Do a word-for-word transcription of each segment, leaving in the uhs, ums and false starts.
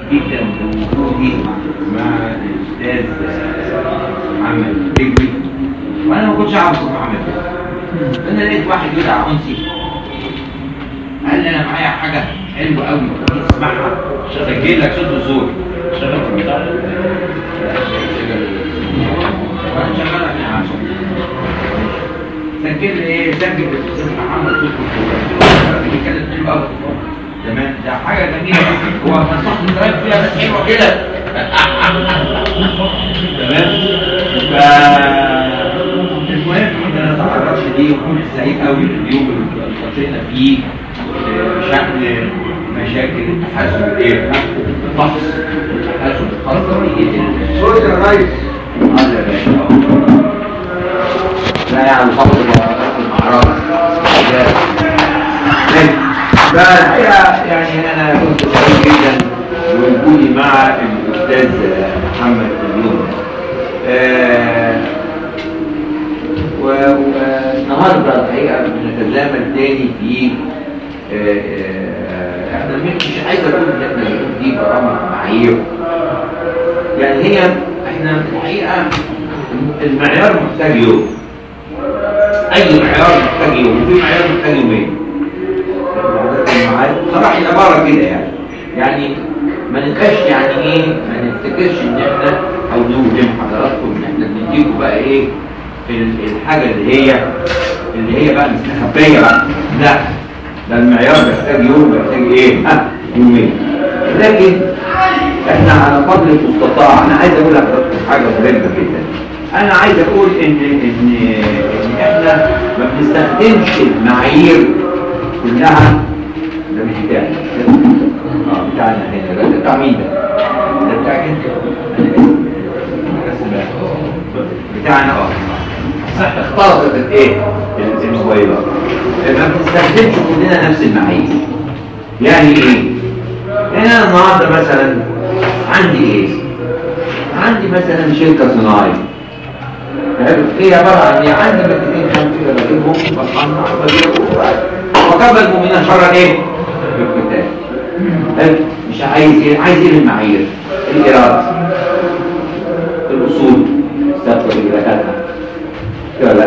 جدا بوجودي مع الاستاذ محمد بجري، وانا ما كنتش اعرف محمد بجري. انا لقيت واحد يدعى انسي قال لي انا معايا حاجه حلوه قوي اسمعها، سجل لك صوت الزور. شغال في البتاع ده؟ وانا شغال في عشان سجل ايه؟ سجل الاستاذ محمد صوت الزور بيتكلم حلو قوي. تمام، ده حاجه جميله. هو نصح الدرايف فيها بس حلوه كده. تمام. ف المهم ان انا تعرضت ليه وكنت سعيد قوي باليوم اللي اتخطينا فيه بشكل مشاكل التحاسب الايه؟ الفحص التحاسب الخاصه بايه؟ صوت يا ريس. هذا يا باشا. لا يعني فحص الاعراض. فالحقيقه يعني انا كنت سعيد جدا بوجودي مع الاستاذ محمد اليوم. آه والنهارده الحقيقه بنتزامن تاني في آه آه احنا مش عايز اقول ان احنا بنقول دي برامج معايير، يعني هي احنا الحقيقه المعيار محتاج يوم، اي معيار محتاج يوم، وفي معيار محتاج يومين. صراحه العباره كده يعني يعني ما نبقاش يعني ايه، ما نفتكرش ان احنا او نوهم حضراتكم ان احنا بنديكم بقى ايه الحاجه اللي هي اللي هي بقى مستخبيه بقى. لا، ده المعيار بيحتاج يوم، بيحتاج ايه؟ ها يومين. لكن احنا على قدر المستطاع، انا عايز اقول لحضراتكم حاجه مهمه جدا. انا عايز اقول ان ان ان احنا ما بنستخدمش المعايير كلها. ده مش بتاعي، اه بتاعنا هنا. ده بتاع مين ده؟ ده بتاعك انت. بتاعنا اه اختلطت الايه؟ الموبايلات. ما بنستخدمش كلنا نفس المعايير. يعني ايه؟ يعني انا النهارده مثلا عندي ايه؟ عندي مثلا شركه صناعيه. هي عباره عن ايه؟ عندي مادتين خام كده بجيبهم بصنع وببيعهم وقبل المؤمنين شرا ايه؟ بالكتاب. مش عايز ايه؟ عايز ايه المعايير؟ الايراد، الاصول، استقبل اجراءاتها كده. لا،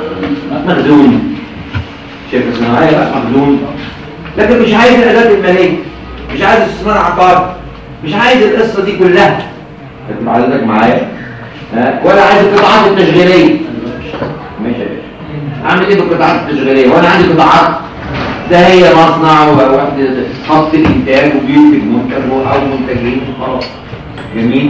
مخزون، شركه صناعيه بقى مخزون. لكن مش عايز الاداه الماليه، مش عايز استثمار عقار، مش عايز القصه دي كلها. انت حضرتك معايا؟ ها؟ ولا عايز القطاعات التشغيليه. ماشي يا باشا، اعمل ايه بالقطاعات التشغيليه وانا عندي قطاعات؟ ده هي مصنع وواحد خط الانتاج وبينتج منتج او منتجين خلاص. جميل.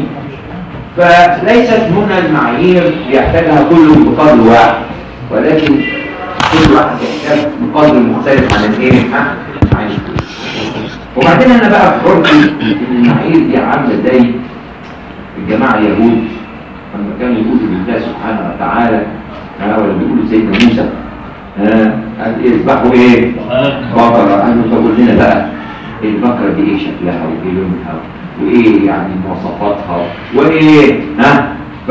فليست هنا المعايير يحتاجها كل بقدر واحد، ولكن كل واحد يحتاج بقدر مختلف عن الايه؟ عن وبعدين انا بقى بحرتي ان المعايير دي عامله زي الجماعه اليهود لما كانوا يقولوا لله سبحانه وتعالى، ولا بيقولوا سيدنا موسى قال اذبحوا ايه؟ بقره. قالوا طب قول لنا بقى البقره دي ايه شكلها وايه لونها وايه يعني مواصفاتها وايه؟ ها؟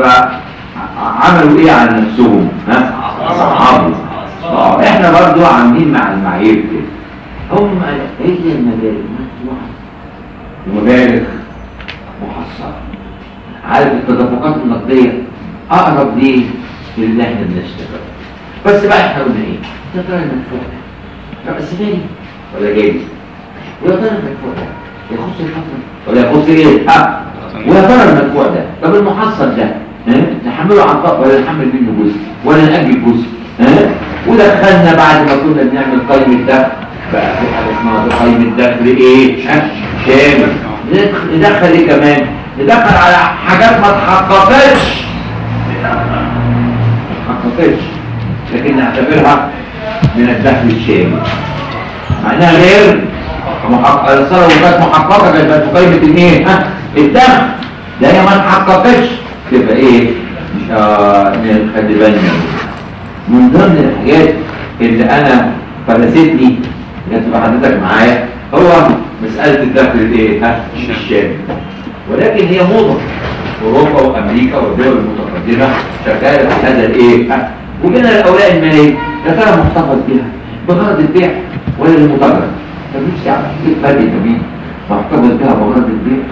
فعملوا ايه على نفسهم؟ ها؟ صعبوا. اه احنا برضو عاملين مع المعايير كده. هم هي المبالغ مفتوحه ومبالغ محصره. عارف التدفقات النقديه اقرب ليه اللي احنا بنشتغل. بس بقى احنا قلنا ايه؟ يا ترى المدفوع ده بس غالي ولا جاي؟ ويا ترى المدفوع ده يخص الفتره ولا يخص ايه؟ ها؟ ويا ترى المدفوع ده طب المحصل ده ها؟ نحمله عطاء ولا نحمل منه جزء ولا نأجل جزء؟ ها؟ ودخلنا بعد ما كنا بنعمل قائمه دخل بقى في حاجه اسمها قائمه دخل ايه؟ ها؟ شامل. ندخل ايه كمان؟ ندخل على حاجات ما اتحققتش ما اتحققتش لكن نعتبرها من الدخل الشامل، مع انها غير محققه. الثروه كانت محققه كانت في قائمه الايه؟ ها؟ الدخل. ده هي ما اتحققتش تبقى ايه؟ مش خلي بالنا من ضمن الحاجات اللي انا فلستني اللي تبقى حضرتك معايا هو مساله الدخل الايه؟ ها؟ الشامل. ولكن هي موضه اوروبا وامريكا والدول المتقدمه شغاله في هذا الايه؟ ها؟ وجينا للاوراق الماليه يا ترى محتفظ بها بغرض البيع ولا للمتاجره؟ طب نفسي اعرف ايه الفرق بين محتفظ بها بغرض البيع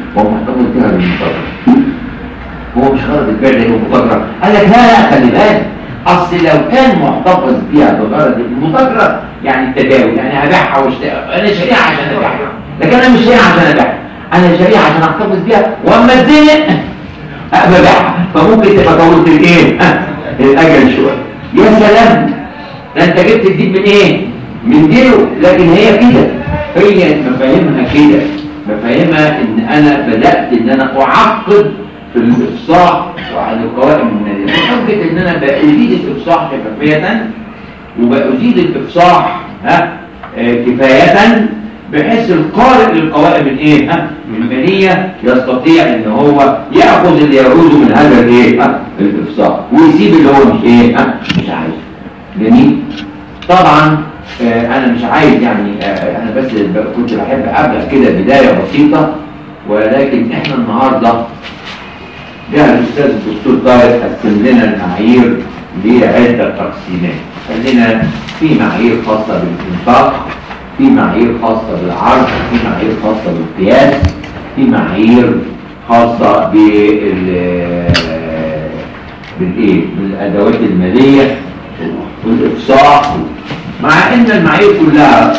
هو محتفظ بيها للمذاكره، هو مش غرض البيع ده المذاكره. قال لك لا لا خلي بالك، اصل لو كان محتفظ بيها بغرض المذاكره يعني التداول، يعني هبيعها واشتريها، انا شاريها عشان ابيعها، لكن انا مش شاريها عشان ابيعها، انا شاريها عشان احتفظ بيها واما اتزنق ابيعها. فممكن تبقى طولت الايه؟ الاجل شويه. يا سلام، ده انت جبت الديب من ايه؟ من ديله. لكن هي كده، هي مفاهيمها كده، مفاهيمها ان انا بدات ان انا اعقد في الافصاح وعلى القوائم الماليه، بحجه ان انا بزيد الافصاح شفافيه وبزيد الافصاح ها آه كفايه، بحيث القارئ للقوائم الايه ها الماليه يستطيع ان هو ياخذ اللي يعوزه من هذا الايه ها الافصاح ويسيب اللي هو مش ايه ها مش عايزه. جميل. طبعا آه انا مش عايز يعني آه انا بس كنت بحب ابدا كده بدايه بسيطه، ولكن احنا النهارده جاء الاستاذ الدكتور طارق قسم لنا المعايير لعده تقسيمات. خلينا في معايير خاصه بالانفاق، في معايير خاصه بالعرض، في معايير خاصه بالقياس، في معايير خاصه بال بالايه بالادوات الماليه والافصاح، مع ان المعايير كلها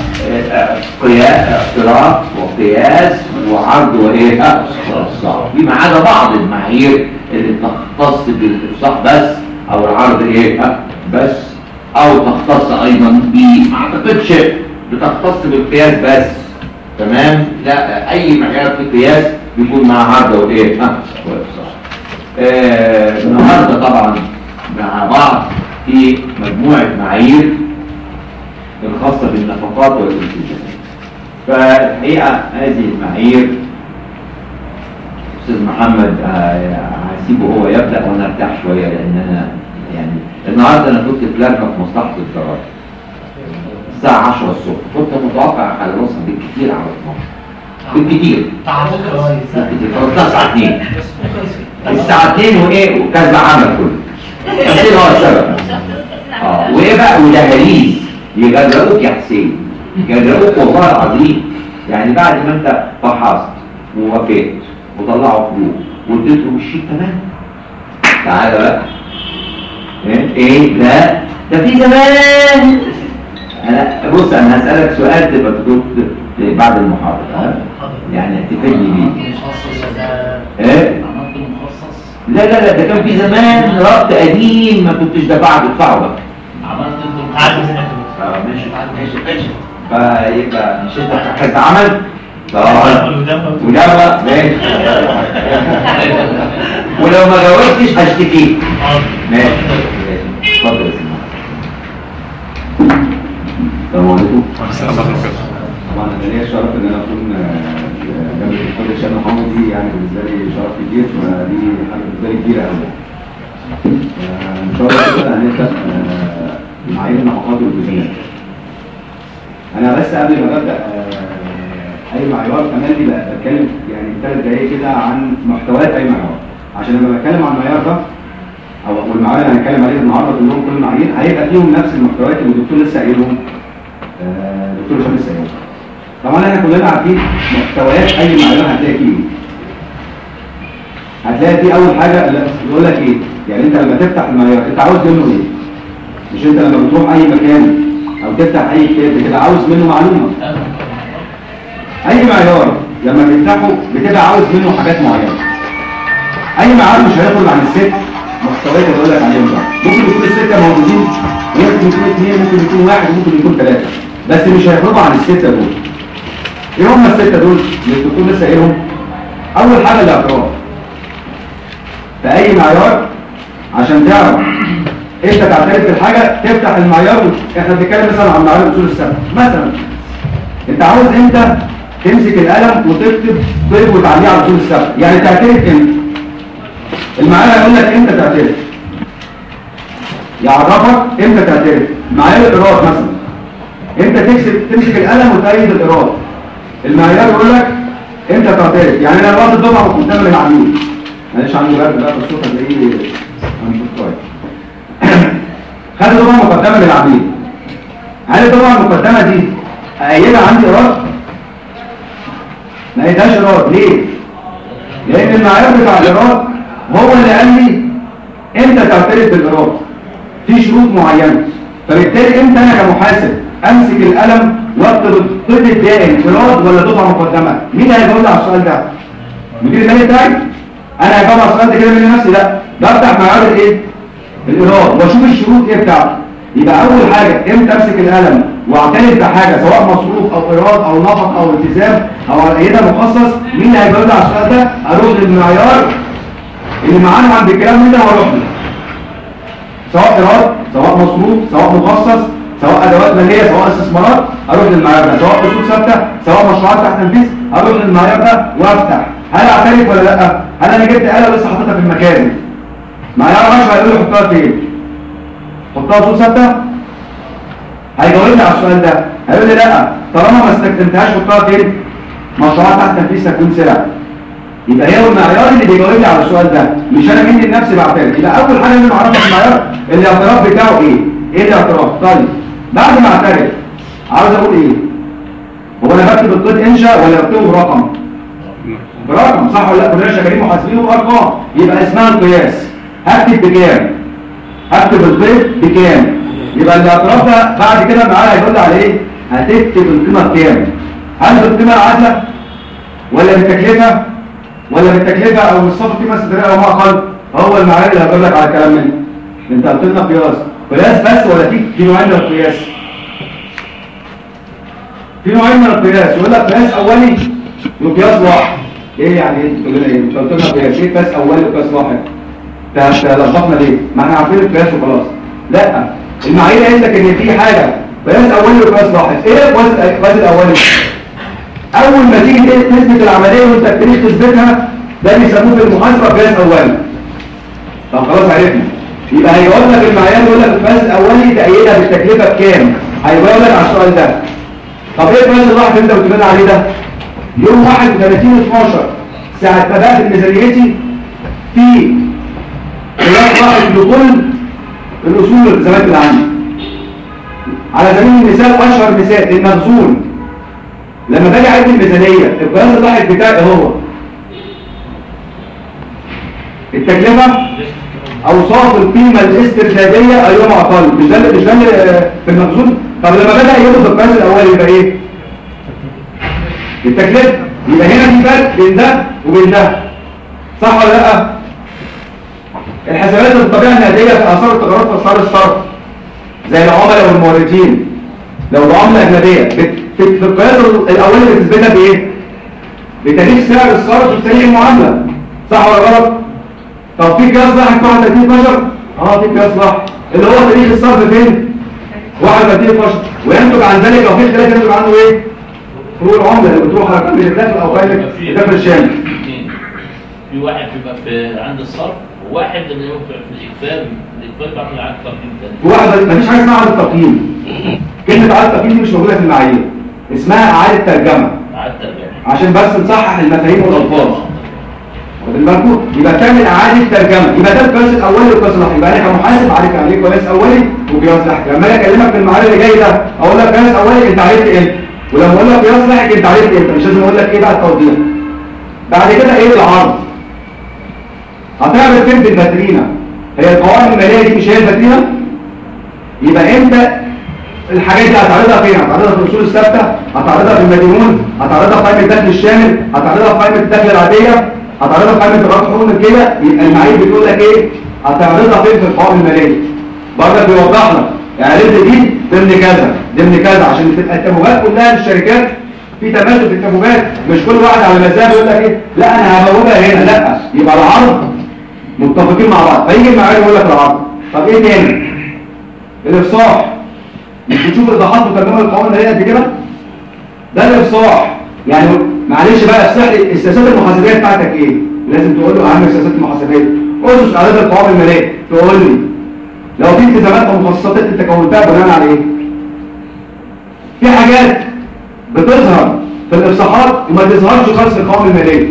اقتراض وقياس وعرض وايه افصاح، فيما عدا بعض المعايير اللي تختص بالافصاح بس او العرض ايه بس، او تختص ايضا ب ما اعتقدش بتختص بالقياس بس. تمام؟ لا، اي معيار في قياس بيكون مع عرض وايه وافصاح. آه النهارده طبعا مع بعض في مجموعه معايير الخاصه بالنفقات والالتزامات. فالحقيقه هذه المعايير استاذ محمد هسيبه هو يبدا وانا ارتاح شويه، لان انا يعني النهارده انا كنت في لجنه في مصلحه الضرائب الساعه عشرة الصبح، كنت متوقع هنوصل بالكثير على اتناشر بالكثير. بالكثير الساعه اتنين الساعه اتنين وايه وكذا عمل كله التفصيل هو السبب. اه وايه بقى ودهاليز يجرؤوك يا حسين، يجرؤوك والله العظيم. يعني بعد ما انت فحصت ووافقت وطلعوا فلوس واديتهم الشيك تمام، تعالى بقى ايه ايه لا ده في زمان. انا بص انا هسألك سؤال تبقى تقول بعد المحاضرة يعني تفيدني بيه. ايه لا لا لا ده كان في زمان ربط قديم ما كنتش دفعت تدفعه بقى. عملت انتوا قاعد اه ماشي ماشي ماشي. فيبقى مش انت حكيت عمل وجابه ماشي. ولو ما جاوبتش هشتكيك. ماشي اتفضل يا سيدي. السلام عليكم. طبعا انا ليا الشرف ان انا اكون جنب الدكتور هشام محمد، دي يعني بالنسبه لي شرف كبير، ودي حاجه بالنسبه لي كبيره قوي. ان شاء الله كده هنبدا معايير النفقات والالتزامات. انا بس قبل ما ابدا اي معيار كمان دي بقى بتكلم يعني ثلاث دقايق كده عن محتويات اي معيار، عشان لما بتكلم عن المعيار ده او المعايير اللي هنتكلم عليها النهارده كلهم كل المعايير هيبقى فيهم نفس المحتويات اللي الدكتور لسه قايلهم. الدكتور هشام لسه قايلهم. طبعا احنا كلنا عارفين محتويات اي معيار هتلاقي فيه. هتلاقي فيه اول حاجه يقول لك ايه؟ يعني انت لما تفتح المعيار انت عاوز منه ايه؟ مش انت لما بتروح اي مكان او تفتح اي كتاب كده عاوز منه معلومه. اي معيار لما بتفتحه بتبقى عاوز منه حاجات معينه. اي معيار مش هيخرج عن الست محتويات اللي بقول لك عليهم ده. ممكن يكون السته موجودين، ممكن يكون اثنين، ممكن يكون واحد، ممكن يكون ثلاثه، بس مش هيخرجوا عن السته دول. ايه هم السته دول اللي الدكتور لسه قايلهم؟ اول حاجه الاعتراف. في اي معيار عشان تعرف انت تعترف بالحاجه تفتح المعيار. احنا بنتكلم مثلا عن معيار الاصول السبعه مثلا، انت عاوز انت تمسك القلم وتكتب طيب وتعليه على الاصول السبعه، يعني تعترف امتى؟ المعيار هيقول لك امتى تعترف، يعرفك امتى تعترف. معيار الايراد مثلا، انت تكسب تمسك القلم وتأيد الايراد، المعيار يقول لك امتى تعترف. يعني انا واخد دفعه قدام العميل، معلش عندي برد بقى في الصوت هتلاقيه انا مش كويس. خد دفعه مقدمه للعميل، هل الدفعه المقدمه دي اأيدها عندي ايراد؟ ما ايدهاش ايراد. ليه؟ لان المعيار بتاع الايراد هو اللي قال لي امتى تعترف بالايراد في شروط معينه. فبالتالي امتى انا كمحاسب امسك القلم واكتب القيد الدائم ايراد ولا دفعه مقدمه؟ مين هيجاوب على السؤال ده؟ المدير المالي بتاعي؟ انا هجاوب على السؤال ده كده من نفسي؟ لا، بفتح معيار الايه؟ الايراد واشوف الشروط ايه بتاعته. يبقى اول حاجه امتى امسك القلم واعترف بحاجه سواء مصروف او ايراد او نفق او التزام او على ايدها مخصص. مين اللي هيجاوب على السؤال ده؟ اروح للمعيار اللي معانا عند الكلام ده واروح له، سواء ايراد سواء مصروف سواء مخصص سواء ادوات ماليه سواء استثمارات، اروح للمعيار ده، سواء اصول ثابته سواء مشروعات تحت تنفيذ، اروح للمعيار ده وافتح. هل اعترف ولا لا؟ هل انا جبت آلة لسه حاططها في المكان؟ معيار عشرة هيقول لي حطها فين؟ حطها اصول ثابته؟ هيجاوبني على السؤال ده، هيقول لي لا طالما ما استخدمتهاش حطها فين؟ مشروعات تحت تنفيذ تكوين سلع. يبقى هي المعيار اللي بيجاوبني على السؤال ده، مش انا مني لنفسي بعترف. يبقى اول حاجه لازم اعرفها في المعيار الاعتراف بتاعه ايه؟ ايه الاعتراف؟ طيب بعد ما اعترف عاوز اقول ايه؟ هو انا بكتب القيد انشاء ولا بكتبه برقم؟ برقم صح ولا لا؟ كلنا شغالين محاسبين بارقام، يبقى اسمها القياس. هكتب بكام؟ هكتب القيد بكام؟ يبقى الاعتراف ده بعد كده معايا هيقول لي على ايه؟ هتكتب القيمه بكام؟ هل بالقيمه العادله ولا بالتكلفه ولا بالتكلفه او بالصافي القيمه الاستثماريه او ما اقل؟ هو المعايير اللي هقول لك على الكلام منه. انت قلت لنا قياس، قياس بس ولا في في نوعين من القياس؟ في نوعين من القياس، يقول لك قياس اولي وقياس واحد. ايه يعني ايه؟ تقول لنا ايه؟ انت قلت لنا قياس، ايه قياس اولي وقياس واحد؟ انت لخبطنا ليه؟ ما احنا عارفين القياس وخلاص. لا، المعايير قالت لك ان في حاجه قياس اولي وقياس واحد. ايه القياس الاولي؟ اول ما تيجي تثبت العمليه وانت بتريد تثبتها ده بيسموه في المحاسبه قياس اولي. طب خلاص عرفنا. يبقى هيقول لك المعيار يقول لك القياس الاولي تأييدها بالتكلفه بكام؟ هيقول لك على السؤال ده. طب ايه القياس الواحد اللي انت بتقول عليه ده؟ يوم واحد وثلاثين اتناشر ساعه ما بدات ميزانيتي في قياس واحد لكل الاصول والالتزامات اللي عندي. على سبيل المثال اشهر مثال المخزون، لما باجي اعد الميزانيه القياس الواحد بتاعي هو التكلفه اوصاف القيمه الاسترداديه ايام اقل. مش ده مش ده في المخزون. طب لما بدا ياخد القياس الاول يبقى ايه؟ التكلفه. يبقى هنا في فرق بين ده وبين ده، صح ولا لا؟ الحسابات الطبيعه النقديه في اثار التغيرات في اسعار الصرف زي العملاء والموردين لو بعمله اجنبيه في القياس الاولي بتثبتها بايه؟ بتاريخ سعر الصرف وتاريخ المعامله، صح ولا غلط؟ طب في قياس واحد واحد وثلاثين اتناشر؟ اه في قياس واحد اللي هو تاريخ الصرف فين؟ واحد وثلاثين اتناشر، وينتج عن ذلك لو في اختلاف ينتج عنه ايه؟ فروق العمله اللي بتروح حركات من الداخل او خارج الداخل الشامل. في واحد بيبقى في عند الصرف وواحد اللي هو في الاقفال، الاقفال بعمل عند التقييم تاني. في واحد مفيش حاجه اسمها اعاده تقييم. كلمه اعاده تقييم دي مش موجوده في المعايير، اسمها اعاده ترجمه. اعاده ترجمه عشان بس نصحح المفاهيم والالفاظ. واخد بالكم؟ يبقى تعمل اعاده ترجمه. يبقى ده القياس الاولي والقياس الاحتياطي. يبقى انا كمحاسب عارف يعني ايه قياس اولي وقياس لاحق. لما اجي اكلمك في المعايير اللي جاي ده اقول لك قياس اولي انت عرفت امتى؟ ولما اقول لك قياس لاحق انت عرفت امتى؟ مش لازم اقول لك ايه بقى التوضيح. بعد كده ايه العرض؟ هتعرف فين في الفاترينا؟ هي القوائم الماليه دي مش هي الفاترينا؟ يبقى انت الحاجات دي هتعرضها فين؟ هتعرضها في الاصول الثابته، هتعرضها في المدينون، هتعرضها في قائمه الدخل الشامل، هتعرضها في قائمه الدخل العاديه، هتعرضها في قائمه ايرادات حقوق كده. يبقى المعايير بتقول لك ايه؟ هتعرضها فين في القوائم الماليه؟ برضك بيوضح لك عرضت دي ضمن كذا ضمن كذا عشان تبقى التمويلات كلها للشركات في تماثل في التمويلات، مش كل واحد على مزاجه يقول لك ايه؟ لا انا همولها هنا، لا يبقى العرض متفقين مع بعض. فيجي المعايير يقول لك العرض. طب ايه تاني؟ الافصاح. مش بتشوف الايضاحات وترجمه القوائم الماليه قد كده؟ ده الافصاح. يعني معلش بقى افصح لي السياسات المحاسبيه بتاعتك ايه؟ لازم تقول له اهم السياسات المحاسبيه. اسس اعداد القوائم الماليه، تقول لي لو في التزامات او مخصصات انت كونتها بناء على ايه؟ في حاجات بتظهر في الافصاحات وما تظهرش خالص في القوائم الماليه.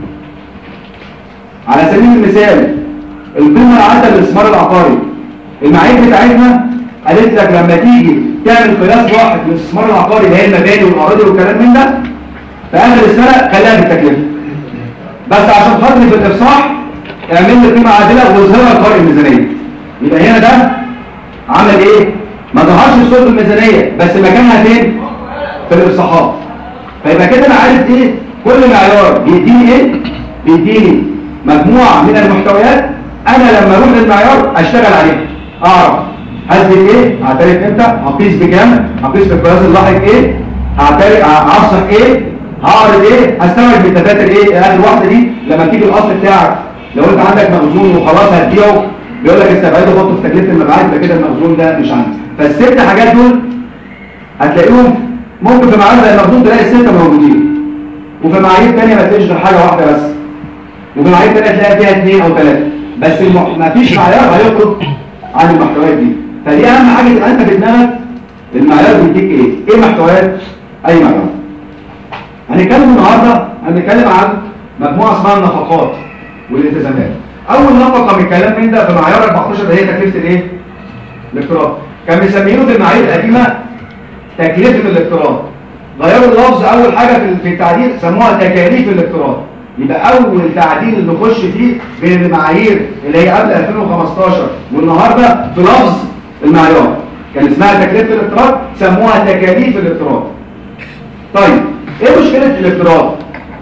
على سبيل المثال القيمه العادله للاستثمار العقاري، المعايير بتاعتنا قالت لك لما تيجي تعمل قياس واحد للاستثمار العقاري اللي هي المباني والاراضي والكلام من ده في اخر السنه خليها بالتكلفه. بس عشان خاطر في الافصاح اعمل لي قيمه عادله واظهرها لفرق الميزانيه. يبقى هنا ده عمل ايه؟ ما ظهرش في صوره الميزانيه بس مكانها فين؟ في الافصاحات. فيبقى كده انا عارف ايه؟ كل معيار بيديني ايه؟ بيديني مجموعه من المحتويات انا لما اروح للمعيار اشتغل عليها. اعرف هثبت ايه؟ هعترف امتى؟ هقيس بكام؟ هقيس في القياس اللاحق ايه؟ هعترف هفصح ايه؟ هعرض ايه؟ هستوعب بالدفاتر ايه؟ اخر واحده دي لما تيجي الاصل بتاعك لو انت عندك مخزون وخلاص هتبيعه بيقول لك استبعده وحطه في تكلفه المبيعات يبقى كده المخزون ده مش عندك. فالست حاجات دول هتلاقيهم ممكن في معايير زي المخزون تلاقي السته موجودين وفي معايير ثانيه ما تلاقيش غير حاجه واحده بس وفي معايير ثانيه تلاقي فيها اثنين او ثلاثه بس المح... ما فيش معيار هيخرج عن المحتويات دي. فدي اهم حاجه تبقى انت في دماغك المعيار بيديك ايه؟ ايه محتويات اي معيار؟ هنتكلم النهارده هنتكلم عن مجموعه اسمها النفقات والالتزامات. اول نفقه من الكلام من ده في معيار أربعتاشر ده هي تكلفه الايه؟ الاقتراض. كان بيسمينه في المعايير القديمه تكلفه الاقتراض. غيروا اللفظ اول حاجه في التعديل سموها تكاليف الاقتراض. يبقى اول تعديل نخش فيه بين المعايير اللي هي قبل ألفين وخمستاشر والنهارده في لفظ المعيار كان اسمها تكلفه الاقتراض سموها تكاليف الاقتراض. طيب ايه مشكله الاقتراض؟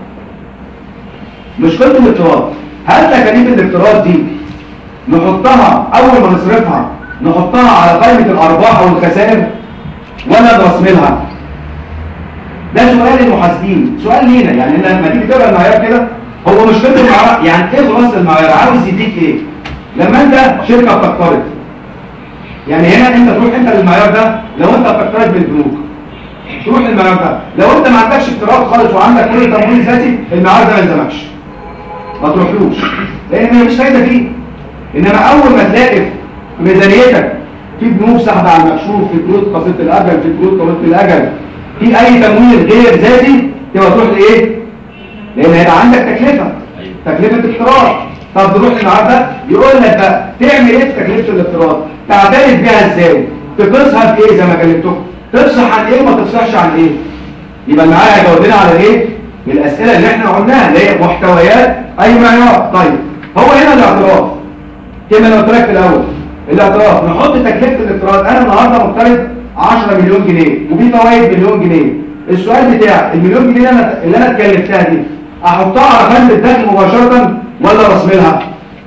مشكله الاقتراض هل تكاليف الاقتراض دي نحطها اول ما نصرفها نحطها على قائمه الارباح او الخسائر ولا نرسملها؟ ده سؤال المحاسبين، سؤال لينا. يعني لما تيجي تقرا المعيار كده هو مشكله المعيار يعني ايه خلاص المعيار عاوز يديك ايه؟ لما انت شركه بتقترض يعني هنا انت تروح انت للمعيار ده لو انت بتقترض بالبنوك تروح للمعيار ده. لو انت ما عندكش اقتراض خالص وعندك كل تمويل ذاتي المعيار ده ما يلزمكش ما تروحلوش لان مفيش فايده فيه. انما اول ما تلاقي في ميزانيتك في بنوك سحب على المكشوف في قروض قصيره الاجل في قروض طويله الاجل في اي تمويل غير ذاتي تبقى تروح لايه؟ لان هيبقى عندك تكلفه تكلفه اقتراض. طب تروح للمعيار ده يقول لك بقى تعمل ايه في تكلفه الاقتراض؟ تعترف بيها ازاي؟ تقيسها في ايه زي ما كلمتكم؟ تفصح عن ايه وما تفصحش عن ايه؟ يبقى المعيار هيجاوب لنا على ايه؟ الاسئله اللي احنا قلناها اللي هي محتويات اي معيار. طيب هو هنا الاعتراف كما لو قلت لك في الاول الاعتراف نحط تكلفه الاقتراض. انا النهارده مقترض عشرة مليون جنيه وفي فوائد مليون جنيه. السؤال بتاع المليون جنيه اللي انا اتكلفتها دي احطها على قائمه الدخل مباشره ولا رسملها؟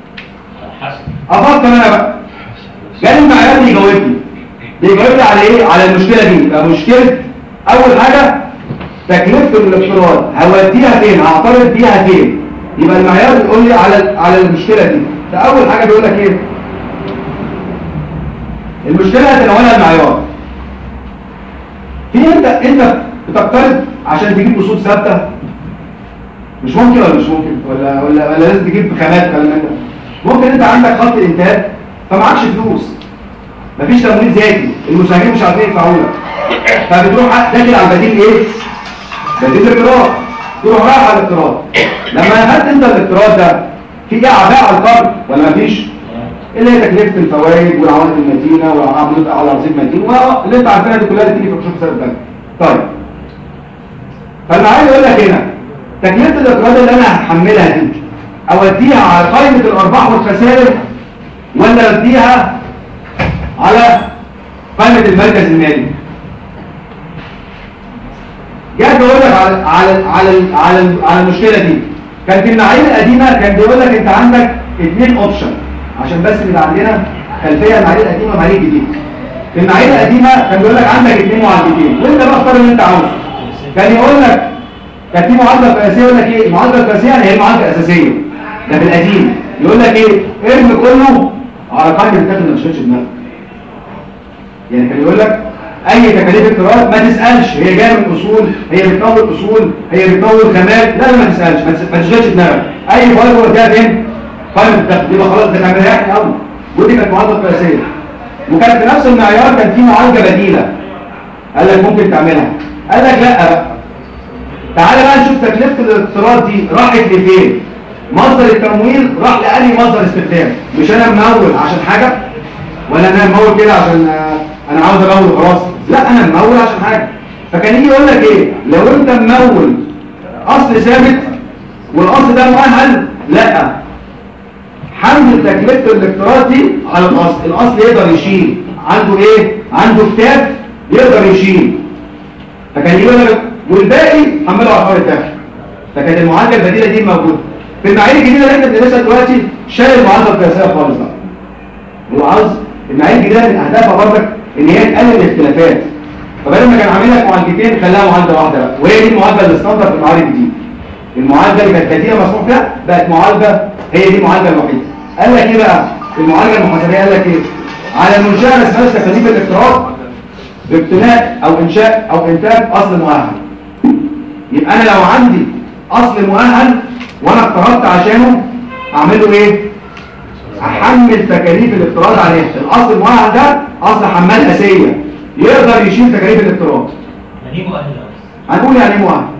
افكر انا بقى. جالي المعيار بيجاوبني بيجاوبني على ايه؟ على المشكله دي. يبقى مشكله اول حاجه تكلفه الاقتراض هوديها فين؟ هعترض بيها فين؟ يبقى المعيار بيقول لي على على المشكله دي. فاول حاجه بيقول لك ايه؟ المشكله هتناولها المعيار. في انت انت بتقترض عشان تجيب اصول ثابته مش ممكن ولا مش ممكن ولا ولا, ولا لازم تجيب خامات ولا انت ممكن انت عندك خط انتاج فمعكش فلوس مفيش تمويل ذاتي المساهمين مش عارفين يدفعوا لك فبتروح داخل على البديل ايه؟ بديل الاقتراض. تروح رايح على الاقتراض. لما اخدت انت الاقتراض ده في اعباء على القرض ولا مفيش؟ اللي هي تكلفه الفوائد والعوائد المتينه والعمود على رصيد متين واللي انت عارفينها دي كلها بتيجي في كشوف حساب البنك. طيب فالمعيار يقول لك هنا تكلفه الاقتراض اللي انا هحملها دي اوديها على قائمه الارباح والخسائر ولا اوديها على قائمه المركز المالي؟ جاي بيقول لك على على على على على المشكله دي. كان في المعايير القديمه كان بيقول لك انت عندك اثنين اوبشن عشان بس يبقى عندنا خلفيه المعايير القديمه ومعايير جديده. في المعايير القديمه كان بيقول لك عندك اثنين معادلتين وانت بقى اختار اللي انت عاوزه. كان يقول لك كان في معادله قياسيه يقول لك ايه؟ المعادله القياسيه يعني هي المعادله الاساسيه. ده في القديم يقول لك ايه؟ ارمي كله على قائمه الدخل ما تشغلش دماغك. يعني كان يقول لك اي تكاليف اقتراض ما تسالش هي جايه من اصول هي بتطور اصول هي بتطور خامات لا لا ما تسالش ما تشغلش دماغك. اي فوائد وديها فين؟ قائمه الدخل. يبقى خلاص ده كان مريحني قوي. ودي كانت معادله قياسيه. وكان في نفس المعيار كان في معالجه بديله قال لك ممكن تعملها. قال لك لا بقى تعالى بقى نشوف تكلفه الاقتراض دي راحت لفين. مصدر التمويل راح لأنهي مصدر استخدام. مش انا ممول عشان حاجه ولا انا ممول كده عشان انا عاوز امول خلاص. لا انا ممول عشان حاجه. فكان يجي يقول لك ايه؟ لو انت ممول اصل ثابت والاصل ده مؤهل؟ لا. حمل تكلفه الاقتراض دي على الاصل، الاصل يقدر يشيل، عنده ايه؟ عنده كتاب يقدر يشيل، فكان يقول لك والباقي حمله على الحوار الداخلي. فكانت المعالجه البديله دي موجوده. في المعايير الجديده اللي احنا بندرسها دلوقتي شال المعادله القياسيه خالص بقى. هو عاوز المعايير الجديده من اهدافها برضك ان هي تقلل الاختلافات. فبدل ما كان عامل لك معالجتين خلاها معالجه واحده بقى، وهي دي المعالجه الاستاندرد في المعايير الجديده. المعالجه اللي كانت بديله مسموح بها بقت معالجه، هي دي المعالجه الوحيده. قال لك ايه بقى؟ المعالجه المحاسبيه قال لك ايه؟ على المنشاه اللي اسمها تكاليف الاقتراض باقتناء او انشاء او انتاج اصل مؤهل. يبقى انا لو عندي اصل مؤهل وانا اقترضت عشانه اعمل له ايه؟ احمل تكاليف الاقتراض عليه. الاصل المؤهل ده اصل حمال اسيه يقدر يشيل تكاليف الاقتراض. يعني ايه مؤهل؟ هنقول يعني ايه مؤهل.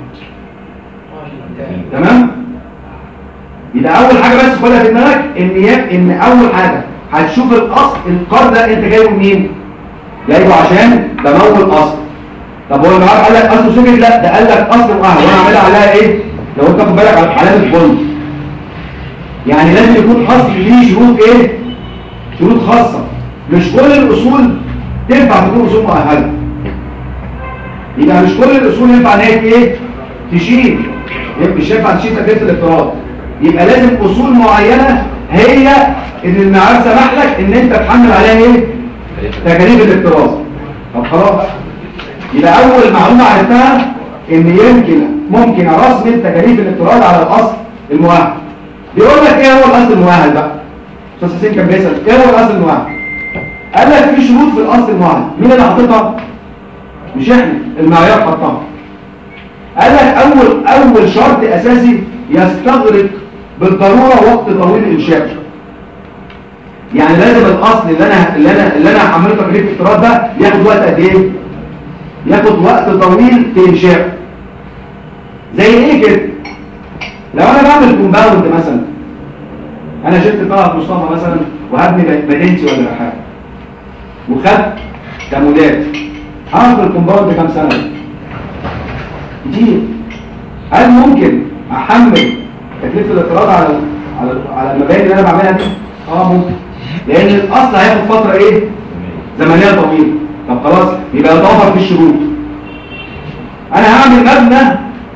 تمام؟ يبقى اول حاجه بس خدها في دماغك ان ان اول حاجه هتشوف الاصل القرض ده انت جايبه منين؟ جايبه عشان بمول اصل. طب هو المعاد قال لك اصله سجل؟ لا، ده قال لك اصل مؤهل وانا عاملها عليها ايه؟ لو انت خد بالك على علامه بولد. يعني لازم يكون اصل ليه شروط ايه؟ شروط خاصه. مش كل الاصول تنفع تكون اصول مؤهله. يبقى مش كل الاصول ينفع ان هي ايه؟ تشيل. مش ينفع تشيل تكلفه الاقتراض. يبقى لازم اصول معينه هي ان المعاد سمح لك ان انت تحمل عليها ايه؟ تكاليف الاقتراض. طب خلاص. يبقى اول معلومه عرفتها ان يمكن ممكن ارسم تكاليف الاقتراض على الاصل المؤهل. بيقول لك ايه هو الاصل المؤهل بقى؟ استاذ حسين كان بيسال ايه هو الاصل المؤهل؟ قال لك في شروط في الاصل المؤهل. مين اللي حاططها؟ مش احنا، المعيار حطها. قال لك اول اول شرط اساسي يستغرق بالضروره وقت طويل انشائه. يعني لازم الاصل اللي انا اللي انا اللي انا هعمله تكليف الاقتراض ده ياخد وقت قد ايه؟ ياخد وقت طويل في انشائه. زي ايه كده؟ لو انا بعمل كومباوند مثلا، انا شلت طلعت مصطفى مثلا وهبني مدينتي ولا حاجه وخدت تمويلات، هاخد الكومباوند كام سنه؟ كتير. هل ممكن احمل تكلفه الاقتراض على على على المباني اللي انا بعملها دي؟ اه ممكن، لان الاصل هياخد فتره ايه؟ زمنيه طويله. طب خلاص، يبقى يتوفر في الشروط. انا هعمل مبنى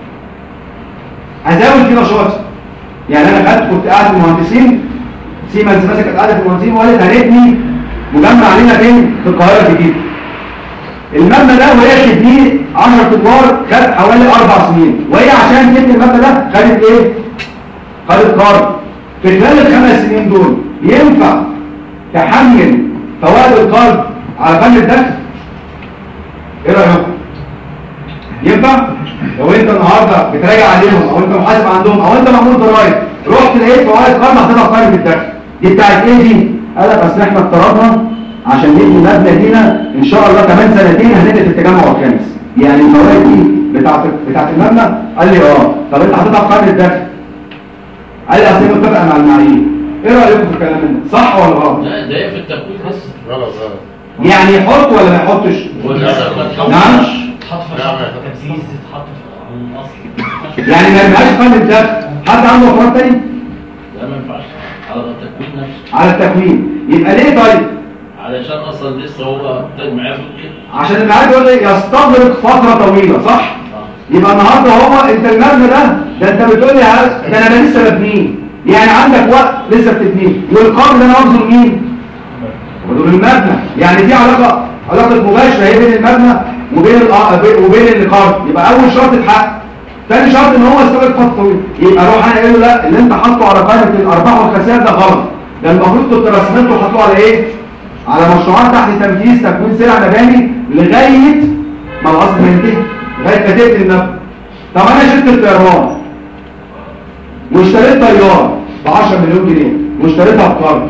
هزود فيه نشاطي. يعني انا خدت كنت قاعد في المهندسين سيمنز مثلا كانت قاعده في المهندسين وقالت هنبني مجمع علينا فين؟ في القاهره الجديده. المبنى ده وهي تبنيه عشرة ادوار خد حوالي اربع سنين، وهي عشان تبني المبنى ده خدت ايه؟ خدت قرض. في خلال الخمس سنين دول ينفع تحمل فوائد القرض على فن الدخل؟ ايه رايكم؟ ينفع؟ لو انت النهارده بتراجع عليهم او انت محاسب عندهم او انت مأمور ضرايب رحت لقيت فوائد قرض حطيتها في قائمه الدخل، دي بتاعت ايه دي؟ قال لك اصل احنا اقترضنا عشان نبني المبنى دينا ان شاء الله كمان سنتين هنبني في التجمع الخامس. يعني الفوائد دي بتاعت بتاعت المبنى؟ قال لي اه. طب انت حطيتها في قائمه الدخل؟ قال لي اصل متفقه مع المعايير. ايه رايكم في الكلام ده؟ صح ولا غلط؟ لا ده في التكوين بس. غلط غلط. يعني يحط ولا ما يحطش؟ نعم. تحط في التنفيذ، تتحط في الاصل. يعني ما يبقاش قائمه الدخل. حد عنده افراد تاني؟ لا ما ينفعش على التكوين نفسه. على التكوين. يبقى ليه طيب؟ علشان اصلا لسه هو محتاج معاه فلوس. عشان المعاد يقول لي يستغرق فتره طويله، صح؟ يبقى النهارده هو انت المبنى ده ده انت بتقول لي ده انا لسه ببنيه، يعني عندك وقت لسه بتبنيه، والقرض ده انا واخده مين؟ واخده المبنى. يعني في علاقه علاقه مباشره هي بين المبنى وبين وبين القرض. يبقى اول شرط اتحقق. ثاني شرط ان هو يستغرق فتره طويله. يبقى اروح انا اقول له لا، اللي انت حاطه على قائمه الارباح والخسائر ده غلط. ده المفروض كنت رسمته وحطوه على ايه؟ على مشروعات تحت تنفيذ تكوين سلع مباني لغايه ما الاصل ما ينتهي، لغايه ما تبني المبنى. طب انا شركه طيران واشتريت طياره ب عشرة مليون جنيه واشتريتها بقرض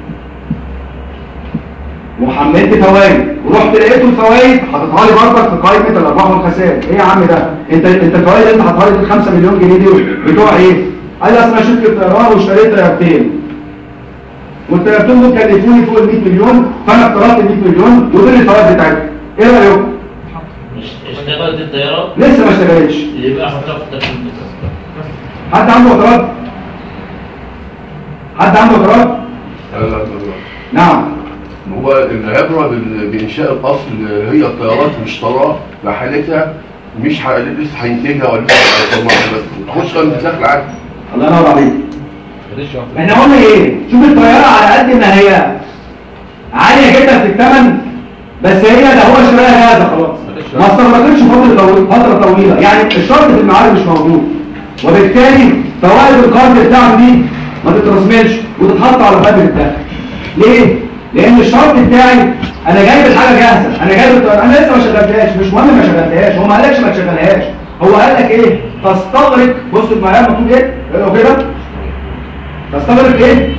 وحملت فوائد ورحت لقيته الفوائد حاططها لي برضك في قائمه الارباح والخسائر. ايه يا عم ده؟ انت انت الفوائد اللي انت حاططها لي خمسة مليون جنيه دي بتوع ايه؟ قال لي اصل انا شركه طيران واشتريت طيارتين والطيارتين دول كلفوني فوق ال مية مليون، فانا اقترضت ال مية مليون ودول الفوائد بتاعتهم. ايه رايكم؟ اشتغلت الطيارات؟ لسه ما اشتغلتش. يبقى حطها في التكوين. حد عنده اعتراض؟ حد عنده اعتراض؟ لا لا لا. نعم. هو العبره بانشاء الاصل هي الطيارات المشتراه بحالتها، مش ح... لسه هينتجها ولا لسه بس تخش قائمه الدخل عادي. الله ينور عليك. احنا قلنا ايه؟ شوف الطياره على قد ما هي عاليه جدا في الثمن، بس هي ده هو شرايها جاهزه خلاص، ما استغرقتش فتره فتره طويله، يعني الشرط في المعارض مش موجود، وبالتالي فوائد القرض بتاعته دي ما تترسملش وتتحط على قدر الدخل. ليه؟ لان الشرط بتاعي انا جايب الحاجه جاهزه، انا جايب الطياره، انا لسه ما شغلتهاش، مش مهم ما شغلتهاش، هو ما قالكش ما تشغلهاش، هو قال لك ايه؟ تستغرق، بص المعيار مكتوب ايه؟ اقرا كده. تستغرق ايه؟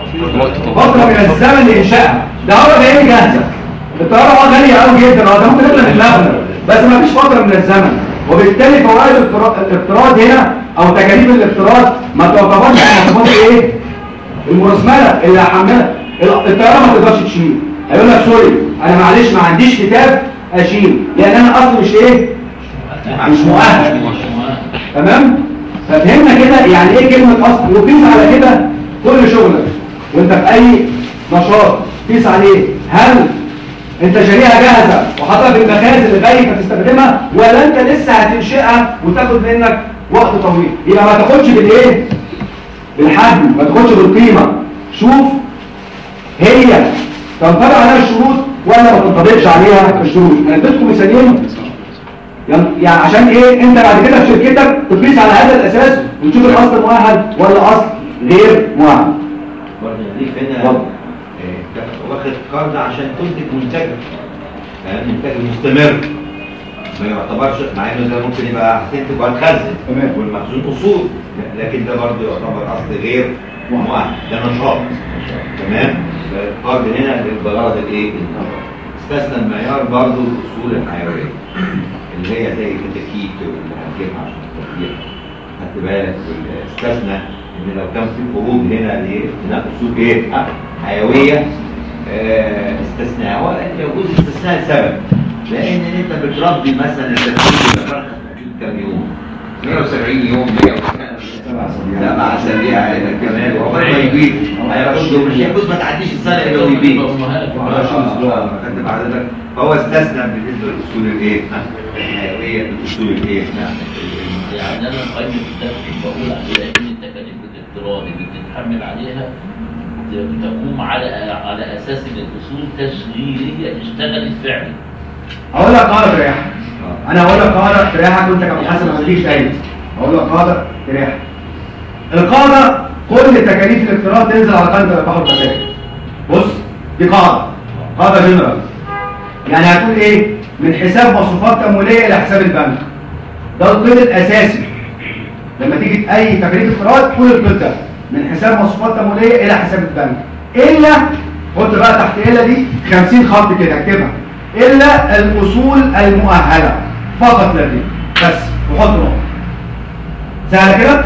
فتره من الزمن لانشائها، ده هو جاي جاهزه. الطياره اه غاليه قوي جدا، اه ده ممكن نبدا من المبنى، بس ما فيش فتره من الزمن، وبالتالي فوائد الاقتراض هنا او تكاليف الاقتراض ما تعتبرش مصروفات ايه؟ المرسمله اللي هحملها الطياره ما تقدرش تشيل. هيقول لك سوري انا معلش ما عنديش كتاب اشيل، لان انا اصلا مش ايه؟ مش مؤهل. تمام؟ ففهمنا كده يعني ايه كلمه اصل، وقيس على كده كل شغلك وانت في اي نشاط، قيس عليه هل انت شاريها جاهزه وحاطها في المخازن لغايه ما تستخدمها، ولا انت لسه هتنشئها وتاخد منك وقت طويل. يبقى ما تاخدش بالايه؟ بالحجم، ما تاخدش بالقيمه. شوف هي تنطبق عليها الشروط ولا ما تنطبقش عليها الشروط. انا اديتكم مثالين يعني عشان ايه انت بعد كده في شركتك تقيس على هذا الاساس وتشوف الاصل مؤهل ولا اصل غير مؤهل. برضه دي هنا واخد قرض عشان تنتج منتج، يعني منتج مستمر ما يعتبرش، مع انه ده ممكن يبقى هتنتج وهتخزن والمخزون اصول، لكن ده برضه يعتبر اصل غير مؤهل، ده نشاط. تمام؟ القرض هنا بغرض الايه؟ استثنى المعيار برضه الاصول الحيويه اللي هي زي التكييف واللي هنجيبها عشان التكييف، خدت بالك؟ واستثنى ان لو كان في قروض هنا لاقتناء اصول ايه؟ حيويه استثناء، هو يجوز استثناء لسبب، لان انت بتربي مثلا التكييف الفرخه كام يوم؟ مئة وسبعين يوم، سبع اسابيع كمان، وعقبال ما يبيض هياخد مش هيجوز ما تعديش السنه الا ويبيض. خدت بعد فهو استثنى بالنسبه للاصول الايه؟ الحيويه بالاصول الايه؟ يعني انا قائمه الدخل بقول عليها ان التكاليف الاقتراض اللي بتتحمل عليها تقوم على على اساس ان الاصول تشغيليه اشتغلت فعلا. اقول لك قاعده تريحك، انا هقول لك قاعده تريحك وانت كمحاسب ما تجيش تاني. اقول لك قاعده تريحك. القاعده كل تكاليف الاقتراض تنزل على قائمه الارباح والخسائر. بص دي قاعده قاعده جنرال، يعني هتقول ايه؟ من حساب مصروفات تمويليه الى حساب البنك. ده القيد الاساسي لما تيجي اي تكاليف اقتراض، كل القيد ده من حساب مصروفات تمويليه الى حساب البنك، الا حط بقى تحت الا دي خمسين خط كده اكتبها، الا الاصول المؤهله فقط لا غير، بس وحط نقطه. سهله كده؟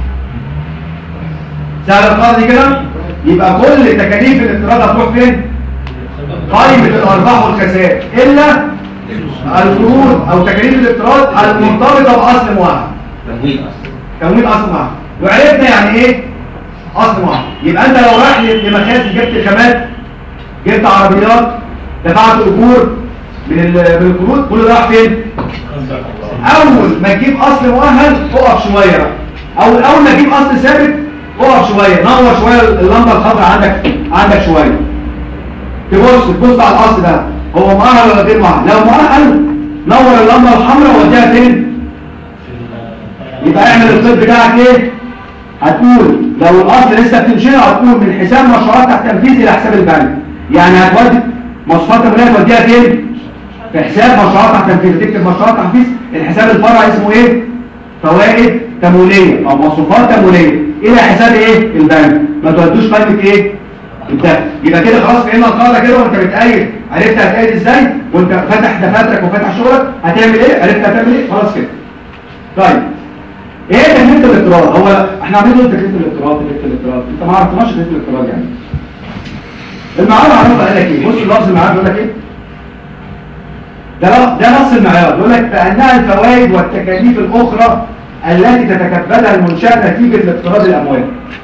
سهله القاعده دي كده؟ يبقى كل تكاليف الاقتراض هتروح فين؟ قائمه الارباح والخسائر، الا الفروض او تكاليف الاقتراض المرتبطه باصل مؤهل. تمويل اصل. تمويل اصل مؤهل. وعرفنا يعني ايه اصل مؤهل. يبقى انت لو رايح لمخازن جبت خامات، جبت عربيات، دفعت اجور من من القروض، كل ده راح فين؟ اول ما تجيب اصل مؤهل اقف شويه بقى، او اول ما تجيب اصل ثابت اقف شويه، نور شويه اللمبه الخضراء عندك عندك شويه، تبص تبص على الاصل ده هو مؤهل ولا غير مؤهل. لو مؤهل نور اللمبه الحمراء ووديها فين؟ يبقى اعمل القيد بتاعك ايه؟ هتقول لو الاصل لسه بتنشئه هتقول من حساب مشروعات تحت تنفيذ الى حساب البنك، يعني هتودي مصروفات تمويليه توديها فين؟ في حساب مشروعات تحت تنفيذ. تكتب مشروعات تحفيز، الحساب الفرع اسمه ايه؟ فوائد تمويليه او مصروفات تمويليه الى حساب ايه؟ البنك. ما تودوش قائمه ايه؟ الدخل. يبقى كده خلاص فهمنا القاعده كده، وانت بتقيد عرفت هتقيد ازاي، وانت فاتح دفاترك وفاتح شغلك هتعمل ايه؟ عرفت هتعمل ايه؟ خلاص كده. طيب ايه تكلفه الاقتراض؟ هو احنا عاملين له تكلفه الاقتراض تكلفه الاقتراض انت ما عرفتناش تكلفه الاقتراض يعني. المعاد عرفها قال لك ايه؟ بص لفظ المعاد بيقول لك ايه؟ ده ده نص المعيار بيقول لك فانها الفوائد والتكاليف الاخرى التي تتكبدها المنشاه نتيجه لاقتراض الاموال.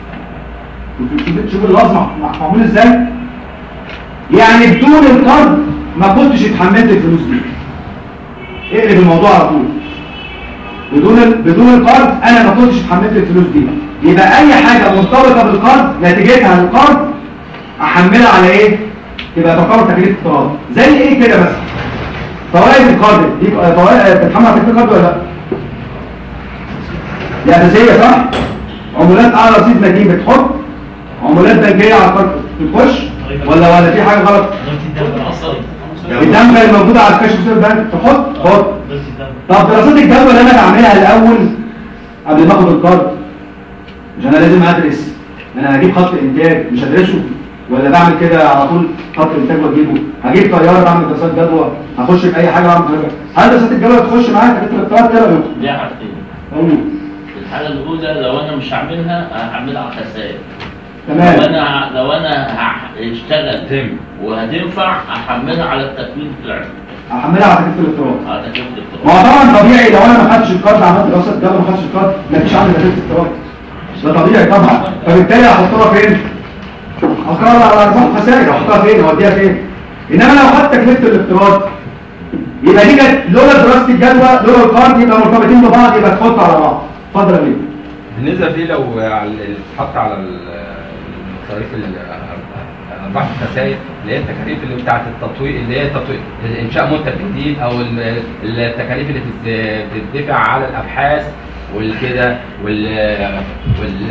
شوف اللفظ معمول ازاي؟ يعني بدون القرض ما كنتش اتحملت الفلوس دي. اقلب الموضوع على طول. بدون بدون القرض انا ما كنتش اتحملت الفلوس دي. يبقى اي حاجه مرتبطه بالقرض نتيجتها القرض احملها على ايه؟ يبقى تعتبر تكلفه اقتراض. زي ايه كده مثلا؟ فوائد القرض دي فوائد بتتحمل على تكلفه القرض ولا لا؟ دي اساسيه صح؟ عمولات اعلى رصيد مدين بتحط، عمولات بنكيه على القرض بتخش ولا ولا في حاجه غلط؟ الدمغه اللي موجوده على الكشف سير بنك تحط حط. طب دراسات الجدوى اللي انا بعملها الاول قبل ما اخد القرض، مش انا لازم ادرس انا هجيب خط انتاج مش هدرسه ولا بعمل كده على طول خط انتاج واجيبه؟ هجيب طياره بعمل دراسات جدوى، هخش في اي حاجه بعمل دراسات. هل دراسات الجدوى تخش معايا تكلفه الاقتراض كده ولا دي حاجتين. الحاجه الاولى لو انا مش هعملها هعملها على خسائر. تمام. لو انا لو انا هشتغل وهتنفع احملها على التكليف بتاعتي. احملها على تكلفه الاقتراض. على تكلفه الاقتراض. ما هو طبعا طبيعي لو انا ما خدتش القرض عملت دراسه جدوى ما خدتش القرض مفيش عندي تكلفه الاقتراض. ده طبيعي طبعا. فبالتالي هحطها فين؟ اقرر على ارباح خسائر احطها فين؟ اوديها فين؟ انما لو خدت تكلفه الاقتراض يبقى دي كانت لولا دراسه الجدوى لولا القرض يبقى مرتبطين ببعض يبقى تحط على بعض. اتفضل يا بيه. بالنسبه دي لو اتحط على المصاريف ارباح الخسائر اللي هي التكاليف اللي بتاعت التطوير اللي هي تطوير انشاء منتج جديد او التكاليف اللي بتدفع على الابحاث والكده وال وال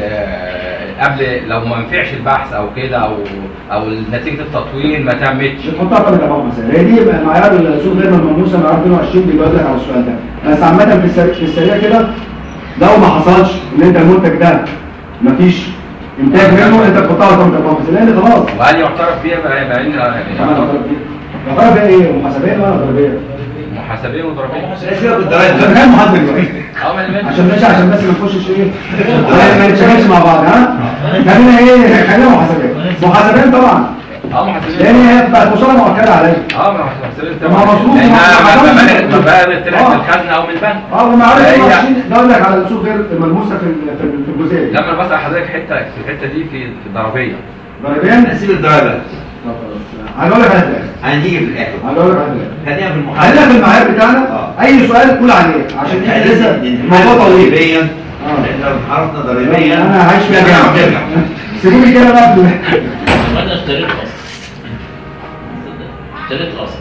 قبل لو ما نفعش البحث او كده او او نتيجه التطوير ما تمتش بتحطها قبل الارباح مثلا. هي دي معيار السوق غير الملموسه معيار اتنين وعشرين بيجاوب لك على السؤال ده. بس عامه في السريع في السريع كده لو ما حصلش ان انت المنتج ده مفيش انتاج منه انت تحطها قبل الارباح مثلا لان خلاص. وهل يعترف بيها بما ان يعترف بيها؟ يعترف بيها ايه؟ محاسبيه ولا ضريبيه؟ محاسبيه وضريبيه. سيبك بالضرايب ده كان محاسبه دلوقتي. اه عشان ماشي عشان بس ما نخشش ايه ما نتشغلش مع بعض. ها خلينا ايه خلينا محاسبيه محاسبيه طبعا. اه محاسبيه لان هي بقت مصارى مؤكده عليا. اه محاسبيه ما مصروف لانها مبالغ طلعت من الخزنه او من البنك. اه وما عرفش بقول لك على السوق غير الملموسه في في الجزئيه دي. لما بسال حضرتك حته في الحته دي في الضريبيه ضريبيه نسيب الضرايب هنقول لك على هنيجي في الاخر. هنقول لك على خلينا في المحاسبه. خلينا في المعايير بتاعنا. اي سؤال قول عليه عشان احنا لسه الموضوع طويل. ضريبيا لو عرفنا ضريبيا انا عايش فيها جامد. سيبوني كده بقى. انا اشتريت اصل اشتريت اصل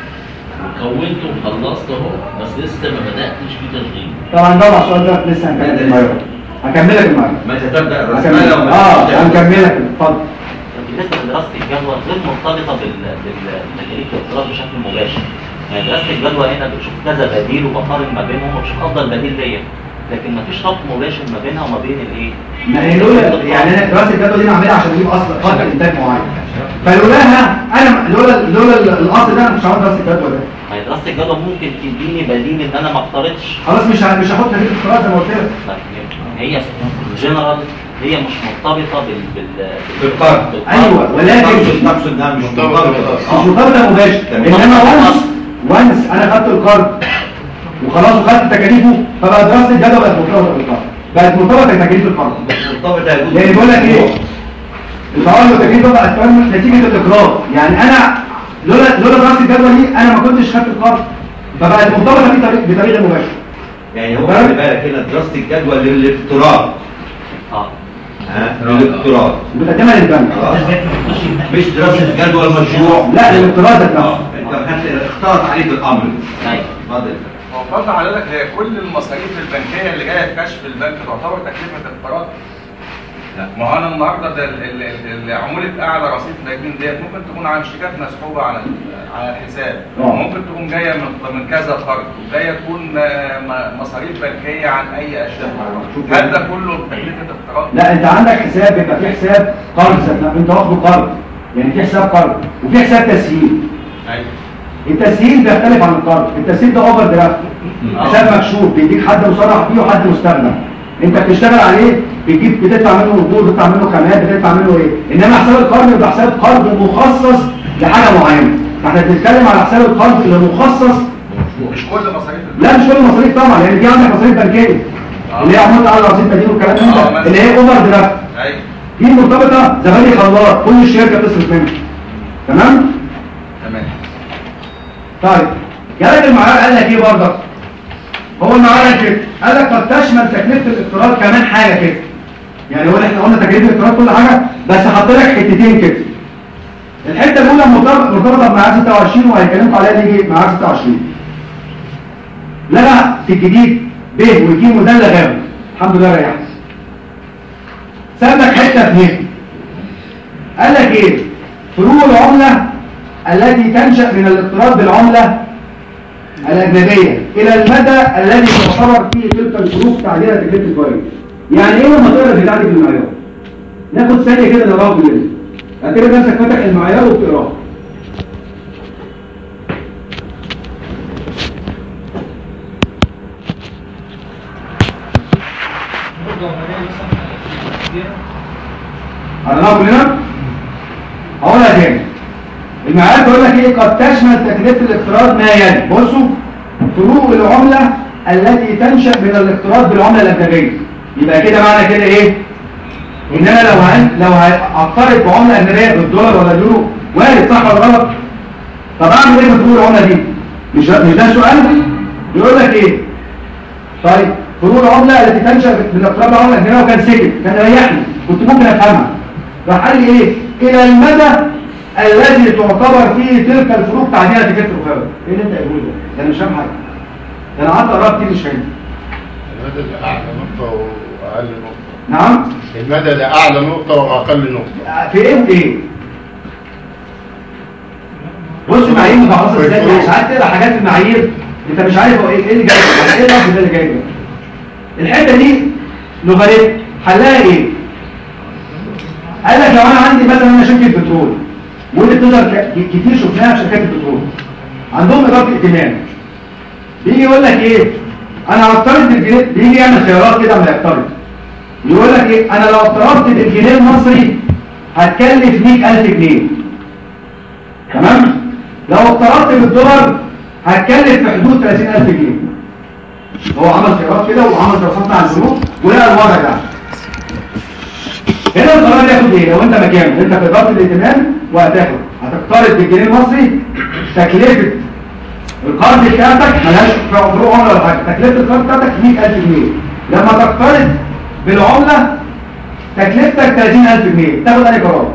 وكونته وخلصت اهو بس لسه ما بداتش في تشغيل. طبعا ده السؤال ده لسه هنكمل المعايير. هكملك المعايير. متى تبدا الرسمله وما اه هنكملك اتفضل. بالنسبه لدراسه الجدوى غير مرتبطه بال بال بالاقتراض بشكل مباشر. يعني دراسه الجدوى هنا بتشوف كذا بديل وبقارن ما بينهم وبشوف افضل بديل ليا، لكن مفيش ربط مباشر ما بينها وما بين الايه؟ ما هي لولا يعني انا دراسه الجدوى دي بعملها عشان اجيب اصل خط انتاج معين. فلولاها انا لولا لولا الاصل ده انا مش هعمل دراسه الجدوى ده. ما هي دراسه الجدوى ممكن تديني بديل ان انا ما اقترضش. خلاص مش مش هاخد نتيجه الاقتراض زي ما قلت لك. هي جنرال هي مش مرتبطه بال بال بالقرض. ايوه ولكن تقصد انها مش مرتبطه مش مرتبطه مباشر. انما وانس وانس انا خدت القرض وخلاص وخدت تكاليفه فبقى دراسه الجدوى بقت مرتبطه بالقرض. بقت مرتبطه بتكاليف القرض. مرتبطه يعني بقول لك ايه؟ التعامل والتكاليف بقت كمان نتيجه الاقراض. يعني انا لولا لولا دراسه الجدوى دي انا ما كنتش خدت القرض فبقت مرتبطه بيه بطريقه مباشره. يعني هو خلي بالك هنا دراسه الجدوى للاقتراض. اه ها للاقتراض بتقدمها للبنك. مش دراسه جدوى المشروع. لا للاقتراض ده اه انت اختارت عليك الامر. ايوه اتفضل. هو برضه حضرتك هي كل المصاريف البنكيه اللي جايه في كشف البنك تعتبر تكلفه اقتراض؟ لا ما هو انا النهارده ده عموله اعلى رصيد مدين ديت ممكن تكون عن شيكات مسحوبه على على الحساب، ممكن تكون جايه من من كذا قرض، وجايه تكون مصاريف بنكيه عن اي اشياء. هل ده كله تكلفه اقتراض؟ لا انت عندك حساب بيبقى فيه حساب قرض انت واخده قرض، يعني في حساب قرض وفي حساب تسهيل. ايوه التسهيل بيختلف عن القرض. التسهيل ده اوفر درافت حساب مكشوف بيديك حد مصرح فيه وحد مستخدم انت بتشتغل عليه بتجيب بتدفع منه نقود بتدفع منه خامات بتدفع منه ايه. انما حساب القرض بيبقى حساب قرض مخصص لحاجه معينه. احنا بنتكلم على حساب القرض اللي مخصص مش كل مصاريف لا مش كل المصاريف طبعا. يعني في عندك مصاريف بنكيه اللي هي عمولة على رصيد بديل والكلام ده اللي هي اوفر درافت. ايوه دي مرتبطه زبادي خلاط كل الشركه بتصرف منها. تمام؟ تمام. طيب جالك المعيار قال لك ايه برضه؟ هو المعيار كده قال لك قد تشمل تكلفه الاقتراض كمان حاجه كده. يعني هو احنا قلنا تكلفه الاقتراض كل حاجه بس حط لك حتتين كده. الحته الاولى مرتبطه بمعيار ستة وعشرين وهيكلمكم عليها نيجي معيار ستة وعشرين. لغى في الجديد ب وج وده اللي غاب. الحمد لله ريحت. ساب لك حته في هنا. قال لك ايه؟ فروق العمله التي تنشأ من الاقتراض بالعمله الاجنبيه الى المدى الذي تعتبر فيه تلك الفروق تعديلها تكلفه الفوائد. يعني ايه لما تقرا البتاع دي في المعيار؟ ناخد ثانيه كده نقراها كلنا. اعتبر نفسك فاتح المعيار وبتقراه. قرأناها كلنا؟ هقولها تاني. المعيار بيقول لك ايه؟ قد تشمل تكلفه الاقتراض ما يلي. بصوا فروق العمله التي تنشأ من الاقتراض بالعمله الاجنبيه. يبقى كده معنى كده ايه؟ ان انا لو هن... لو هقترض بعمله اجنبيه بالدولار ولا اليورو وارد صح ولا غلط؟ طب اعمل ايه بفروق العمله دي؟ مش مش ده سؤال؟ بيقول لك ايه؟ طيب فروق العمله التي تنشأ من الاقتراض بالعمله الاجنبيه وكان سكت كان ريحني كنت ممكن افهمها. راح قال لي ايه؟ الى المدى الذي تعتبر فيه تلك الفروق تعديلها تكلفه الفوائد. ايه اللي انت قايله ده؟ ده انا مش فاهم حاجه. ده انا قعدت اقرا كتير مش فاهم. المدى الاعلى نقطه واقل نقطه. نعم؟ المدى الاعلى نقطه واقل نقطه. في ايه وايه؟ بص المعايير متخصصه ازاي؟ مش عارف تقرا حاجات في المعايير انت مش عارف هو ايه ايه اللي جاي ايه اللفظ ده اللي جاي ده. الحته دي لغريت حلها ايه؟ قال لك لو انا عندي مثلا انا شركه بترول ودي بتظهر كتير شفناها في شركات البترول عندهم اداره ائتمان بيجي يقول لك ايه؟ انا هقترض بالجنيه بيجي يعمل خيارات كده ما يقترض يقول لك ايه؟ انا لو اقترضت بالجنيه المصري هتكلف مئة ألف جنيه تمام؟ لو اقترضت بالدولار هتكلف في حدود ثلاثين ألف جنيه. هو عمل خيارات كده وعمل دراسات على البنوك ولقى الوضع ده. هنا القرار ياخد ايه؟ لو انت مكانه انت في اداره الائتمان وهتاخد هتقترض بالجنيه المصري تكلفه القرض بتاعتك ملهاش فروق عمله ولا حاجه، تكلفه القرض بتاعتك مئة ألف جنيه. لما تقترض بالعمله تكلفتك ثلاثين ألف جنيه، تاخد انهي قرار؟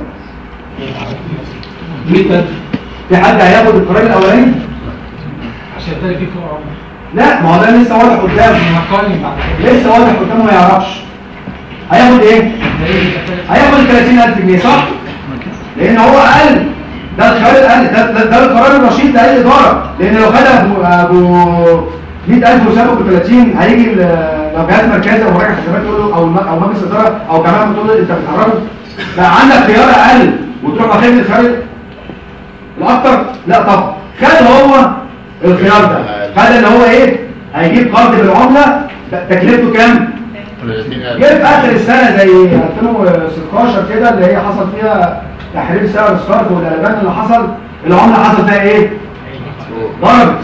مئة ألف. في حد هياخد القرار الاولاني؟ عشان تلاقي فيه فروق عمله. لا ما هو ده لسه واضح قدامه. لسه واضح قدامه ما يعرفش. هياخد ايه؟ هياخد ثلاثين ألف جنيه صح؟ لان هو اقل ده الخيار الاقل ده, ده, ده القرار الرشيد لاي اداره لان لو خد ابو ابو مئة ألف وسابه ب ثلاثين هيجي لو جهاز مركزي او مراجع حسابات يقول له او او مجلس اداره او كمان بتقول له انت بتحركه لا عندك خيار اقل وتروح واخد الخيار الاكثر. لا طب خد هو الخيار ده خد ان هو ايه؟ هيجيب قرض بالعمله تكلفته كام؟ جه في اخر السنه زي ألفين وستاشر كده اللي هي حصل فيها تحرير سعر الصرف والقلبان اللي حصل العمله حصل فيها ايه؟ ضربت.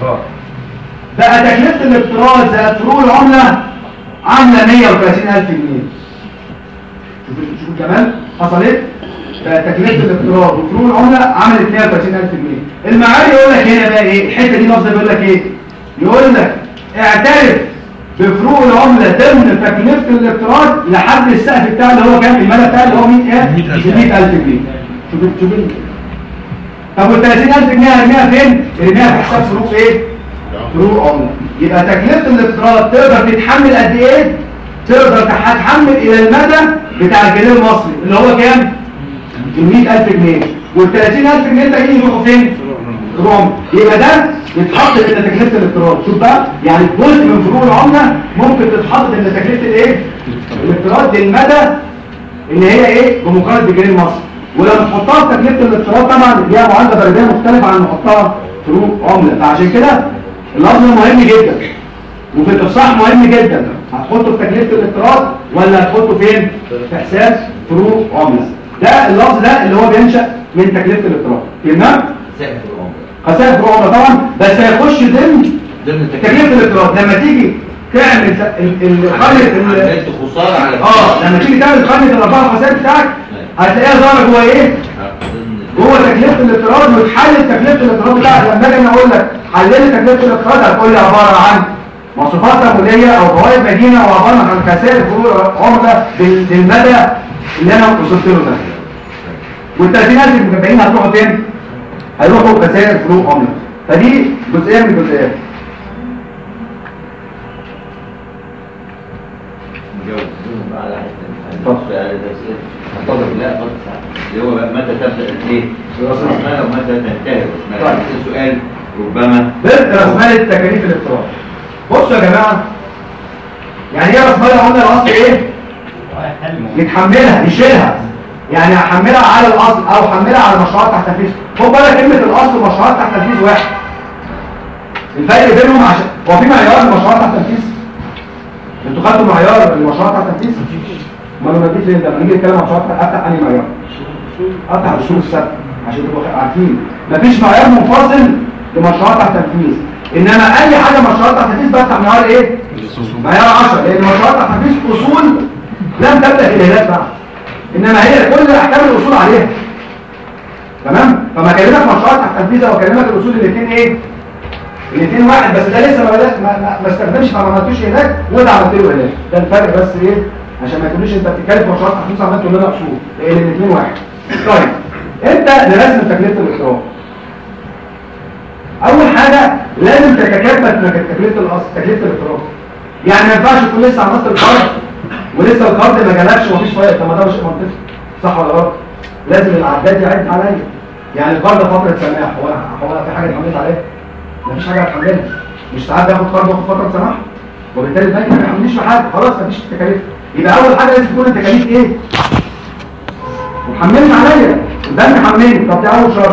بقى تكلفه الاقتراض زائد فروق العمله عامله مئة وثلاثين ألف جنيه. شوفوا شوفوا كمان حصل ايه؟ بقى تكلفه الاقتراض وفروق العمله عملت مئة وثلاثين ألف جنيه. المعاري يقول لك هنا بقى ايه؟ الحته دي لفظ بيقول لك ايه؟ يقول لك اعترف بفروق العمله ضمن تكلفه الاقتراض لحد السقف بتاعه اللي هو كام؟ المدى بتاعه اللي هو مئة ألف جنيه. شوف شوف طب وال ثلاثين ألف جنيه هرميها فين؟ ارميها في حساب فروق ايه؟ فروق عمله. يبقى تكلفه الاقتراض تقدر تتحمل قد ايه؟ تقدر تتحمل الى المدى بتاع الجنيه المصري اللي هو كام؟ مئة ألف جنيه. وال ثلاثين ألف جنيه التانيين يروحوا فين؟ فروق عمله. يبقى ده يتحط في تكلفه الاقتراض. شوف بقى يعني جزء من فروق العمله ممكن تتحط في تكلفه الايه؟ الاقتراض للمدى اللي هي ايه؟ بمقارنه بالجنيه المصري. ولما تحطها في تكلفه الاقتراض طبعا ليها معادله ضريبيه مختلفه عن نحطها فروق عمله. فعشان كده اللفظ مهم جدا وفي الافصاح مهم جدا. هتحطه في تكلفه الاقتراض ولا هتحطه فين؟ في حساب فروق عمله. ده اللفظ ده اللي هو بينشا من تكلفه الاقتراض. تمام؟ سعر العمله خسائر فروق عمله طبعا بس هيخش ضمن ضمن تكلفه الاقتراض. لما تيجي تعمل القرية عملت خساره على اه لما تيجي تعمل قرية الارباح الخسائر بتاعك هتلاقيها ظاهره جوه ايه؟ جوه تكلفه الاقتراض، وتحلل تكلفه الاقتراض بتاعك. لما اجي انا اقول لك حلل تكلفه الاقتراض هتقول لي عباره عن مصروفات تمويليه او فوائد مدينه، او عباره عن خسائر فروق عمله بالمدى اللي انا وصلت له ده. وال ثلاثين ألف المتابعين هتروحوا فين؟ هيروحوا خسائر فروق عمله. فدي جزئيه من الجزئيات. هنتظر لا فرق ساعة اللي هو بقى متى تبدأ الايه؟ راس المال ومتى تنتهي راس المال. السؤال ربما بدء راس مال التكاليف الاقتراض. بصوا يا جماعة، يعني ايه راس مال؟ قلنا الاصل ايه؟ يتحملها يشيلها، يعني احملها على الاصل او احملها على مشروعات تحت تنفيذ. خد بالك كلمة الاصل ومشروعات تحت تنفيذ واحد. الفرق بينهم عشان هو في معيار لمشروعات تحت تنفيذ؟ انتوا خدتوا معيار للمشروعات تحت تنفيذ؟ ما انا بديت ليه لما نيجي نتكلم عن مشروعات افتح انهي معيار؟ افتح الاصول الثابته عشان تبقوا عارفين مفيش معيار منفصل لمشروعات تحت تنفيذ. انما اي حاجه مشروعات تحت تنفيذ بفتح معيار ايه؟ معيار عشرة، لان مشروعات تحت تنفيذ اصول لم تبدا في الهلال بعد، انما هي كل احكام الاصول عليها. تمام؟ فما كلمك مشروعات تحت تنفيذ او كلمك الاصول الاثنين ايه؟ الاثنين واحد، بس ده لسه ما ما, ما استخدمش ما عملتوش هناك وده عملت له هناك. ده الفرق بس ايه؟ عشان ما تقوليش انت بتتكلم في مشروعات تحت عملت لنا اصول، لان الاثنين واحد. طيب انت لازم تكلفه الاقتراض. اول حاجه لازم تتكافئ تكلفه الاصل تكلفه الاقتراض. يعني ما ينفعش تكون لسه عملت القرض ولسه القرض ما جالكش ومفيش فايده. طب ما ده مش منطقي، صح ولا غلط؟ لازم العداد يعد عليا. يعني القرض فتره سماح، هو هو في حاجه اتحملت عليها؟ مفيش حاجه هتحملها. مش ساعات بياخد قرض واخد فتره سماح، وبالتالي البنك ما بيحملنيش في حاجه، خلاص مفيش تكاليف. يبقى اول حاجه لازم تكون التكاليف ايه؟ وحملت عليا، البنك حملني. طب ده اول شرط.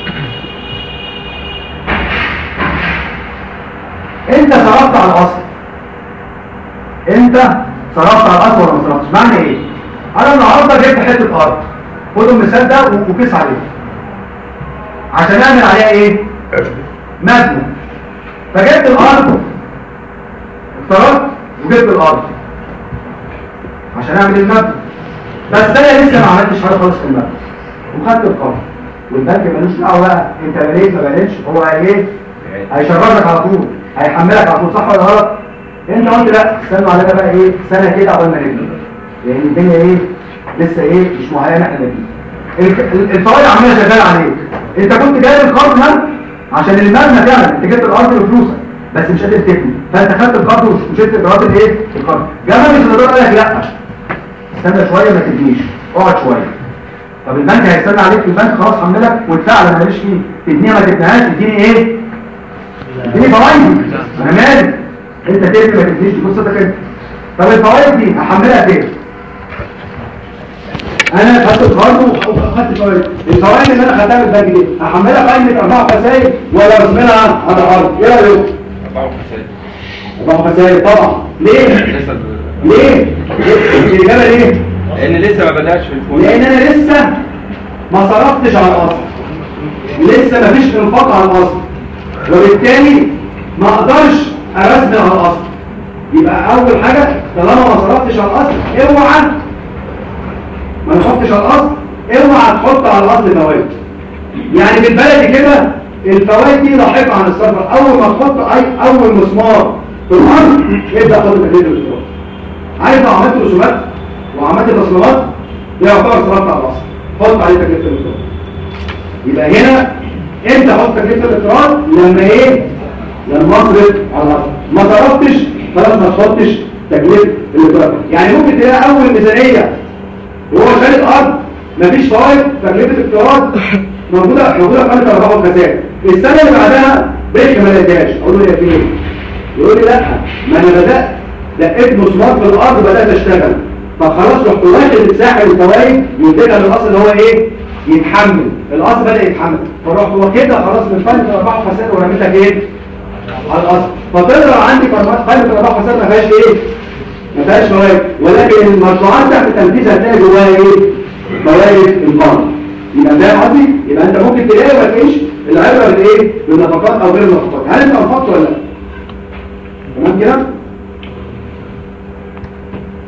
انت صرفت على الاصل. انت صرفت على الاصل ولا ما صرفتش؟ معنى ايه؟ انا النهارده جبت حته ارض، خد المثال ده وقيس عليه عشان اعمل عليها ايه؟ مبنى. فجبت الارض افترضت وجبت الارض عشان اعمل المبنى، بس انا لسه ما عملتش حاجه خالص في المبنى وخدت القرض، والبنك ملوش دعوه بقى انت بنيت ما بنيتش، هو ايه؟ هيشرجك على طول، هيحملك على طول، صح ولا غلط؟ انت قلت لا استنوا علينا بقى ايه سنه كده قبل ما نبني، لان الدنيا ايه لسه ايه مش مهيئه احنا نبني. الفوائد عماله شغاله عليك. انت كنت جايب القرض ده عشان المبنى فعلا، انت جبت الارض بفلوسك بس مش قادر تبني، فانت خدت القرض وشلت اجراءات الايه؟ القرض. جه مجلس الاداره قال لك لا استنى شويه ما تبنيش، اقعد شويه. طب البنك هيستنى عليك؟ البنك خلاص حملك وادفع انا ماليش فيه، تبنيها ما تبنيهاش اديني ايه؟ اديني فوائد. انا مالي؟ انت تبني ما تبنيش دي قصتك انت. طب الفوائد دي هحملها فين؟ انا خدت القرض وخدت فوائد، الفوائد اللي انا خدتها من البنك دي هحملها قائمه ارباح وخسائر ولا رسمها على الارض؟ ايه رايك؟ ارباح وخسائر. ارباح وخسائر طبعا. ليه؟ ليه؟ الاجابه ليه؟ لان لسه ما بدأش في الفوائد. لان انا لسه ما صرفتش على الاصل، لسه ما فيش انفاق على الاصل، وبالتالي ما اقدرش ارسم على الاصل. يبقى اول حاجه طالما ما صرفتش على الاصل اوعى ما نحطش على الاصل، اوعى تحط على الاصل فوائد. يعني بالبلدي كده الفوائد دي لاحقه عن الصرف. اول ما تحط اي اول مسمار في الارض ابدا حط تكلفه الاقتراض. عارف لو عملت رسومات وعملت تصميمات ده يعتبر صرفت على الاصل، حط عليه تكلفه الاقتراض. يبقى هنا انت حط تكلفه الاقتراض لما ايه؟ لما اصرف على الاصل. ما صرفتش خلاص ما تحطش تكلفه الاقتراض. يعني ممكن تلاقي اول ميزانيه وهو شاري ارض مفيش فوائد، تكلفه الاقتراض موجوده موجوده في قائمه الارباح والخسائر. السنه اللي بعدها بيك ما لقيتهاش، اقول له يا فين؟ يقول لي لا ما انا بدات لقيت مسمار في الارض وبدات اشتغل، فخلاص رحت واخد ساحل الفوائد يديها للاصل اللي هو ايه؟ يتحمل. الاصل بدا يتحمل فرحت واخدها خلاص من قائمه الارباح والخسائر ورميتها فين؟ على الاصل. فطلع عندي قائمه الارباح والخسائر ما فيهاش ايه؟ ما فيهاش فوائد، ولكن المشروعات تحت التنفيذ هتلاقي جواها ايه؟ فوائد القرض. يبقى فاهم قصدي؟ يبقى انت ممكن تلاقي ما تلاقيش العبره بالايه؟ بالنفقات او غير النفقات. هل انت انفقت ولا لا؟ تمام كده؟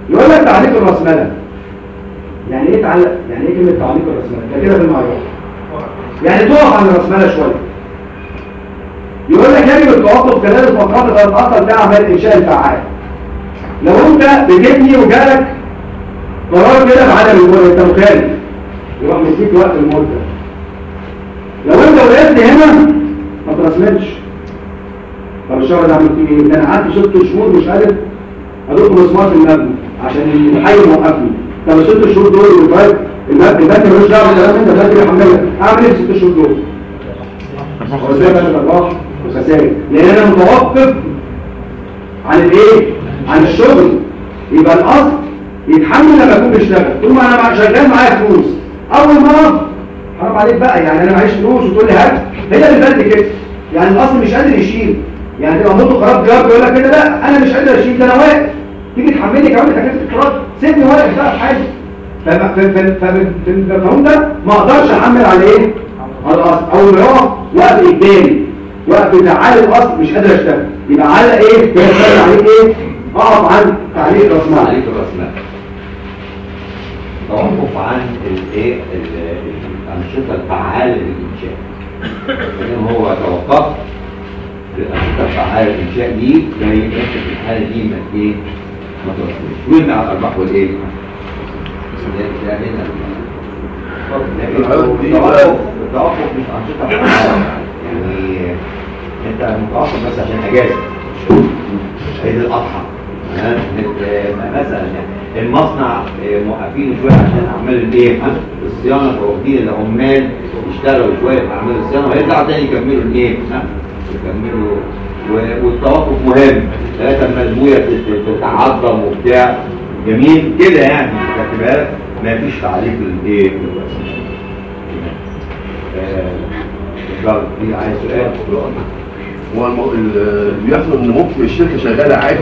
يقول لك تعليق الرأسمالة. يعني ايه تعلق؟ يعني ايه كلمة تعليق الرأسمالة؟ كده في المعيار. يعني تقف عن الرأسمالة شوية. يقول لك يجب التوقف خلال الفترات اللي تتأثر فيها عملية إنشاء الفعال. لو أنت بتبني وجالك قرار كده بعدم المدة، أنت مخالف، يروح مديك وقت المدة. لو أنت وقفت هنا ما ترسمتش. طب الشهر ده عملت فيه إيه؟ ده أنا قعدت ست شهور مش قادر أدق مسمار في المبنى عشان المحيي موقفني. طب الست شهور دول والبايب المبنى المبنى ملوش دعوة بالكلام أنت دلوقتي بيحملك. أعمل إيه في الست شهور دول؟ هو ازاي بقى الارباح وخسائر؟ لان انا متوقف عن الايه؟ عن الشغل. يبقى الاصل يتحمل لما اكون بشتغل. طول ما انا شغال معايا فلوس اول مره حرام عليك بقى، يعني انا معيش فلوس وتقول لي هات، هي اللي بلد كده. يعني الاصل مش قادر يشيل، يعني تبقى موضوع قرار جواب يقول لك كده لا انا مش قادر اشيل، ده انا واقف. تيجي تحملني كمان تكلفه القرار، سيبني واقف بقى في حاجه. ففي المفهوم ده ما اقدرش احمل على ايه؟ على الاصل. او اللي هو وقت اجباري، وقت فعال الاصل مش قادر اشتغل، يبقى على ايه؟ بيشتغل عليك ايه؟ اقف عن تعليق راس مال. تعليق راس مال. توقف عن الايه؟ الانشطه الفعاله للانشاء. لان هو توقف الانشطه الفعاله للانشاء دي زي ما في الحاله دي ما ايه؟ ما توقفش. وين على الارباح والايه؟ ده هنا التوقف التوقف مش أنشطة فعالة. يعني أنت متوقف بس عشان أجازة عيد الأضحى مثلا، يعني المصنع موقفينه شوية عشان أعمال الإيه؟ الصيانة، واخدين العمال يشتغلوا شوية في أعمال الصيانة ويرجعوا تاني يكملوا الإيه؟ يكملوا. والتوقف مهم لما المويه تتعظم وبتاع جميل كده، يعني خدت بالك ما فيش تعليق للايه؟ آه في عايز سؤال. هو اللي بيحصل ان ممكن الشركه شغاله عادي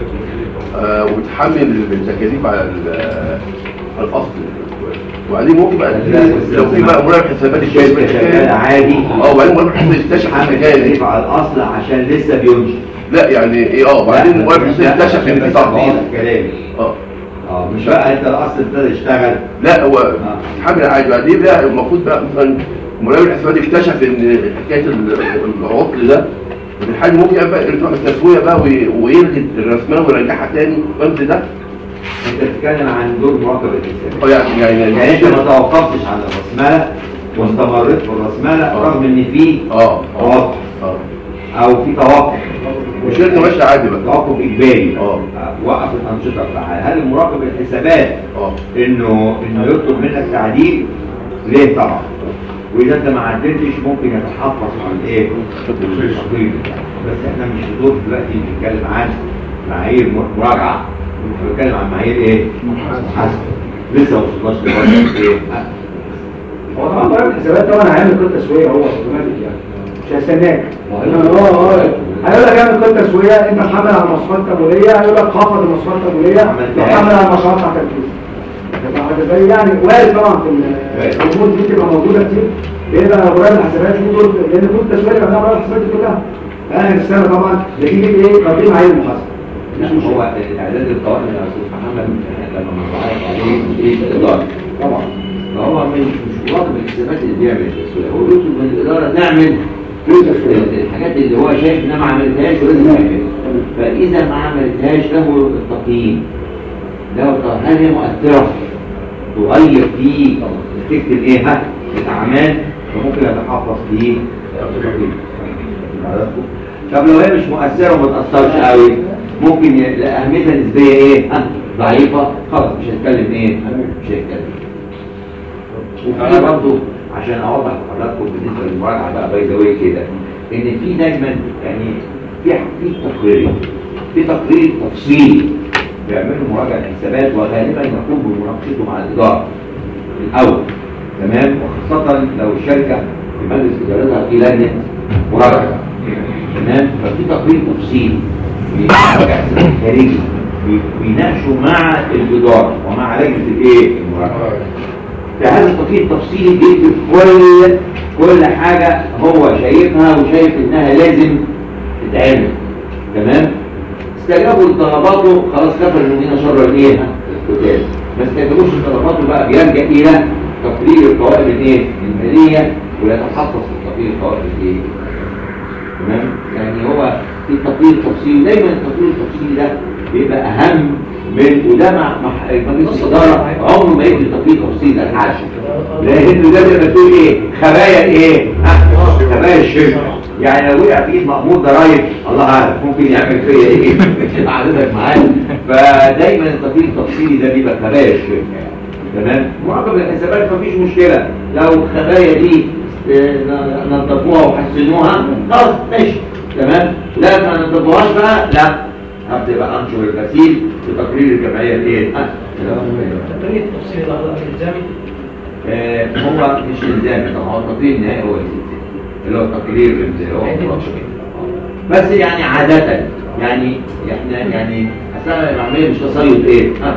آه وتحمل التكاليف على الاصل، وبعدين ممكن بقى لو في بقى مراقب حسابات الشركه شغاله عادي اه وبعدين مراقب حسابات اكتشف حمل التكاليف على الاصل عشان لسه بينشئ. لا يعني ايه اه وبعدين مراقب حسابات اكتشف ان في تعطيل كلامي اه اه مش بقى انت الاصل ابتدى يشتغل. لا هو حمل عادي. بعدين بقى المفروض بقى مثلا مراقب الحسابات اكتشف ان حكايه العطل ده في الحاجه ممكن بقى يروح التسويه بقى ويلغي الرسمه ويرجعها تاني. فهمت ده؟ انت بتتكلم عن دور مراقبه الحسابات. اه يعني يعني يعني انت ما توقفتش عن الرسمله واستمريت في الرسمله رغم ان في اه توقف اه او في توقف والشركه ماشيه عادي بقى توقف اجباري اه وقف الانشطه الفعاله. هل مراقب الحسابات اه انه انه يطلب منك تعديل؟ ليه؟ طبعا. واذا انت ما عدلتش ممكن يتحفظ عن ايه؟ التقييم. بس احنا مش في دور دلوقتي بنتكلم عن معايير مراجعه، بنتكلم عن معايير ايه؟ محاسبه. لسه ما وصلناش لمرحله ايه؟ هو طبعا مراقب الحسابات طبعا هيعمل كود تسويه، هو اوتوماتيك يعني مش هيستناك. اه اه هيقول لك اعمل كود تسويه، انت محمل على المواصفات التمويليه، هيقول لك خفض المواصفات التمويليه وحمل على المشروعات بتاعت الفلوس. يعني وارد طبعا في الامور دي تبقى موجوده كتير. بيبقى مراقب الحسابات له دور، لان كود التسويه اللي بيعملها مراقب الحسابات دي كلها اخر السنه طبعا نتيجه ايه؟ تقييم معايير المحاسبه. مش هو اعداد القوائم يا استاذ محمد لما بنصحك عليه ايه الاداره طبعا. فهو مش مش مراقب الحسابات اللي بيعمل التسويه، هو بيطلب من الاداره تعمل الحاجات اللي هو شايف انها ما عملتهاش ولازم يعملها. فاذا ما عملتهاش له التقييم، له هل هي مؤثره تغير في نتيجه الايه؟ ها الاعمال، فممكن يتحفظ في التقييم. طب لو هي مش مؤثره وما تاثرش قوي، ممكن اهميتها النسبيه ايه؟ ها ضعيفه، خلاص مش هنتكلم ايه؟ مش هنتكلم. وفي برضه عشان اوضح لحضراتكم بالنسبه للمراجعه بقى باي ذا واي كده، ان في دايما يعني في في تقرير في تقرير تفصيلي بيعملوا مراجعه الحسابات، وغالبا يقوم بمناقشته مع الاداره الاول، تمام؟ وخاصه لو الشركه في مجلس ادارتها في لجنه مراجعه، تمام؟ ففي تقرير تفصيلي بيراجع الحسابات الخارجي بيناقشوا مع الاداره ومع لجنه الايه؟ المراجعه. فهذا التقرير التفصيلي بيكتب كل كل حاجه هو شايفها وشايف انها لازم تتعمل، تمام؟ استجابوا لطلباته خلاص كفى المؤمنين شر الايه؟ القتال. ما استجابوش لطلباته بقى بيلجأ الى تقرير القوائم الايه؟ الماليه ويتحقق في تقرير القوائم الايه؟ تمام؟ يعني هو في التقرير التفصيلي دايما التقرير التفصيلي ده بيبقى اهم من وده مع مجلس الاداره عمره ما يدي تقرير تفصيلي للحاجه. لان ده زي ما تقول ايه؟ خبايا الايه؟ خبايا الشركه. يعني لو وقع في ايد مأمور ضرايب الله اعلم ممكن يعمل فيا ايه؟ عددك معاه. فدايما التقرير التفصيلي ده بيبقى خبايا الشركه. تمام؟ مراقبه الحسابات مفيش مشكله لو الخبايا دي ننظفوها وحسنوها خلاص ماشي تمام. لا ما ننظفوهاش بقى لا هبدا بقى انشر الغسيل بتقرير الجمعيه الايه؟ التقرير التفصيلي ده الزامي؟ هو مش الزامي طبعا، هو التقرير النهائي هو الالزامي اللي هو التقرير الالزامي هو بس يعني عاده يعني احنا يعني اصلا العمليه مش تصيد ايه؟ ها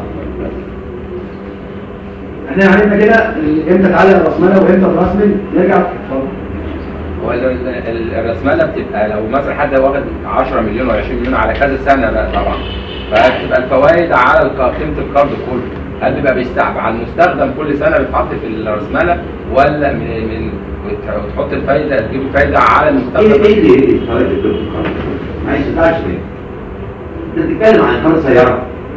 احنا عرفنا كده امتى تعلق الراسماله وامتى تراسمل نرجع اتفضل. هو الراسماله بتبقى لو مثلا حد واخد عشرة مليون ولا عشرين مليون على كذا سنه بقى طبعا، فبتبقى الفوائد على قيمه القرض كله. هل بيبقى بيستعب على المستخدم كل سنه بيتحط في الراسماله ولا من من وتحط الفايده تجيب الفايده على المستخدم؟ ايه ايه ايه فوائد القرض؟ معلش ما تعرفش ليه؟ انت بتتكلم عن قرض سياره.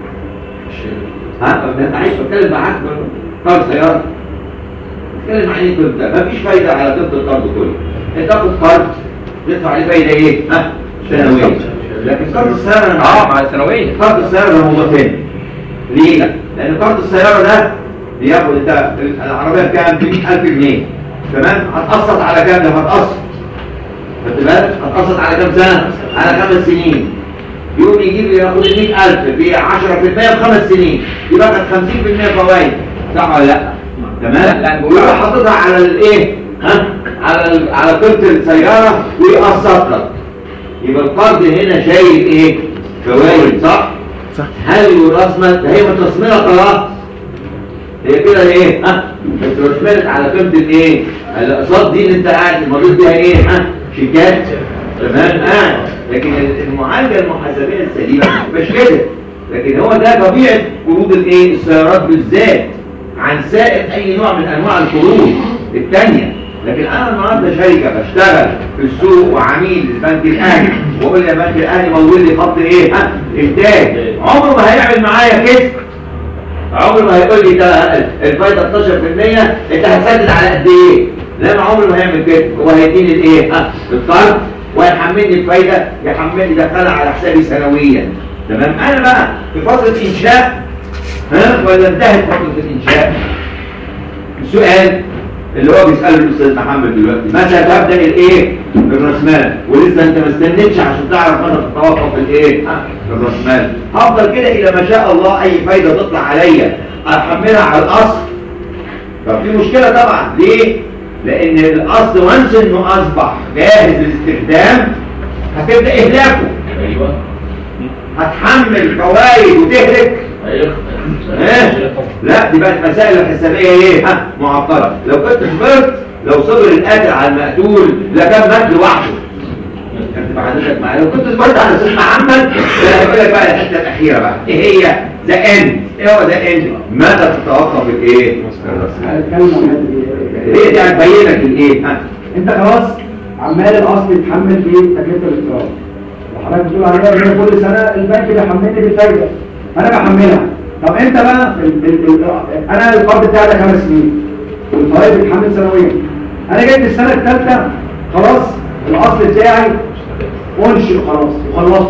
ها انا عايز اتكلم معاك قرض سياره. بتتكلم عن ايه قرض ده؟ مفيش فايده على قيمه القرض كله. انت تاخد قرض تدفع عليه فايده ايه؟ ها سنويه. لكن قرض السياره اه مع السنويه. قرض السياره ده موضوع تاني. ليه؟ لان قرض السياره ده بياخد انت العربيه بكام؟ مئة ألف جنيه تمام؟ هتقسط على كام ده؟ هتقسط خدت بالك؟ هتقسط على كام سنه؟ على خمس سنين. يقوم يجيب ياخد ال مئة ألف ب عشرة في المئة بخمس سنين يبقى خد خمسين في المئة فوائد صح ولا لا؟ تمام؟ ويروح حاططها على الايه؟ ها؟ على على قيمه السياره ويقسط لك. يبقى القرض هنا شايل ايه؟ فوائد صح؟ صح. هل يراسمل؟ ده هي مترسمله خلاص. هي كده ايه؟ ها؟ اترسملت على قيمه الايه؟ الاقساط دي اللي انت قاعد المفروض فيها ايه؟ ها؟ شيكات تمام؟ قاعد. لكن المعالجه المحاسبيه السليمه مش كده. لكن هو ده طبيعه قروض الايه؟ السيارات بالذات عن سائر اي نوع من انواع القروض الثانيه. لكن انا النهارده شركه بشتغل في السوق وعميل للبنك الاهلي واقول يا بنك الاهلي مول لي خط ايه؟ ها؟ انتاج. عمره ما هيعمل معايا كده. عمره ما هيقول لي ده الفايده اتناشر في المية انت هتسدد على قد ايه؟ لا ما عمره ما هيعمل كده. هو هيديني الايه؟ ها؟ القرض ويحملني الفايده يحملني دخلها على حسابي سنويا. تمام؟ انا بقى في فتره انشاء ها ولا انتهت فتره الانشاء؟ السؤال اللي هو بيسأله الأستاذ محمد دلوقتي متى تبدأ الإيه؟ الرأسمال ولسه أنت ما استنيتش عشان تعرف متى تتوقف الإيه؟ الرأسمال. هفضل كده إلى ما شاء الله أي فايدة تطلع عليا أحملها على الأصل. طب في مشكلة طبعا ليه؟ لأن الأصل وانس إنه أصبح جاهز للاستخدام هتبدأ إهلاكه. ايوه هتحمل فوائد وتهلك. ايوه ايه؟ لا دي بقت مسائل الحسابيه ايه؟ ها معقده. لو كنت صبرت لو صبر القاتل على المقتول لكان مات لوحده. كنت حضرتك معايا لو كنت صبرت على استاذ محمد ده هقول لك بقى الحته الاخيره بقى ايه هي؟ ذا اند. ايه هو ذا اند؟ متى تتوقف الايه؟ هي دي هتبين لك الايه؟ ها انت خلاص عمال الاصل يتحمل في تكلفه الاقتراض وحضرتك بتقول عليها ان كل سنه البنك بيحملني بالفايده انا بحملها. طب انت بقى ال ال ال انا القرض بتاعي ده خمس سنين والفوائد بتتحمل سنويا. انا جيت السنه الثالثه خلاص الاصل بتاعي انشئ خلاص وخلصته.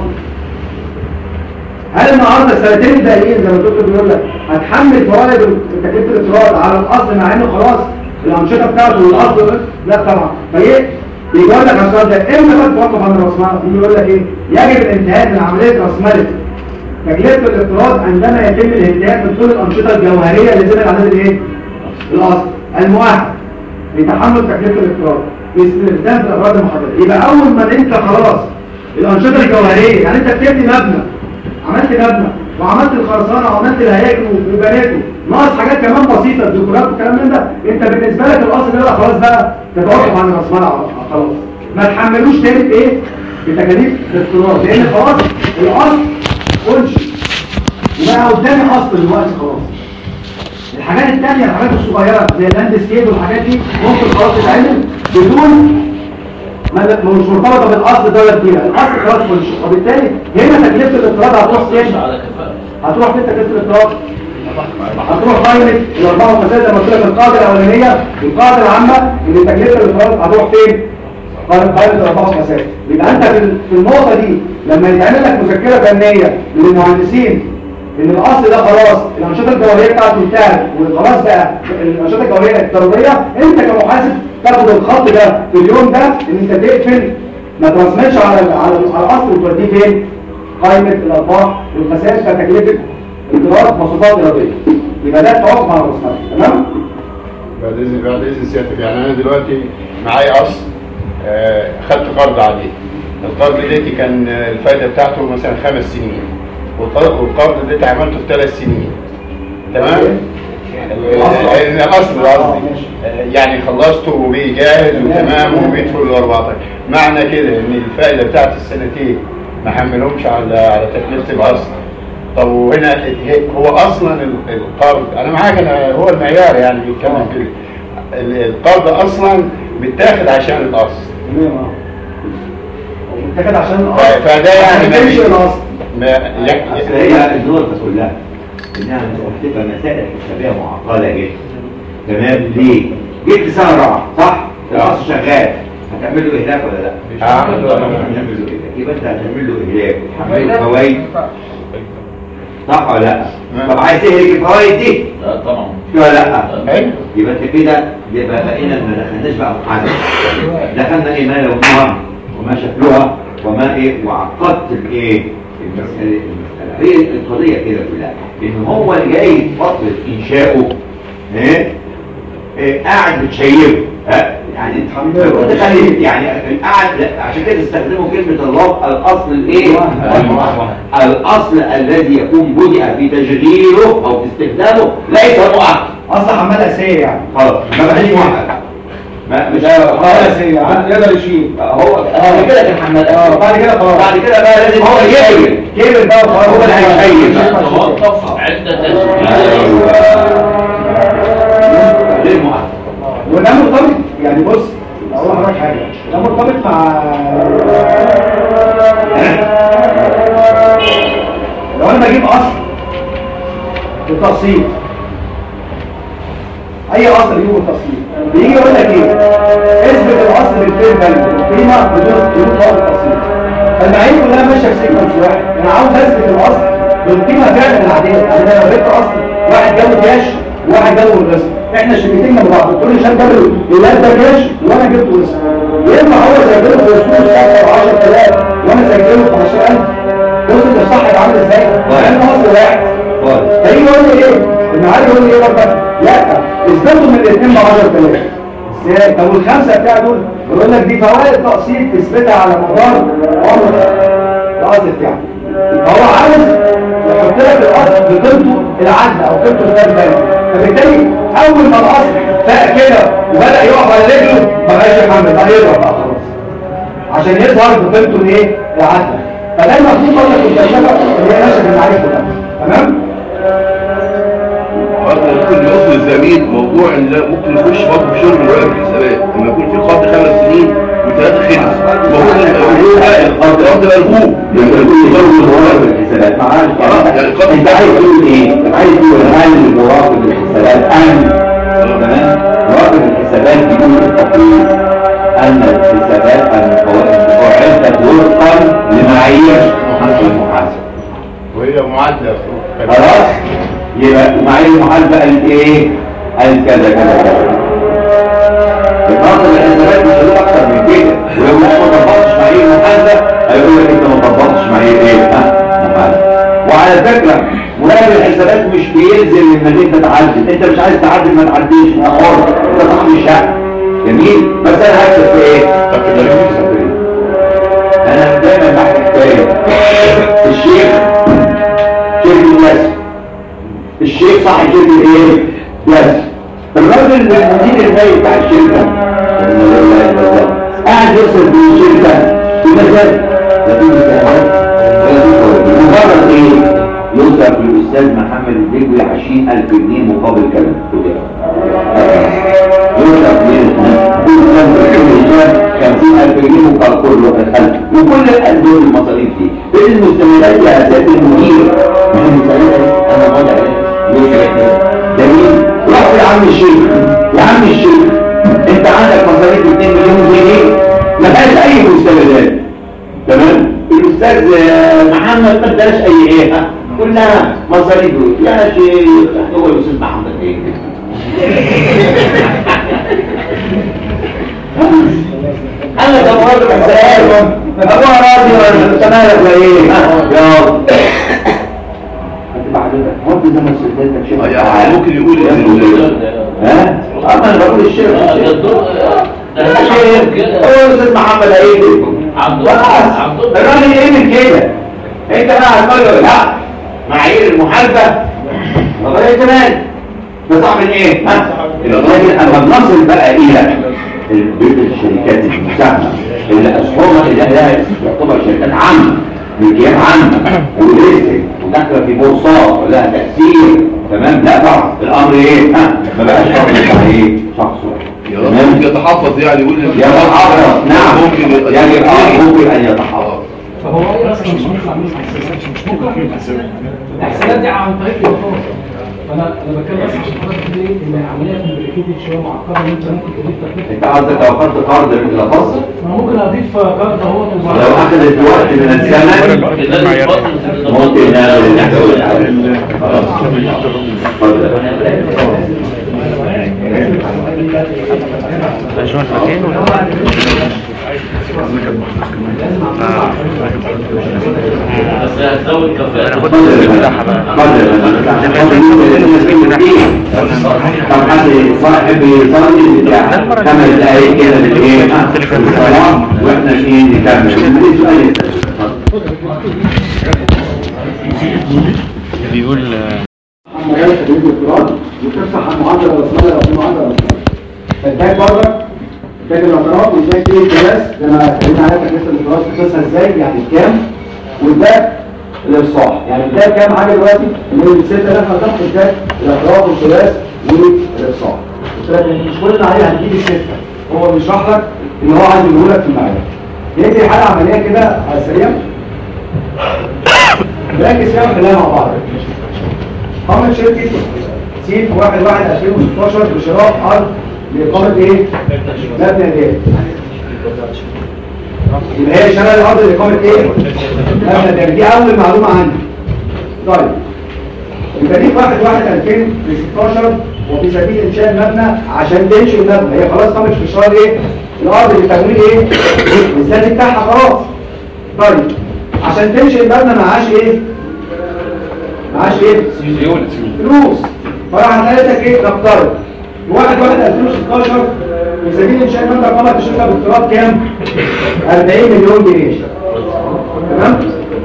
هل النهارده السنتين الباقيين زي ما الدكتور بيقول لك هتحمل فوائد تكلفه الاقتراض على الاصل مع انه خلاص الانشطه بتاعته والاصل؟ لا طبعا. فايه بيقول لك على السؤال ده امتى بقى توقف عن الراسمال؟ يقول لك ايه؟ يجب الانتهاء من عمليه راسمالة تكلفه الاقتراض عندما يتم الانتهاء من كل الانشطه الجوهريه اللي زي العدد الايه؟ الاصل المؤهل لتحمل تكلفه الاقتراض باستخدام في الافراد المحدده. يبقى اول ما انت خلاص الانشطه الجوهريه يعني انت بتبني مبنى عملت مبنى وعملت الخرسانه وعملت الهياكل وبنيته ناقص حاجات كمان بسيطه الديكورات والكلام من ده انت بالنسبه لك الاصل ده خلاص بقى تتوقف عن الراسمال خلاص ما تحملوش تاني في ايه؟ بتكاليف الاقتراض، لان خلاص الاصل انشئ وبقى قدامي اصل دلوقتي خلاص. الحاجات الثانيه الحاجات الصغيره زي اللاند سكيب والحاجات دي ممكن خلاص تتعمل بدون ما مش مرتبطه بالاصل دوله كبيره، الاصل خلاص انشئ، وبالتالي هنا تكلفه الاقتراض هتروح فين؟ هتروح فين تكلفه الاقتراض؟ هتروح قائمه الارباح والخسائر زي ما قلت لك القاعده الاولانيه والقاعده العامه ان تكلفه الاقتراض هتروح فين؟ قائمه الارباح والخسائر. يبقى انت في النقطه دي لما يتعمل لك مذكره فنيه للمهندسين ان الاصل ده خلاص الانشطه الجوهريه بتاعته انتهت وخلاص بقى الانشطه الجوهريه الافتراضيه، انت كمحاسب تاخد الخط ده في اليوم ده ان انت تقفل ما ترسمتش على على على الاصل وتوديه فين؟ قائمه الارباح والخسائر كتكلفه اجراءات مصروفات اراديه. يبقى ده التوافق مع الرسمات. تمام؟ بعد اذن بعد اذن سيادتك، يعني انا دلوقتي معايا اصل آه خدت قرض عليه، القرض دلوقتي كان الفائده بتاعته مثلا خمس سنين والقرض ده عملته في ثلاث سنين. تمام؟ الاصل قصدي يعني خلصته وبيه جاهز وتمام وبيدخل ال أربعتاشر، معنى كده ان الفائده بتاعت السنتين ما حملهمش على على تكلفه الاصل. طب وهنا هو اصلا القرض انا معاك، انا هو المعيار يعني بيتكلم كده، القرض اصلا بيتاخد عشان الاصل. تمام. بيتاخد عشان الاصل فده يعني ما يمشي الاصل. ما هي النقطة كلها إنها بتبقى مسائل حسابية معقدة جدا. تمام؟ ليه؟ جبت سنة رابعة صح؟ الأصل شغال، هتعمل له إهلاك ولا لا؟ هعمل له إهلاك، يبقى أنت هتعمل له إهلاك، هتعمل له فوايد صح ولا لا؟ طب عايز تهلك الفوايد دي؟ لا طبعا. ولا لا؟ يبقى أنت كده يبقى بقينا ما دخلناش بقى محاسبة. دخلنا إيه؟ ما لونها وما شكلها وما إيه؟ وعقدت الإيه؟ المسألة المسألة هي القضية كده كلها إن هو اللي جاي فترة إنشاؤه إيه إيه قاعد بتشيبه ها يعني أنت خليت يعني قاعد عشان كده استخدموا كلمة الله الأصل الإيه الأصل الذي يكون بدأ في تشغيله أو في استخدامه ليس مؤقت أصل عمال أسير يعني خلاص ما بقاش مؤقت ما مش خلاص يقدر يشيل هو بعد كده كان حماد بعد كده خلاص بعد كده بقى لازم هو يشيل كبر بقى خلاص هو اللي هيشيل توقف عند تشغيل غير مؤقت وده مرتبط يعني بص اقول لحضرتك حاجه ده مرتبط مع لو انا بجيب اصل بالتقسيط اي اصل بيجيبه بالتقسيط بيجي يقول لك ايه اثبت الاصل بالفير فاليو القيمه بدون بدون فرق التقسيط فالمعايير كلها ماشيه في سيكونس واحد انا عاوز اثبت الاصل بالقيمه فعلا العاديه يعني انا لو جبت اصل واحد جابه كاش وواحد جابه بالرسم احنا شركتين جنب بعض كل شاب جاب الولاد ده كاش وانا جبته رسم ينفع هو سجله في الفلوس عشرة آلاف وانا سجله ب خمستاشر ألف بص انت الصح هيتعامل ازاي؟ لان اصل واحد فيجي يقول لي ايه؟ المعالي يقول لي ايه برضه؟ لا اثبتوا من الاثنين ب عشرة آلاف ازاي؟ طب والخمسه بتاع دول يقول لك دي فوائد تقسيط تثبتها على مدار عمر الاصل بتاعك فهو عاوز يحط لك الاصل بقيمته العادله او قيمته الثابته فبالتالي اول ما الاصل فاق كده وبدا يقف على رجله ما بقاش يحمل بقى يضرب بقى خلاص عشان يظهر بقيمته الايه العادله فده المفروض برضه في الفلسفه اللي هي نشأت المعارف كلها تمام برضه ممكن يوصل الزميل موضوع ان لا ممكن يخش برضه في شغل مراقب الحسابات لما يكون في قرض خمس سنين وثلاثه خلص المفروض القرض ده مرغوب يعني يكون برضه مراقب الحسابات معاك يعني القرض انت عايز تقول ايه؟ انت عايز تقول هل مراقب الحسابات ان تمام مراقب الحسابات بيقول التقرير ان الحسابات الفوائد معدة وفقا لمعايير المحاسبه وهي معادله خلاص يبقى معايير المحاسبه قالت ايه؟ قالت كذا كذا كذا مراقب الحسابات مش هيقول اكتر من كده ولو مش ما طبقتش معايير المحاسبه هيقول لك انت ما طبقتش معايير ايه؟ ها؟ محاسبه وعلى فكره مراقب الحسابات مش بيلزم انك انت تعدل انت مش عايز تعدل ما تعدلش انت حر انت صاحب الشقه جميل بس انا هكتب في ايه؟ انا دايما بحكي حكايه الشيخ شيخ الناس الشيخ صاحب شركه ايه؟ ناس الراجل المدير المالي بتاع الشركه قاعد يصرف في الشركه مجال لا في مساهمات ولا في فوائد. مجرد ايه؟ يصرف للاستاذ محمد الدجوي عشرين ألف جنيه مقابل كلام يصرف للاستاذ خمسين ألف جنيه مقابل كل ألف، وكل الألف دول المصاريف دي بين المستمرات يا سيد المدير. مش المستمرات انا بقول عليها جميل. رحت يا عم الشيخ، يا عم الشيخ انت عندك مصاريف اتنين مليون جنيه ما فيهاش اي مستمرات، تمام؟ الاستاذ محمد ما اداش اي ايه كلها مصاريف يا شيخ. هو الاستاذ محمد ايه انا ده راجل حساب ابو راضي ولا تمالك ولا ايه؟ يلا هو انت زي ما سيادتك شيخ ممكن يقول ها؟ اما انا بقول الشيخ هو الاستاذ محمد ايه الراجل ايه من كده؟ انت بقى هتقول لا معايير المحاسبه وغير كمان ده صعب ايه؟ ها؟ لكن اما بنصل بقى الى الشركات المساهمه اللي اسهمها اللي لها تعتبر شركات عامه ملكيات عامه وريسك وداخله في بورصات ولها تاثير، تمام؟ لا طبعا الامر ايه؟ ها؟ ما بقاش شخص ايه؟ شخص ممكن يتحفظ يعني يقول يتحفظ. نعم ممكن يجب ممكن ان يتحفظ. فهو ايه اصلا مش ممكن اعمل مش ممكن اعمل حسابات الحسابات دي عن طريق الوقاص. فانا انا بتكلم بس عشان حضرتك ليه ان العمليه كومبليكيتد شويه معقده ان انت ممكن تضيف تكلفه. انت قصدك لو خدت قرض من الوقاص؟ انا ممكن اضيف قرض اهو لو اخذت وقت من الزمن ممكن نعمل نحول خلاص. شلون فاكين ولا بس هتزود كفاءة. انا كنت بفتحها بقى طب حد صاحب يصلي بتاع خمس دقايق كده بالايه الصلاه واحنا ايه نكمل. بيقول اما جاي تدريب الدكتوراه وتفتح عن معادله رسميه او في معادله رسميه فاداك بره اداك الاعتراف واداك ايه الكلاس زي ما اتكلمنا عليها في تكلفه الدكتوراه تخصصها ازاي يعني بكام، واداك الافصاح يعني اداك كام حاجه دلوقتي من السته اللي احنا هناخد اداك الاعتراف والكلاس والافصاح. قلت لك مش كل اللي عليه هتجيب السته، هو بيشرح لك اللي هو عايز يقوله لك في المعادله. يدي حاله عمليه كده على السريع نركز فيها ونحلها مع بعض. قامت شركة سين في واحد واحد ألفين وستاشر بشراء أرض لإقامة إيه؟ مبنى الإيه؟ يبقى هي شراء الأرض لإقامة إيه؟ مبنى الإيه؟ دي أول معلومة عندي. طيب بتاريخ واحد واحد ألفين وستاشر وفي سبيل إنشاء المبنى عشان تنشئ المبنى هي خلاص قامت في شراء إيه؟ الأرض لتمويل إيه؟ الذاتي بتاعها خلاص. طيب عشان تنشئ المبنى معاش إيه؟ معاش ايه؟ فلوس. فراح قالتك ايه؟ نفترض واحد واحد ألفين وستاشر في سبيل انشاء المبنى قامت الشركه باقتراض كام؟ أربعين مليون جنيه. تمام؟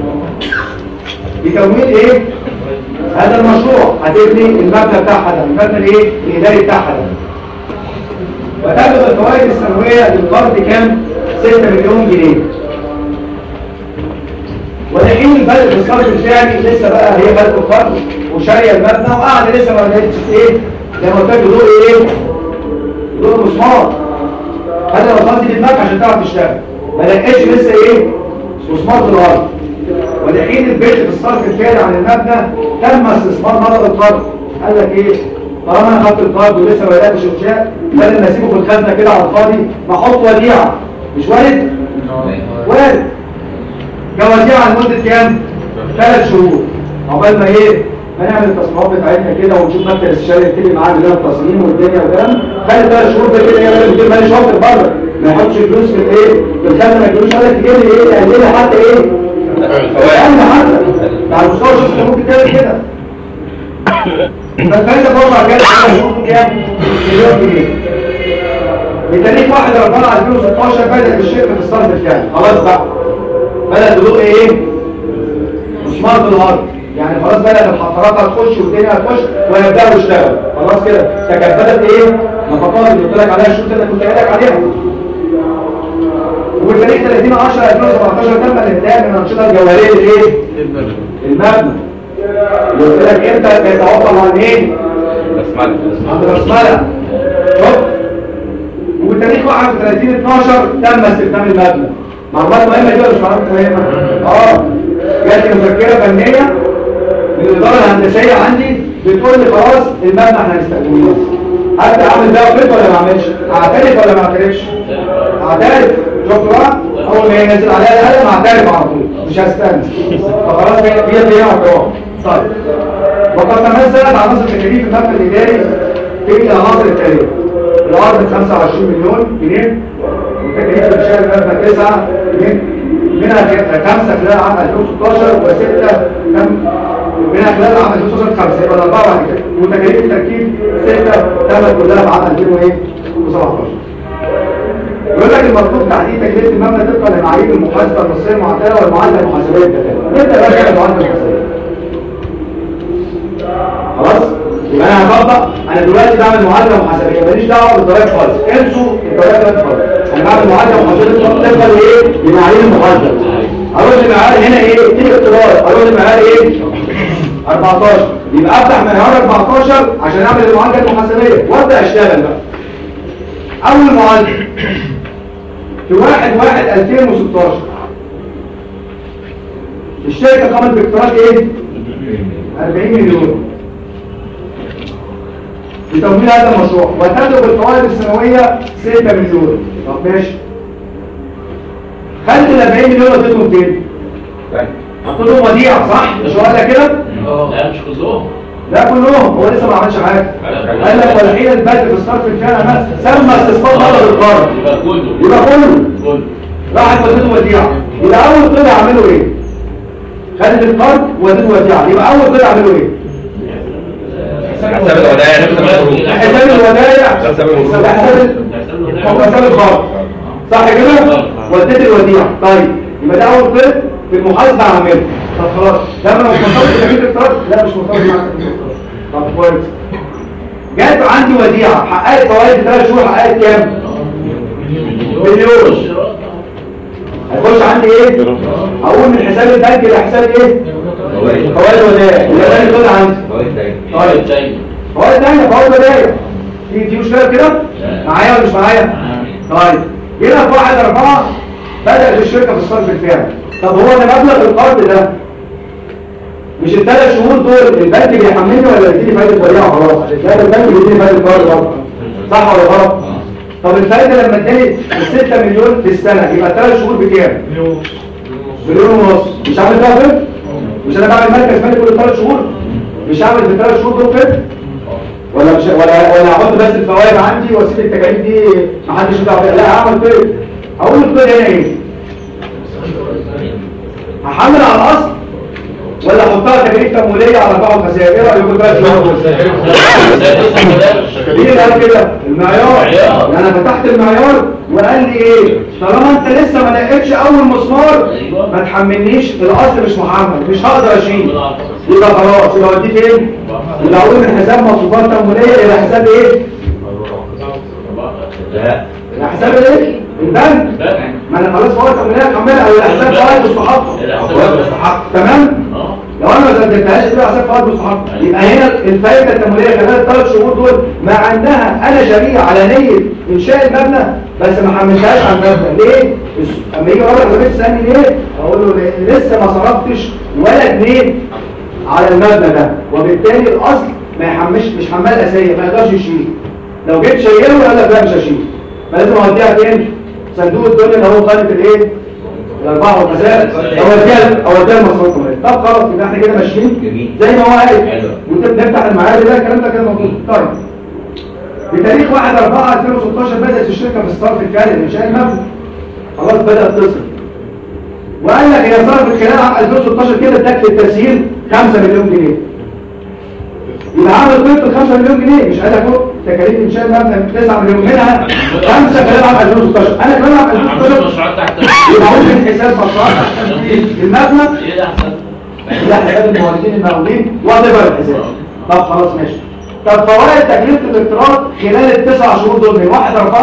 بتمويل ايه؟ هذا المشروع هتبني المبنى بتاعها ده، المبنى الايه؟ الاداري بتاعها ده. وتبلغ الفوائد السنويه للقرض كام؟ ستة مليون جنيه. ولكن البلد في الصرف الفعلي لسه بقى هي بلد القرض وشاريه المبنى وقاعده لسه ما لقيتش ايه زي ما قلت لك دور ايه؟ دور مسمار. هذا الرصاص دي في دماغك عشان تعرف تشتغل. ما لقيتش لسه ايه؟ مسمار في الارض. ولكن البيت في الصرف الفعلي عن المبنى تم استثمار مبلغ القرض. قال لك ايه؟ طالما انا خدت القرض ولسه ما بداتش انشاء بدل ما اسيبه في الخزنه كده على الفاضي ما احط وديعه. مش وارد؟ وارد. جوازيها على مدة كام؟ ثلاث شهور. عقبال ما ايه؟ ما نعمل التصميمات بتاعتنا كده ونشوف مكتب الاستشاري يتفق معاه بدل التصميم والدنيا والكلام. خلي ثلاث شهور ده كده يا راجل ماليش شاطر بره، ما يحطش فلوس في الايه؟ في الخزنه ما يجيبوش قال لك تجيب لي ايه؟ تقلل لي حتى ايه؟ تقلل حتى. على المستوى الشخصي ممكن تعمل كده. فالفايده برضه كام؟ كام؟ مليون جنيه. بتاريخ واحد أربعة ألفين وستاشر بدأت الشركه في الصرف الفعلي، خلاص بقى. بدأ تدوق ايه؟ مسمار في الارض، يعني خلاص بدأت الحفارات هتخش والدنيا هتخش ويبدأوا يشتغلوا، خلاص كده تكبدت ايه؟ نفقات اللي قلت لك عليها الشروط اللي كنت قايل لك عليها. وبتاريخ ثلاثين عشرة ألفين وسبعتاشر تم الانتهاء من الانشطه الجوهريه للايه؟ المبنى. قلت لك امتى بيتوقف عن ايه؟ عند البسمله. شوف وبتاريخ واحد وثلاثين اتناشر تم استخدام المبنى. معلومات مهمه دي ولا مش معلومات مهمه؟ اه جات لي مذكره فنيه من الاداره الهندسيه عندي بتقول لي خلاص المبنى احنا هنستخدمه. هبدا اعمل بقى وقت ولا ما اعملش؟ اعترف ولا ما اعترفش؟ اعترف. شوف بقى اول ما ينزل عليها القلم اعترف على طول مش هستنى. فخلاص هي هي هي اعتراف. طيب وقد تمثلت عناصر تكاليف المبنى الاداري في العناصر التاليه: الارض خمسة وعشرين مليون جنيه، وتكاليف انشاء المبنى تسعة جنيه، منها خمسة خلال عام ألفين وستاشر وستة منها خلال عام ألفين وستاشر خمسة يبقى أربعة بعد كده، وتكاليف التركيب ستة تمت كلها في عام ألفين وسبعتاشر. يقول لك المطلوب تحديد تكلفة المبنى طبقا لمعايير المحاسبة النصية المعتادة والمعادلة المحاسبية الداخلية. نبدأ بقى المعادلة المحاسبية. خلاص؟ يبقى أنا هطبق، أنا دلوقتي بعمل معادلة محاسبية ماليش دعوة بالضرايب خالص، انسوا الضرايب خالص. أنا بعمل معادلة محاسبية طبقا لإيه؟ لمعايير المحاسبة. أروح لمعيار هنا إيه؟ تيجي اضطرار، أروح لمعيار إيه؟ أربعتاشر. يبقى أفتح معيار أربعتاشر عشان أعمل المعادلة المحاسبية وأبدأ أشتغل بقى. أول معادلة في واحد واحد ألفين وستاشر الشركة قامت باقتراض ايه؟ أربعين مليون لتمويل هذا المشروع وتبلغ الفوائد السنوية ستة مليون. طب ماشي، خدت ال أربعين مليون وديتهم فين؟ حطيتهم وديعة صح؟ مش هو قال كده؟ لا مش كلهم. لا كلهم، هو لسه ما عملش حاجه. قال لك ولا حين البدء في الصرف الفعلي سمى استثمار طلب القرض يبقى كله يبقى كله كله راحت ودته وديعه. يبقى اول طلع عملوا ايه؟ خدت القرض ودته وديعه. يبقى اول طلع عملوا ايه؟ حساب الودائع حساب الودائع حساب حساب القرض صح كده؟ وديت الوديعه. طيب يبقى ده اول طلع في المحاسبه عملها. طب خلاص لما مش مرتبط بتكليف الاقتراض؟ لا مش مرتبط معاك تكليف الاقتراض. طب كويس، جت عندي وديعه حققت فوائد ثلاث شهور، حققت كام؟ مليون. هيخش عندي ايه؟ اقول من حساب البنك لحساب ايه؟ فوائد ودائع. يبقى ده كده عندي فوائد دايما. طيب فوائد دايما فوائد ودائع. في في مشكله كده؟ معايا ولا مش معايا؟ طيب جينا في واحد أربعة بدأت الشركه في الصرف الفعلي. طب هو انا مبلغ القرض ده مش الثلاث شهور دول البنك بيحملني ولا بيديني فايده وديعه خلاص؟ لا البنك بيديني فايده قرض برضه صح ولا غلط؟ طب الفايده لما اداني ال ستة مليون في السنه يبقى الثلاث شهور بكام؟ مليون مليون ونص. مش عامل فيها فين؟ مش انا بعمل مركز مالي كل ثلاث شهور؟ مش هعمل في الثلاث شهور دول فين؟ ولا مش ولا ولا هحط بس الفوائد عندي واسيب التكاليف دي محدش يدفع فيها؟ لا هعمل فين؟ هقول له كده هنا ايه؟ هحمل على الاصل ولا احطها تكاليف تمويليه على بعض الخسائر؟ ايه رايكم بقى يا شباب؟ ليه اللي قال كده؟ المعيار. انا فتحت المعيار وقال لي ايه؟ طالما انت لسه ما لقيتش اول مسمار ما تحملنيش الاصل مش محمل، مش هقدر اشيل. يبقى خلاص يبقى اوديه فين؟ اللي اقول من حساب مصروفات تمويليه الى حساب ايه؟ لا الى حساب ايه؟ البنك. ما انا خلاص فوائد تمويليه اكملها او الى حساب فوائد مستحقه. تمام؟ لو انا ما سددتهاش تبقى حساب فوائد مستحقه. يبقى هنا الفائده التمويليه خلال الثلاث شهور دول مع انها انا شريك على نيه انشاء المبنى بس ما حملتهاش على المبنى. ليه؟ اما يجي راجل الراجل يسالني ليه؟ اقول له لسه ما صرفتش ولا جنيه على المبنى ده، وبالتالي الاصل ما يحملش، مش حمال اساسيه ما يقدرش يشيل. لو جيت شايله قال لك لا مش هشيل، فلازم اوديها فين؟ صندوق الدنيا اللي هو قائمه الايه؟ الارباح والخسائر. اوديها اوديها المصروف كمان. طب خلاص يبقى احنا كده ماشيين زي ما هو قايل ونفتح المعاد ده الكلام ده كده موجود. طيب بتاريخ واحد أربعة ألفين وستاشر بدات الشركه في الصرف الفعلي لانشاء المبنى. خلاص بدات تصرف وقال لك هي صرفت خلال عام ألفين وستاشر كده ادت للتسهيل خمسة مليون جنيه. يبقى عامل قيمه ال خمسة مليون جنيه. مش قال لك اهو تكاليف انشاء المبنى تسعة مليون منها خمسة خلال عام ألفين وستاشر. انا كمان عام ألفين وستاشر يبقى ممكن حساب مشروعات المبنى لا حساب الموردين المقاولين وضبط الحساب. طب خلاص ماشي. طب فوائد تكلفه الاقتراض خلال التسع شهور دول من واحد أربعة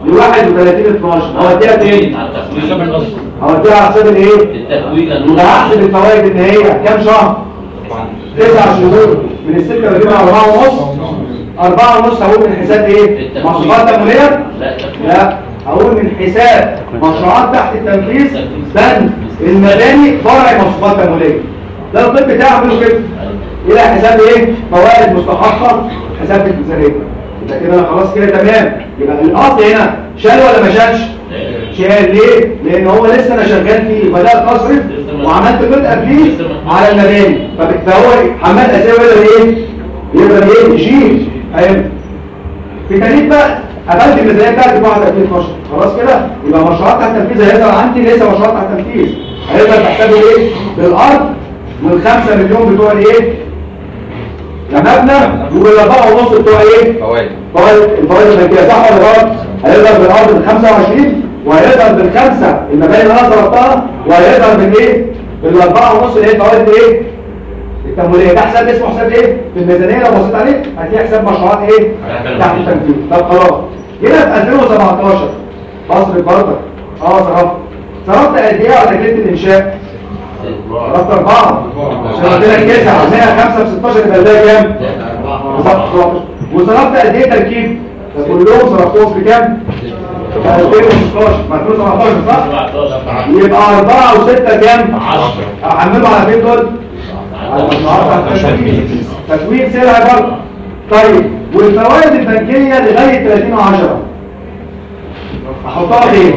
ل واحد وثلاثين اتناشر هوديها فين؟ هوديها على حساب الايه؟ التكوين يبقى هحسب الفوائد ان هي كام شهر؟ تسع شهور من الستة وثلاثين على أربعة ونص. أربعة ونص هقول من حساب ايه؟ مصروفات تمويلية؟ لا، هقول من حساب مشروعات تحت التنفيذ بند المباني فرع مصروفات تمويلية. ده الطب بتاعه اعمله كده الى حساب ايه؟ فوائد مستحقة حساب الميزانية. يبقى كده انا خلاص كده تمام. يبقى الاصل هنا شال ولا ما شالش؟ شال. ليه؟ لان هو لسه انا شغال فيه بدات اصرف وعملت جزء قبليه على المباني فهو عمال اساوي ولا ايه؟ يقدر ايه؟ يشيل. ايوه في تاريخ بقى قبلت الميزانيه بتاعتي ب واحد ألفين واتناشر خلاص كده. يبقى مشروعات تحت التنفيذ هيظهر عندي لسه مشروعات تحت التنفيذ هيظهر بحسابه ايه؟ بالارض والخمسة مليون بتوع الايه؟ كمبنى والاربعة ونص بتوع ايه؟ فوائد فوائد الفوائد البنكيه صح ولا غلط؟ هيظهر بالارض بال خمسة وعشرين وهيظهر بالخمسه المباني اللي انا ضربتها وهيظهر بالايه؟ بالاربعة ونص اللي هي فوائد ايه؟ التمويليه. ده حساب اسمه حساب ايه؟ في الميزانيه لو بصيت عليه هتلاقي حساب مشروعات ايه؟ تحت التنفيذ. طب خلاص هنا في ألفين وسبعتاشر اصرف برضك اه صرفت صرفت قد ايه على تكلفه الانشاء؟ صرفت أربعة عشان قلت لك تسعة عشان خمسة في ستاشر يبقى ده كام؟ بالظبط. وصرفت قد ايه تركيب؟ ده كلهم صرفتهم في كام؟ في ألفين وستاشر مع ألفين وسبعتاشر صح؟ يبقى أربعة وستة كام؟ عشرة. احمله على فين دول؟ على المشروعات على التنفيذ. تكوين سلع برضه. طيب والفوائد البنكيه لغايه ثلاثين عشرة احطها فين؟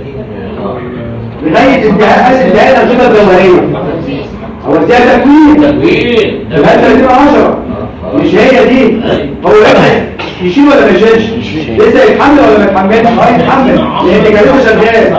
لغايه انتهاء انتهاء الانشطه الجوهريه. هو ازاي تكوين؟ تكوين لغايه ثلاثين عشرة مش هي دي. هو يشيل ولا ما يشيلش؟ لسه يتحمل ولا ما يتحملش؟ اه يتحمل لان كلمه شغال.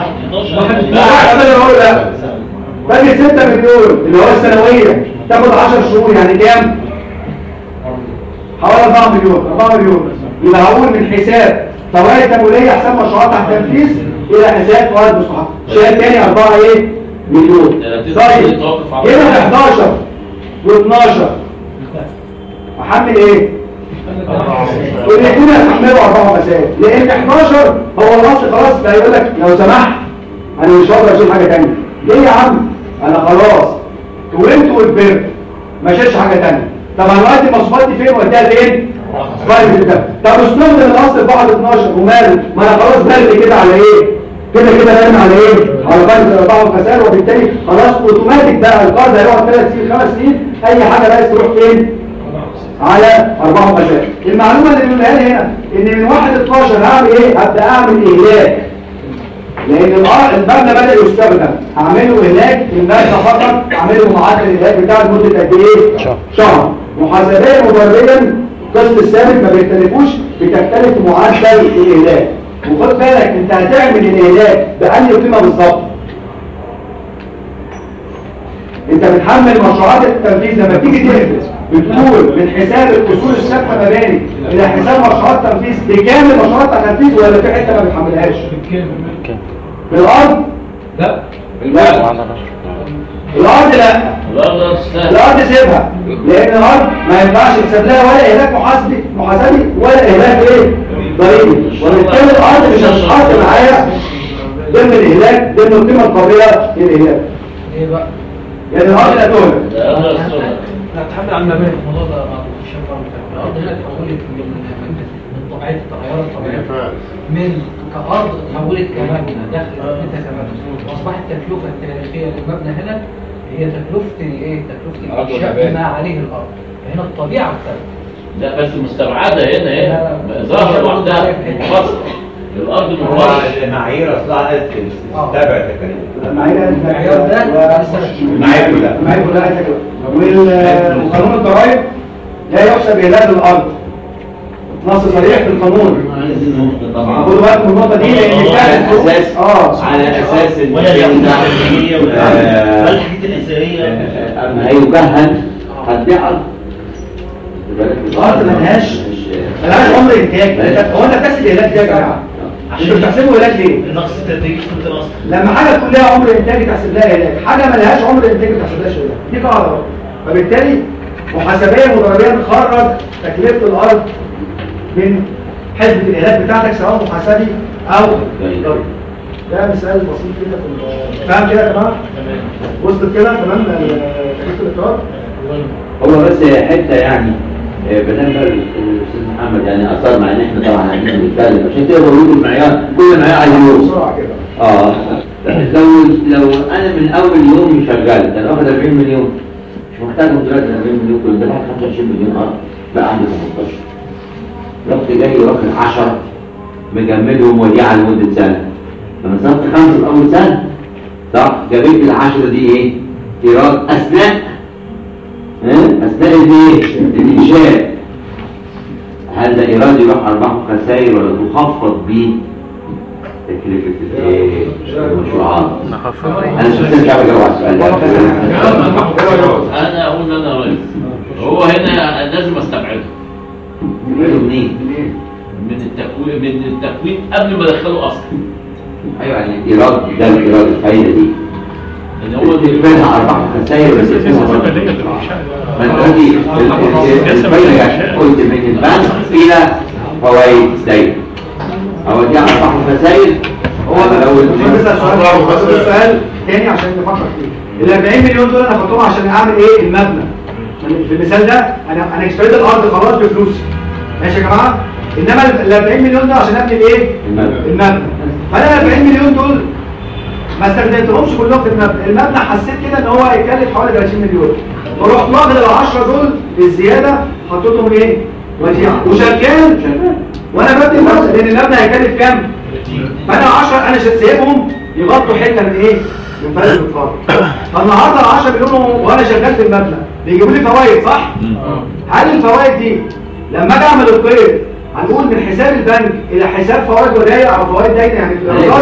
لا باقي ستة مليون اللي هو السنويه تاخد عشر شهور يعني كام؟ حوالي أربعة مليون. أربعة مليون يبقى هقول من حساب فوائد تمويليه حساب مشروعات تحت التنفيذ الى حساب فوائد مستحقه. شيء تاني أربعة ايه؟ مليون. طيب هنا في حداشر واتناشر احمل ايه؟ والاثنين هتحملوا اربعه مسائل لان حداشر هو الاصل خلاص بقى يقول لك لو سمحت انا مش هقدر اشيل حاجه ثانيه. ليه يا عم؟ انا خلاص كونت وكبرت ما شيلش حاجه ثانيه. طب انا دلوقتي مصفاتي فين واديها فين؟ فايل ده. طب استخدم الاصل بعد اتناشر وماله؟ ما انا خلاص برمي كده على ايه؟ كده كده برمي على ايه؟ على فايل الاربعه والخسائر وبالتالي خلاص اوتوماتيك بقى القرض هيقعد ثلاث سنين خمس سنين اي حاجه بقى تروح فين؟ على أربعة مشاكل. المعلومة اللي بنقولها لي هنا إن من واحد اتناشر هعمل إيه؟ هبدأ أعمل إهلاك لأن المبنى بدأ يستخدم. أعمله إهلاك المبنى فقط، أعمله معدل الإهلاك بتاع لمدة قد إيه؟ شهر. محاسبيا وضريبيا قسط الثابت ما بيختلفوش، بتختلف معدل الإهلاك. وخد بالك أنت هتعمل الإهلاك بأنهي قيمة بالظبط؟ أنت بتحمل مشروعات التنفيذ لما تيجي تنفذ بتقول من حساب الاصول الثابته مباني الى حساب مشروعات تنفيذ بكامل مشروعات التنفيذ ولا في حته ما بتحملهاش؟ بالكامل. بالارض؟ لا. لا. الارض لا. الارض سيبها لان الارض ما ينفعش تحسب لها ولا اهلاك محاسبي محاسبي ولا اهلاك ايه؟ ضريبي. وبالتالي الارض مش هتتحط معايا ضمن الاهلاك ضمن القيمه القابله للاهلاك. ايه بقى؟ يعني الارض لا تهلك. هتحمل على المباني الموضوع ده مش هينفع. الارض هنا اتحولت من من طبيعه التغيرات الطبيعيه من كارض اتحولت كمبنى داخل انت كمبنى واصبحت التكلفه التاريخيه للمبنى هنا هي تكلفه الايه؟ تكلفه الانشاء بما عليه الارض. فهنا الطبيعه اختلفت. لا بس مستبعده هنا هنا ظاهره لوحدها منفصله. الارض منفصله. المعايير اصلها عايزه تتبع التكاليف. المعايير المعايير ده المعايير كلها المعايير كلها وقانون الضرائب لا يحسب إهلاك الأرض. نص صريح في القانون. طبعا خدوا بالكم من النقطة دي لأن كانت أساس اه على أساس إن ولا الحاجات ولا الحاجات الأثرية أما هيجهل هتبيع أرض. الأرض ملهاش ملهاش عمر إنتاج. هو أنت بتحسب إهلاك ده يا جماعة؟ انتوا بتحسبوا إهلاك ليه؟ النقص التدريجي في الأصل. لما حاجة تكون لها عمر إنتاج تحسب لها إهلاك، حاجة ملهاش عمر إنتاج ما تحسبلهاش إهلاك. دي قاعدة. فبالتالي محاسبيا وضريبيا خرج تكلفة الأرض من حسبة الإيراد بتاعتك سواء محاسبي أو ضريبي. ده مثال بسيط كده في فاهم كده يا جماعة؟ وصلت كده تمام تكلفة الإقرار؟ هو بس حته يعني بالنسبه للاستاذ محمد يعني اثار مع ان احنا طبعا عايزين نتكلم عشان كده بقول المعيار كل معيار عايز يوم بسرعة كده. اه لو لو انا من اول يوم شغال كان واخد أربعين مليون مش محتاجهم دلوقتي أربعين مليون كل ده خمسة وعشرين مليون ارض بقى عندي ثمانية عشر رحت جاي واخد عشرة مجملهم وديعه لمده سنه لما صرفت خمسه في اول سنه صح جابت العشرة دي ايه؟ ايراد اثناء اثناء الايه؟ الانشاء. هل ده ايراد يروح ارباح وخسائر ولا تخفض بيه تكلفه الايه؟ المشروعات؟ انا شخصيا مش عارف اجاوب على السؤال ده. انا اقول انا رئيس هو هنا لازم استبعده. منين؟ من التكوين من التكوين قبل ما ادخله اصلا. ايوه يعني الايراد ده الايراد الفايده دي ان هو تقبلها ارباح وخسائر بس ما انت قلتي الفايده قلت من البنك الى فوائد دايما هو دي ارباح وخسائر. هو لو بسال سؤال سؤال تاني عشان نفكر فيه. ال أربعين مليون دول انا هحطهم عشان اعمل ايه؟ المبنى. في المثال ده انا انا اشتريت الارض خلاص بفلوسي ماشي يا جماعه. انما ال أربعين مليون دول عشان ابني الايه؟ المبنى. فانا ال أربعين مليون دول ما استخدمتهمش كلهم في المبنى. المبنى حسيت كده ان هو هيكلف حوالي ثلاثين مليون ورحت واخد ال عشرة دول بالزياده حطيتهم ايه؟ وديعه وشغال وانا بدي المبنى لان المبنى هيكلف كام؟ فانا عشرة انا سايبهم يغطوا حته من ايه؟ من فرق الفرق. فالنهارده ال عشرة مليون وانا شغال في المبنى بيجيبوا لي فوائد صح؟ هل الفوائد دي لما اجي اعمل القيد هنقول من حساب البنك الى حساب فوائد ودايع او فوائد داينه يعني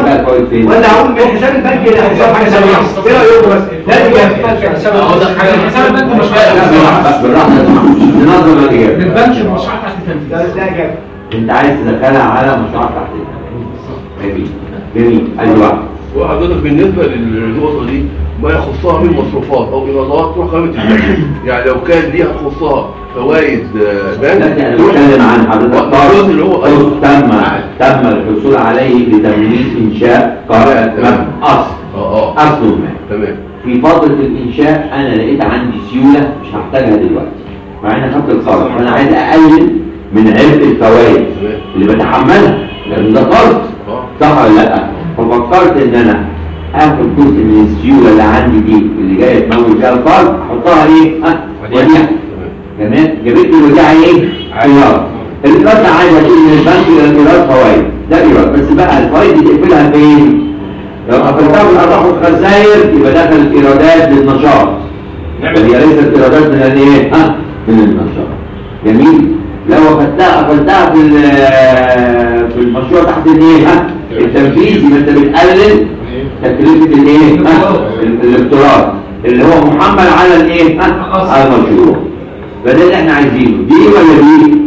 ولا هقول من حساب البنك الى حساب حاجه ثانيه؟ ايه رايكم بس؟ لازم يبقى حساب البنك مش فاهم بالراحه ننظم الاجابه. البنك المشروعات تحت التنفيذ. ده اجابه. انت عايز تدخلها على مشروعات تحت التنفيذ. جميل جميل ادي واحد. وحضرتك بالنسبه للنقطه دي ما يخصها من مصروفات او ايرادات تروح قائمه البنك. يعني لو كان ليها يخصها فوائد بنك انا بتكلم عن حضرتك اللي هو تم تم الحصول عليه لتمويل انشاء قاعده مبنى اصل اصل ما تمام. في فتره الانشاء انا لقيت عندي سيوله مش هحتاجها دلوقتي مع ان خدت القرض فانا عايز اقلل من عبء الفوائد اللي بتحملها لان ده قرض صح ولا لا؟ ففكرت ان انا اخد جزء من السيوله اللي عندي دي اللي جايه تمول فيها القرض احطها ايه؟ ها وديعه. تمام. جابت لي الوديعه ايه؟ ايراد. الايراد ده عايز اشيل من البنك الى الايراد فوائد ده ايراد بس بقى الفوائد دي تقفلها فين؟ لو قفلتها بالارباح والخسائر يبقى داخل الايرادات للنشاط. هي ليست ايرادات من الايه؟ ها؟ من النشاط. جميل؟ لو اخدتها قفلتها في في المشروع تحت الايه؟ ها؟ التنفيذ يبقى انت بتقلل تكلفه الايه؟ الاقتراض اللي هو محمل على الايه؟ على المشروع. فده اللي احنا عايزينه دي ولا دي؟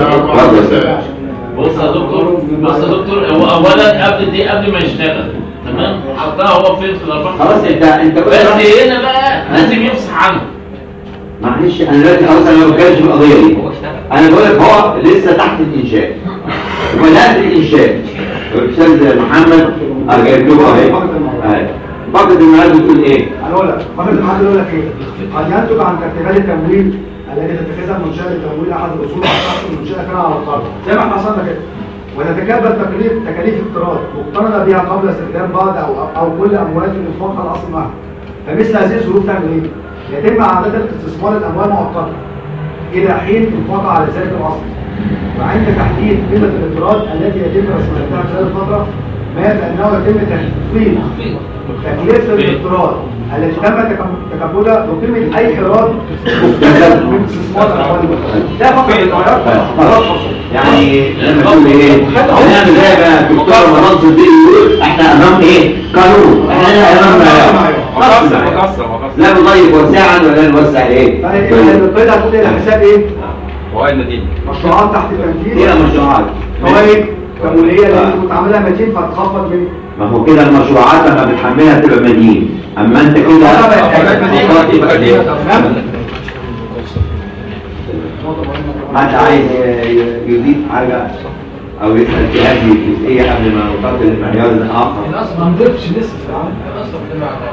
بص يا دكتور بص يا دكتور هو اولا قبل دي قبل ما يشتغل تمام حطها هو فين في الارباح خلاص انت انت بس هنا بقى لازم يفصح عنه. معلش انا دلوقتي خلاص انا ما بتكلمش في القضيه دي انا بقول لك هو لسه تحت الانشاء وبدات الانشاء الاستاذ محمد ارجعت له اهي فقط المعاد بتقول ايه؟ هقول لك فقط المعاد بيقول لك ايه؟ قد ينتج عن ترتيبات التمويل التي تتخذها المنشاه لتمويل احد الاصول على شخص المنشاه كان على القرض زي ما احنا حصلنا كده وتتكبد تكاليف تكاليف اقتراض مقترنه بها قبل استخدام بعض او او كل اموال الانفاق على الاصل معها. فمثل هذه الظروف تعمل ايه؟ يتم عادة استثمار الاموال مؤقتا الى حين انفاق على ذلك الاصل. وعند تحديد قيمه الاقتراض التي يتم رسمها خلال الفتره مات انه يتم تخفيض تكلفه الاقتراض التي تم تكبدها بقيمه اي ايراد من استثمار الاموال. ده فقط القرارات خلاص يعني لما تقول ايه؟ هنعمل زي ما الدكتور منصور دي يقول احنا امام ايه؟ قانون احنا امام لا نضيق وسعا ولا نوسع ايه؟ القيد هتقول الى حساب ايه؟ فوائد مدينه مشروعات تحت التنفيذ ايه مشروعات؟ فوائد تمويليه اللي بتعملها مدين فتخفض من ما هو كده المشروعات لما بتحملها تبقى مدين اما انت كده حد عايز يضيف حاجه او يسال في هذه الجزئيه قبل ما ننتقل لمعيار اخر. الاصل ما نضيفش لسه في العمل الاصل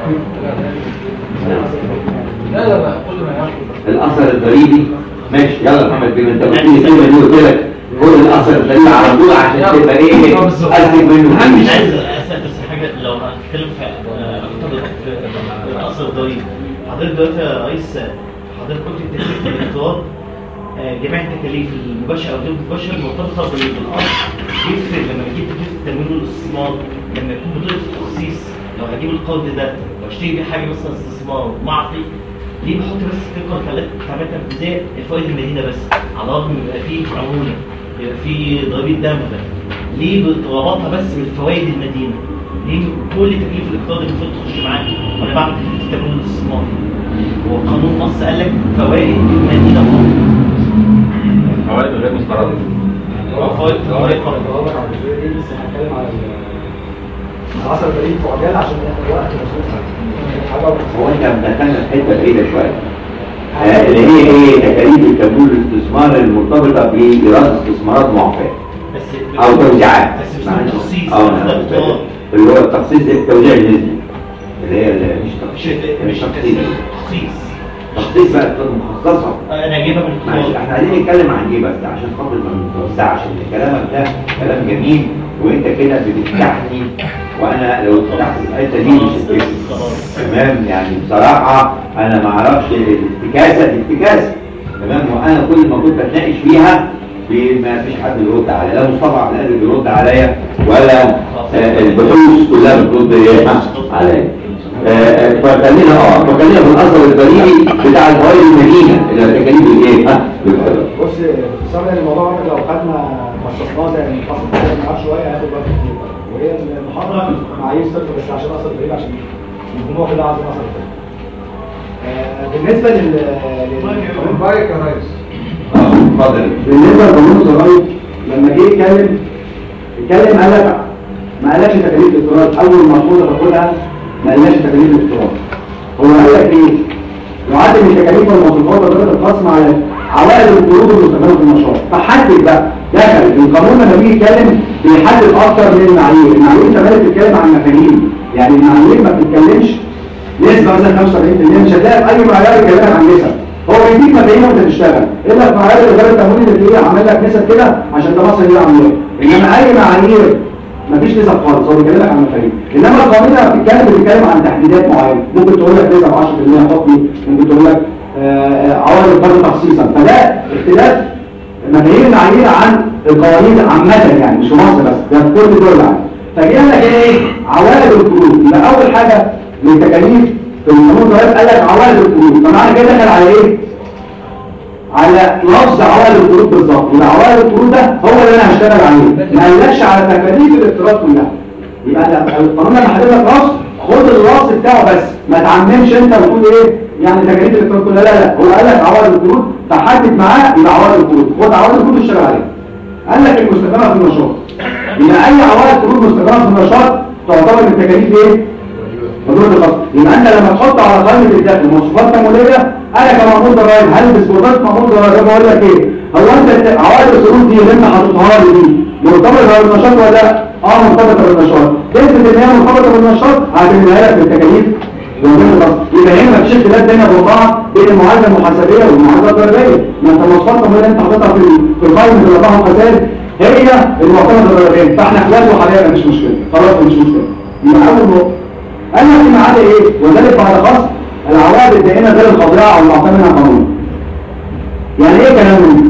لا لا لا كل ما ياخد الاثر الضريبي ماشي. يلا محمد بيه انت قلت لي كلمه دي قلت لك خد الاثر الضريبي على طول عشان تبقى ايه اسهل منه. مش عايز اسال بس حاجه لو هنتكلم في اكتر في الاثر الضريبي. حضرتك دلوقتي يا ريس حضرتك قلت التكليف الاقتصاد جميع التكاليف المباشره او غير المباشره مرتبطه بالاصل. يفرق لما بجيب تكلفه التمويل والاستثمار لما يكون بطريقه التخصيص لو هجيب القرض ده واشتري بيه حاجه مثلا استثمار معطي ليه بحط بس تلك الخدمات التنفيذيه الفوائد المدينه بس على الرغم ان يبقى فيه عموله يبقى فيه ضريبه دم ليه بربطها بس بالفوائد المدينه؟ ليه كل تكليف الاقتصاد المفروض تخش معاك وانا بعمل تكليف التمويل والاستثمار؟ هو قانون نص قال لك فوائد المدينه فقط. فوائد غير مستردة. فوائد فوائد فقط. لسه هنتكلم على العصر البريد في عجال عشان الوقت هو انت مدخلنا في حته بعيده شويه اللي هي ايه تكاليف التمويل والاستثمار المرتبطه بدراسه استثمارات معفاه او توزيعات. بس مش تخصيص اللي هو التخصيص التوزيع النسبي اللي هي مش تخصيص مش تخصيص تخصيص تخصيص بقى مخصصه. انا جايبها من ماشي. احنا عايزين نتكلم عن ايه بس عشان خاطر ما نتوسعش ان كلامك ده كلام جميل وانت كده بتفتحني وانا لو فتحت الحته دي مش هتكسب تمام. يعني بصراحه انا ما اعرفش الافتكاسه الافتكاسه تمام. وانا كل ما كنت اتناقش فيها ما فيش حد بيرد عليا لا مصطفى عبد القادر بيرد عليا ولا البحوث كلها بترد عليا. فخلينا اه فخلينا في الاثر البريدي بتاع الفوائد المدينه اللي تكاليف الايه ها بص صار الموضوع لو خدنا خصصناه زي الفصل معاه شويه هياخد وقت كتير وهي المحاضره معايير صفر بس عشان اثر البريد عشان الجمهور كده عايز اثر البريد. بالنسبه لل بايك يا ريس اه اتفضل. بالنسبه لقانون الضرايب لما جه يتكلم اتكلم قال لك ما قالكش تكاليف الاقتراض. اول مفروضه باخدها ما قالناش تكاليف الاقتراض. هو قال لك ايه؟ يعد من التكاليف والمصروفات والضرائب الخاصه على عوائد القروض المستخدمه في النشاط. فحدد بقى دخل القانون لما بيجي يتكلم بيحدد اكتر من المعايير. المعايير كمان بتتكلم عن مفاهيم. يعني المعايير ما بتتكلمش نسبه مثلا خمسة وسبعين بالمية مش هتلاقي في اي معيار يتكلم عن نسب. هو بيديك مفاهيم وانت تشتغل الا في معايير الاداره التمويل اللي تلاقيه عامل لك نسب كده عشان ده مصر دي عامله. انما اي معايير مفيش نسب خالص. هو بيكلمك عن مفاهيم. انما القانون لما بتتكلم بتتكلم عن تحديدات معينه. ممكن تقول لك نسب عشرة بالمية حكمي، ممكن تقول لك عوائد الفرد تخصيصا. فده اختلاف مفاهيم المعايير عن القوانين عامه يعني مش في مصر بس ده في كل دول العالم. فجينا لك ايه؟ عوائد القروض. يبقى اول حاجه من تكاليف في القانون الضرائب قال لك عوائد القروض. فمعنى كده دخل على ايه؟ على لفظ عوائد القروض بالظبط. يبقى عوائد القروض ده هو اللي انا هشتغل عليه. ما قالكش على تكاليف الاقتراض كلها. يبقى القانون لما حدد لك لفظ خد اللفظ بتاعه بس ما تعممش انت وتقول ايه يعني تكاليف الاقتراض كلها. لا لا هو قال لك عوائد القروض فحدد معاه يبقى عوائد القروض. خد عوائد القروض واشتغل عليها. قال لك المستخدمه في النشاط. يبقى اي عوائد قروض مستخدمه في النشاط تعتبر من التكاليف ايه؟ مدرجه خاصه. يبقى انت لما تحط على قائمه الدخل مواصفات تمويليه انا كمأمور ضرائب هل بسبوتات مأمور ضرائب بقول لك ايه؟ هو انت عوائد القروض دي اللي انت حاططها لي دي مرتبطه بالنشاط ولا لا؟ اه مرتبطه بالنشاط. تثبت ان هي مرتبطه بالنشاط هتعملها لك بالتكاليف مدرجه خاصه. يبقى هنا مفيش اختلاف بين الرباعه بين المعادله المحاسبيه والمعادله الضريبيه. ما انت مواصفات تمويليه انت حاططها في في القائمه اللي وضعها الخسائر هي المعتمده الضريبيه. فاحنا خلاص وحاليا مفيش مشكله خلاص مفيش مشكله. يبقى اول نقطه قال لك فيما عدا ايه؟ وذلك بعد خصم العوائد الدائمه غير الخاضعه او المعتمده قانونا. يعني ايه كلام ده؟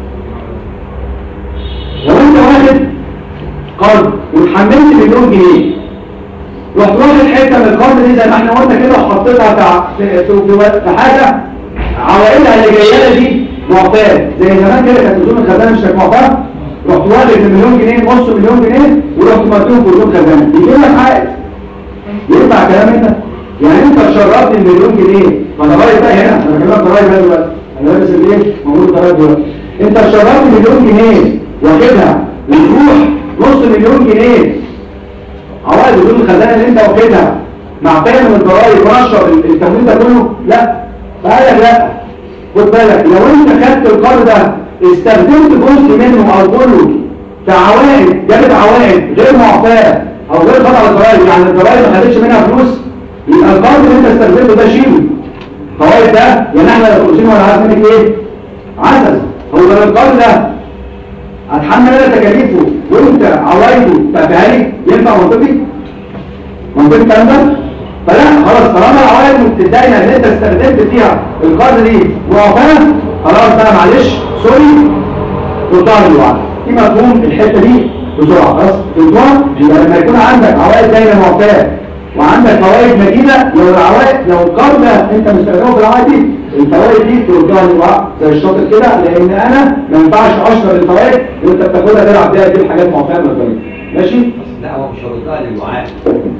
لو انت واخد قرض واتحملت مليون جنيه رحت واخد حته من القرض دي زي ما احنا قلنا كده وحطيتها في في حاجه عوائدها اللي جايه لها دي معتاد زي زمان كده كانت اصول الخزانه مش كانت معتاد. رحت واخد المليون جنيه نص مليون جنيه ورحت مديهم في اصول الخزانه يجيب لك عائد. ينفع كلام انت؟ يعني انت شربت المليون جنيه فانا رايح بقى هنا انا بكلمك ضرايب دلوقتي انا لابس الايه؟ موجود ضرايب دلوقتي. انت شربت مليون جنيه واخدها وتروح نص مليون جنيه عوائد اصول الخزانه اللي انت واخدها مع فاهم الضرايب ونشر التمويل ده كله؟ لا. فقال لك لا خد بالك لو انت خدت القرض ده استخدمت جزء منه او كله كعوائد جابت عوائد غير معفاه او غير خاضعه للضرائب، يعني الضرائب ما خدتش منها فلوس، يبقى القرض اللي انت استخدمته ده شيله. الفوائد ده يعني احنا الخمسين ولا عارف منك ايه؟ عسل. هو ده القرض ده هتحمل انا تكاليفه وانت عوايده تبقى لي ينفع منطقي؟ منطقي الكلام ده؟ فلا خلاص طالما العوائد مبتدئه اللي انت استخدمت فيها القرض دي معفاه، خلاص بقى معلش سوري ترجع للوعد. في مفهوم الحته دي بسرعه خلاص ترجع. يبقى لما يكون عندك عوائد دايره معفاه وعندك فوائد مجيده، لو العوائد لو القرض انت مستخدمه في العوائد دي الفوائد دي ترجع للوعد زي الشاطر كده، لان انا ما ينفعش اشرب الفوائد وانت بتاخدها تلعب بيها دي الحاجات معفاه مجانيه. ماشي؟ لا هو مش هيردها للوعاء،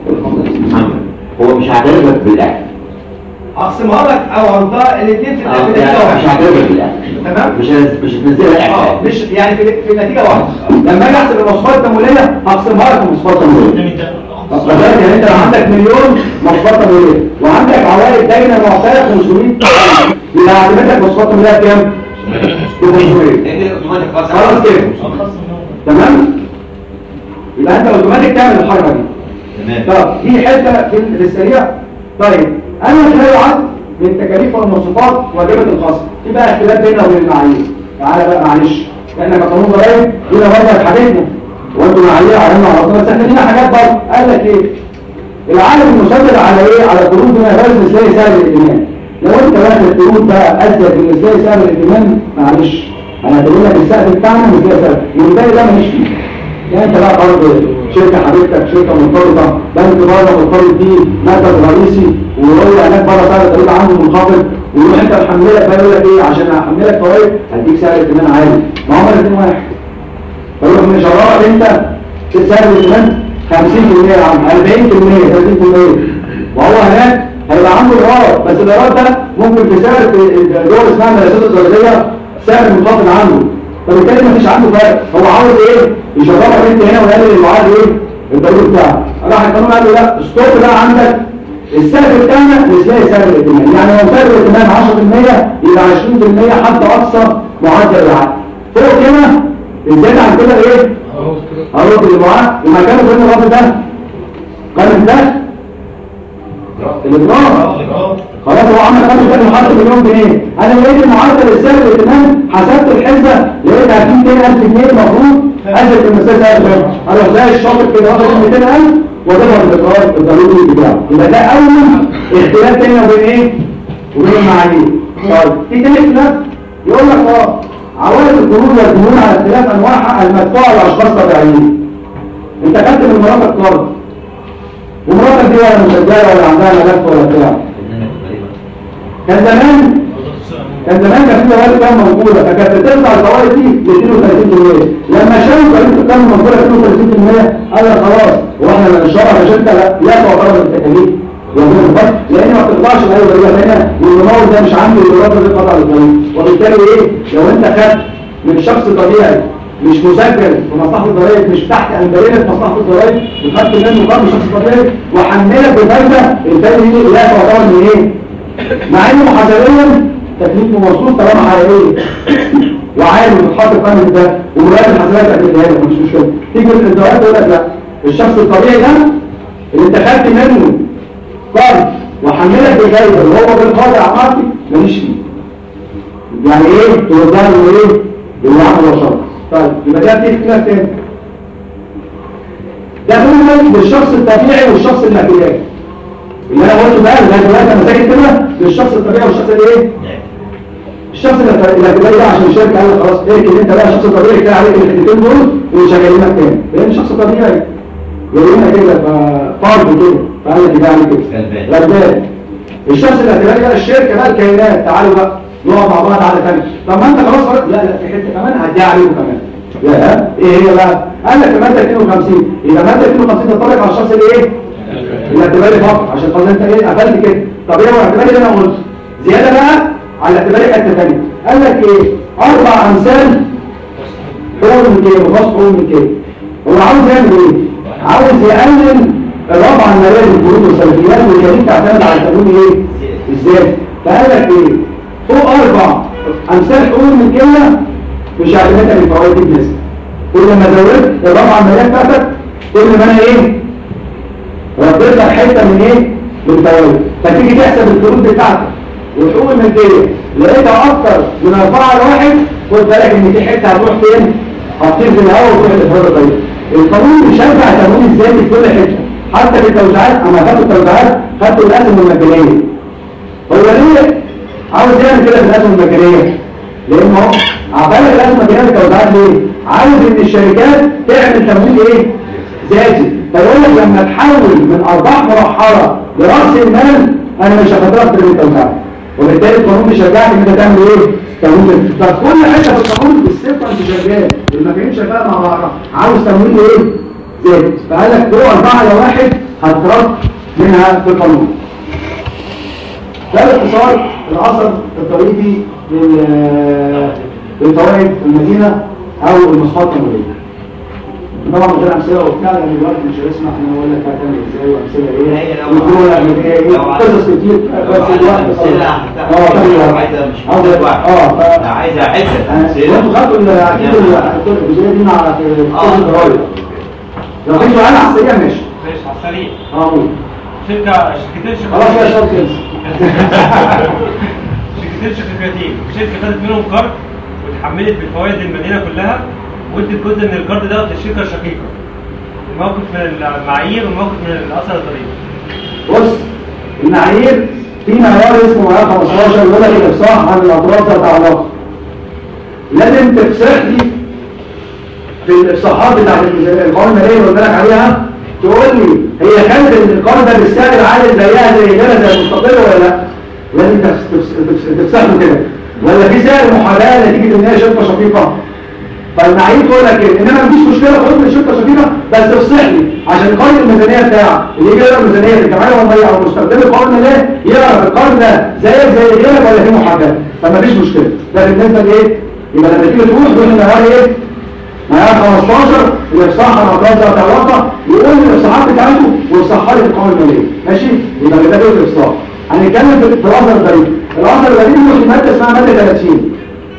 هو مش هيعترف لك بالاكل، اقسمها لك او هردها الاثنين في النتيجه مش واحده. هيعترف لك بالاكل تمام؟ مش مش هتنزلها اه مش يعني في, في النتيجه واحده. لما اجي احسب المواصفات التمويليه هقسمها لك المواصفات التمويليه. طب يعني انت لو عندك مليون مواصفات تمويليه وعندك عوائد دايره معفاه خمسمية يبقى هعتمد مواصفات تمويليه بكام؟ ب خمسمية. خلاص كده تمام؟ يبقى انت اوتوماتيك تعمل الحركه دي. تمام. طب في حته في السريع. طيب انا خلال العقد من تكاليف والمواصفات واجبه الخصم، في بقى اختلاف بيننا وبين المعايير. تعالى بقى معلش احنا كقانون ضرائب لينا برضه حاجتنا وانتوا معايير علينا على طول، بس احنا لينا حاجات برضه. قال لك ايه؟ العائد المسدد على ايه؟ على قروض بما يبرز مثلي سعر الائتمان. لو انت واخد قروض بقى ازيد من مثلي سعر الائتمان معلش انا هقول لك السقف بتاعنا مثلي سعر والباقي ده ماليش فيه. يعني انت بقى برضه شركه حبيبتك شركه مرتبطه بنك بره مرتبط بيه مركز رئيسي ويقول هناك بره سعر الضريبه عنده منخفض ويروح انت محملك بقى يقول لك ايه عشان احملك فوائد هديك سعر ائتمان عالي. ما هم الاثنين واحد. فيروح من شرائط انت سعر الائتمان خمسين بالمية يا عم أربعين بالمية ثلاثين بالمية وهو هناك هيبقى عنده ايراد، بس الايراد ده ممكن في سعر الدول اسمها الملاسات الزراعيه سعر منخفض عنده، فبالتالي مفيش عنده فرق. هو عاوز ايه؟ يشربك انت هنا ويقلل المعاد ايه؟ الضريبه بتاعك. راح القانون قال له لا ستوب بقى عندك السقف بتاعنا مثلي سعر الائتمان، يعني لو سعر الائتمان عشرة بالمية يبقى عشرين بالمية حد اقصى معدل العقد. فوق كده الزياده عن كده ايه؟ هروح للمعاد ومكانه فين الرابط ده؟ قال ده الاجراء خلاص هو عمل خمسة كان محطة مليون جنيه. انا لقيت المعدل السعر الائتمان حسبت الحسبه لقيتها في مئتين ألف جنيه المفروض ازيد من مثال سعر الضريبه. انا زي الشاطر كده واخد مئتين ألف وضربها بالاقرار الضريبي بتاعه. يبقى ده اول اختلاف بيننا وبين ايه؟ وبين المعايير. طيب في تاني اختلاف يقول لك اه عوائد القروض والديون على اختلاف انواعها المدفوعه لاشخاص طبيعيين. انت خدت من مراتك قرض ومراتك دي ولا مسجله ولا عندها ملف ولا بتاع. كان زمان كان زمان كان في فوائد كام موجوده فكانت بترفع الفوائد دي ل اثنين وثلاثين بالمية. لما شافوا طريقه الكام موجوده اثنين وثلاثين بالمية قال لك خلاص واحنا بنشرح يا شركه لا لا تعتبر من التكاليف لان ما بتطلعش باي ضريبه هنا والممول ده مش عندي الايراد اللي قطع الضريبه. وبالتالي ايه؟ لو انت خدت من شخص طبيعي مش مسجل في مصلحه الضرائب مش تحت امبرينه في مصلحه الضرائب وخدت منه قرض شخص طبيعي وحملك بفايده الفايده دي لا تعتبر من ايه؟ مع انه محاسبيا تكليفه مظبوط طالما حقيقيه وعالي وبتحط قائمه ده ومراقب الحسابات هتديها لك مش مشكله. تيجي الضرائب تقول لك لا الشخص الطبيعي ده اللي انت خدت منه قرض وحملك بفايده وهو بالقاضي عقارتي ماليش فيه. يعني ايه؟ تردها له ايه؟ بالوعد والشرط. طيب يبقى ده في اختلاف تاني. ده كله للشخص الطبيعي والشخص الاعتيادي. اللي انا قلته بقى لغايه دلوقتي انا ساكت كده للشخص الطبيعي والشخص الايه؟ الشخص الاعتيادي ده عشان الشركه قال لك خلاص اركن انت بقى الشخص الطبيعي كده عليك الحتتين دول وشغالينك تاني. لان الشخص الطبيعي يقولنا كده فرض كده فقال لك ده عليك كده. غلبان. الشخص الاعتيادي بقى الشركه بقى الكيانات تعالوا بقى نقعد مع بعض على ثانيه. طب ما انت خلاص فرق. لا لا في حته كمان هديها عليهم كمان. يا ايه هي بقى؟ قال لك ماده اثنين وخمسين يبقى ماده اثنين وخمسين تنطبق على الشخص الايه؟ الاعتباري فقط عشان خاطر انت ايه قفلت كده. طب ايه هو الاعتباري اللي انا قلته؟ زياده بقى على الاعتباري حته ثانيه. قال لك ايه؟ اربع امثال حقوق من كده وخاص حقوق من كده. هو عاوز يعمل ايه؟ عاوز يقلل الرفع الماليه للقروض والسلفيات والكريم تعتمد على القانون ايه؟ ازاي؟ فقال لك ايه؟ فوق اربع امثال حقوق من كده مش اعتمادها للفوائد النسبه. كل ما زودت الرابعه الماليه بتاعتك كل ما انا ايه رديت لك حته من ايه من الفوائد. فتيجي تحسب الفلوس بتاعتك والحقوق الماديه لقيتها اكتر من اربعه لواحد، خد بالك ان في حته هتروح فين؟ هتطير في الهواء وتروح للفرد الطيب. القانون بيشجع تمويل الذاتي في كل حته، حتى في التوزيعات. انا خدت التوزيعات خدت الاسهم المجانيه. هو ليه عاوز يعمل كده في الاسهم المجانيه؟ لان هو عبالك الاسهم المجانيه في التوزيعات ليه؟ عاوز ان الشركات تعمل تمويل ايه؟ ذاتي. فيقول لك لما تحول من ارباح مرحله لراس المال انا مش هخاطرك في التوزيعات، وبالتالي القانون بيشجعك ان انت تعمل ايه؟ تمويل. فكل حته في القانون بالصفه انت شغال، المفاهيم شغاله مع بعضها، عاوز تمويل ايه؟ ذاتي. فقال لك دول اربعه لواحد هترد منها في القانون. ده باختصار الاثر الطريقي للفوائد المدينه او المصفات التمويليه. طبعا من غير امثله وبتاع لان الوقت مش هيسمح ان انا اقول لك هتعمل ازاي وامثله ايه ودول اعمل ايه قصص كتير بس الوقت امثله اه عايزه مش اه اه عايزه عده امثله. انتوا خدتوا اكيد الجزئيه دي مع في الضرايب. لو في سؤال على السريع ماشي ماشي على السريع. اه قول. شركه شركتين خلاص يا شباب شركتين شركتين شركه خدت منهم قرض واتحملت بالفوائد المدينه كلها وادت جزء من القرض ده للشركه الشقيقه. الموقف من المعايير والموقف من الاثر الضريبي. بص المعايير في معيار اسمه معيار خمستاشر يقول لك الافصاح عن الاطراف ذات علاقه. لازم تفصح لي في الافصاحات بتاعت القوائم الماليه اللي قلت لك عليها، تقول لي هي خدت القرض ده بالسعر العالي زيها زي غيرها زي المستقله ولا لا؟ لازم تفصح له كده. ولا في سعر محاذاه نتيجه ان هي شركه شقيقه؟ فالمعايير تقول لك كده، انما مفيش مشكله خد من شركه شقيقه بس افصح لي عشان قانون الميزانيه بتاعك اللي يجي يقرا الميزانيه الجمعيه العموميه او مستخدم القانون المالي يعرف القانون ده زيك زي غيرك ولا في محاذاه، فمفيش مشكله. ده بالنسبه لايه؟ يبقى لما تيجي تروح تقول المعيار ايه؟ معيار خمستاشر الافصاح عن اطراف ذات علاقه، يقول لي الافصاحات بتاعته ويفصحها لي في القانون المالي، ماشي؟ يبقى ده كده الافصاح. هنتكلم في الاثر الضريبي. الاثر الضريبي في ماده اسمها ماده ثلاثين.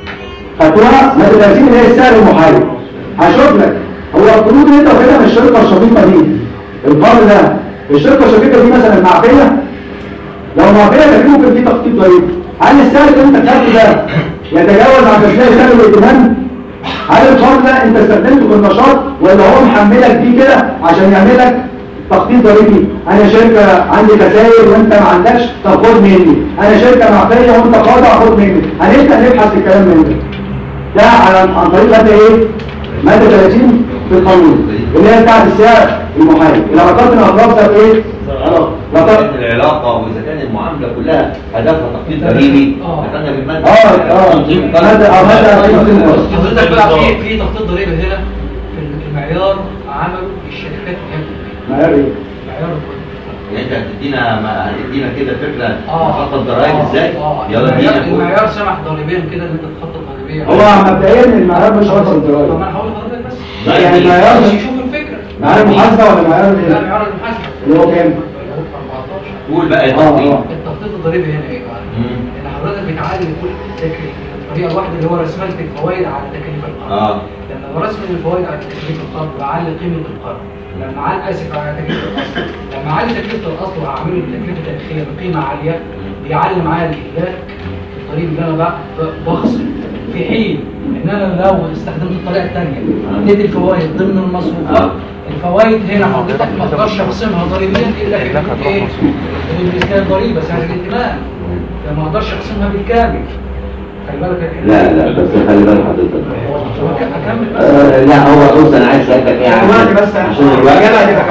خدتوها ماده ثلاثين اللي هي السعر المحايد. هشوف لك هو القروض اللي انت واخدها من الشركه الشقيقه دي، القرض ده الشركه الشقيقه دي مثلا معفيه، لو معفيه ده ممكن في تخفيض ضريبي. هل السعر اللي انت خدته ده يتجاوز عن تسليم سعر الائتمان؟ هل القرض ده انت استخدمته في النشاط ولا هو محملك بيه كده عشان يعمل لك تخفيض ضريبي؟ انا شركه عندي خسائر وانت ما عندكش، طب خد مني. انا شركه معفيه وانت قاطع، خد مني. هنبدا نبحث الكلام من ده. ده على عن طريق ماده ايه؟ ماده ثلاثين في القانون اللي هي بتاعت السعر المحايد. العلاقات من الاطراف ذات ايه؟ علاقه العلاقه واذا كان المعامله كلها هدفها تخفيض ضريبي دخلنا في الماده اه اه ماده اه ماده حضرتك بقى في في تخفيض ضريبي هنا في المعيار عملوا الشركات معيار ايه؟ معيار يعني انت هتدينا هتدينا كده فكره اه تخطط الضرايب ازاي؟ يلا بينا. المعيار سمح ضريبيا كده ان انت تخطط ضريبيا. هو مبدئيا المعيار مش خطط الضرايب. طب ما انا هقول لحضرتك بس يعني المعيار مش يشوف الفكره. معيار المحاسبه ولا معيار ايه؟ لا معيار المحاسبه اللي هو كام؟ أربعتاشر. قول بقى التخطيط. التخطيط الضريبي هنا ايه بقى؟ ان حضرتك بتعلي كل التكليف. الطريقه الواحده اللي هو رسمنه الفوائد على تكاليف القرض. اه لما برسم الفوائد على تكاليف القرض بعلي قيمه القرض. لما على اسف على تكلفه الاصل، لما علي تكلفه الاصل وهعمله بتكلفه تاريخيه بقيمه عاليه بيعلي معايا الاهلاك في الطريق اللي انا بقى بخسر، في حين ان انا لو استخدمت الطريقه الثانيه اديت الفوائد ضمن المصروفات. الفوائد هنا حضرتك ما اقدرش اقسمها ضريبيا الا في ايه؟ الميزانيه الضريبه سعر الائتمان، ما اقدرش اقسمها بالكامل. خلي بالك لا لا بس خلي بالك حضرتك اكمل بس. آه لا هو بص انا عايز اسالك ايه عشان بس عشان الوقت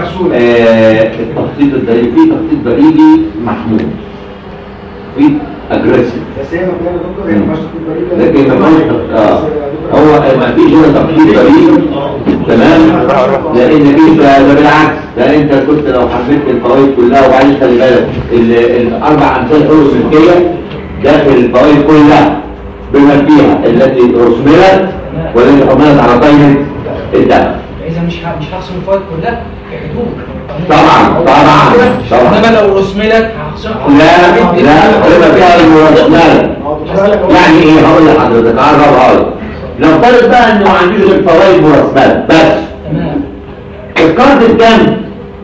آه التخطيط الضريبي في تخطيط ضريبي محمود في اجريسيف بس هي مبدئيا دكتور هي ما فيهاش تخطيط ضريبي لكن ما فيش اه هو ما فيش هنا تخطيط ضريبي تمام لان في ده بالعكس ده انت كنت لو حملت الفوائد كلها وبعدين خلي بالك الاربع امثال حروف ملكيه داخل الفوائد كلها بما فيها التي رسمت والتي حملت على قيمه الذهب. اذا مش مش هخصم الفوائد كلها كحدود. طبعا طبعا طبعا انما لو رسمت هخصمها. لا لا بما فيها المرسمات. يعني ايه هقول لحضرتك عرفها لك نفترض بقى انه ما عندوش غير فوائد مرسبات بس القرض بكام؟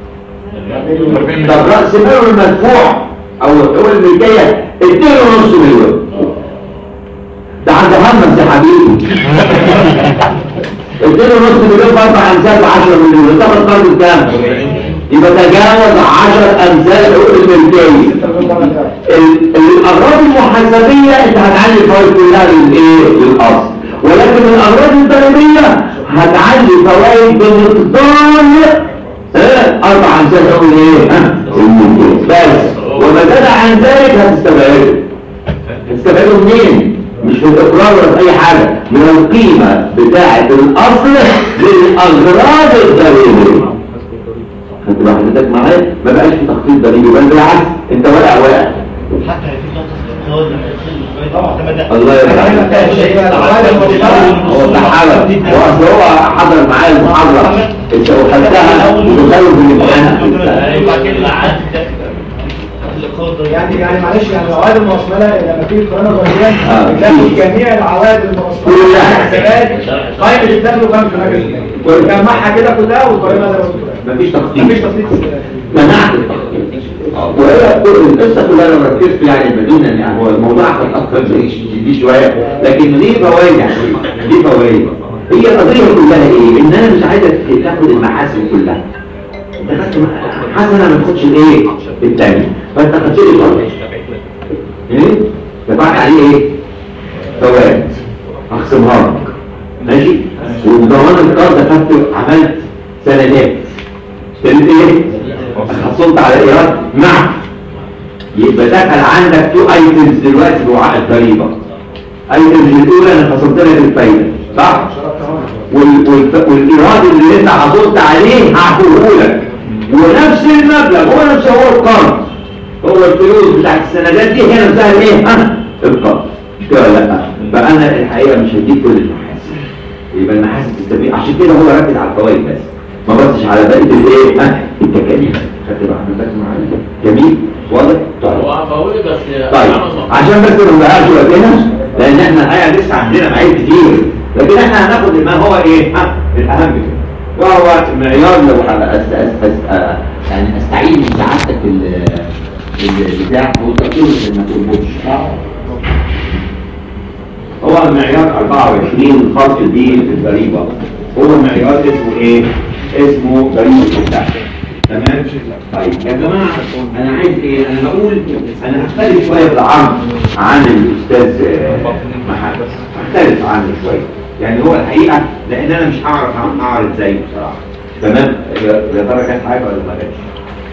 طب راس ماله المدفوع او الحقوق الملكيه اتنين ونص مليون ده عند همس يا حبيبي اتنين ونص مليون باربع امثال ب عشرة مليون طب القرض بكام؟ يبقى تجاوز عشر امثال حقوق الملكيه. الاغراض المحاسبيه انت هتعلي الفوائد كلها للايه؟ للاصل، ولكن الاغراض الضريبيه هتعلي فوائد بمقدار اربع امثال حقوق الايه؟ ها؟ الملكيه بس، وما زاد عن ذلك هتستبعده. هتستبعده منين؟ مش في الاقرار ولا في اي حاجه، من القيمه بتاعه الاصل للاغراض الضريبيه. خدت بقى حضرتك معايا؟ ما بقاش في تخطيط ضريبي، بل بالعكس انت واقع واقع. حتى في نقطه الاقتصاد الله يرحمه. هو ده حاجه، هو هو حضر معايا المحاضره انت وخدتها وتخيل في الامتحان. يعني يعني معلش يعني العوائد المرسمله لما تيجي تقارنها ضريبيا بتلاقي جميع العوائد المرسمله كلها قائمه الدخل وقائمه الخارج تجمعها كده كلها وتقارنها زي ما قلت. مفيش تخطيط. مفيش تخطيط. منعت التخطيط. وهي القصه كلها لو ركزت يعني بدون يعني هو الموضوع قد اكثر دي شويه، لكن دي فوائد يعني دي فوائد. هي القضيه كلها ايه؟ ان انا مش عايزك تاخد المحاسن كلها. انت خدت حسنه ما تاخدش الايه؟ الثاني. فانت خدت لي فرق. ايه؟ دفعت عليه ايه؟ فوائد. اخصمها لك. ماشي؟ وضمان القرض خدت عملت سندات. سندات ايه؟ حصلت على ايراد مع يبقى دخل عندك تو ايتمز دلوقتي بوعاء الضريبه. ايتمز الاولى انا حصلت لك الفايده صح؟ والايراد اللي انت حصلت عليه هعفوه لك ونفس المبلغ هو نفسه هو القرض، هو الفلوس بتاعت السندات دي هي نفسها الايه؟ ها؟ القرض. مش كده ولا لا؟ بقى انا الحقيقه مش هديك كل المحاسن، يبقى المحاسن تستفيد. عشان كده هو ركز على الفوائد بس ما بصش على بقيه الايه؟ ها؟ التكاليف. خدت بقى حضرتك معايا؟ جميل؟ واضح؟ طيب هو فوائد بس طيب عشان بس ما نضيعش وقتنا لان احنا الحقيقه لسه عندنا معايير كتير، لكن احنا هناخد ما هو ايه؟ ها؟ الاهم منه وهو معيار لو على أس أس أس أس يعني استعين من سعادتك البتاع وتقول ما تربطش. هو المعيار أربعة وعشرين الخاص به في الضريبه، هو معيار اسمه ايه؟ اسمه ضريبه الدخل. تمام؟ طيب يا جماعه انا عايز ايه؟ انا بقول انا هختلف شويه في العرض عن الاستاذ محمد، هختلف عنه شويه يعني هو الحقيقه لان انا مش هعرف اعرض زيه بصراحه. تمام؟ يا ترى كانت حاجه ولا ما كانتش؟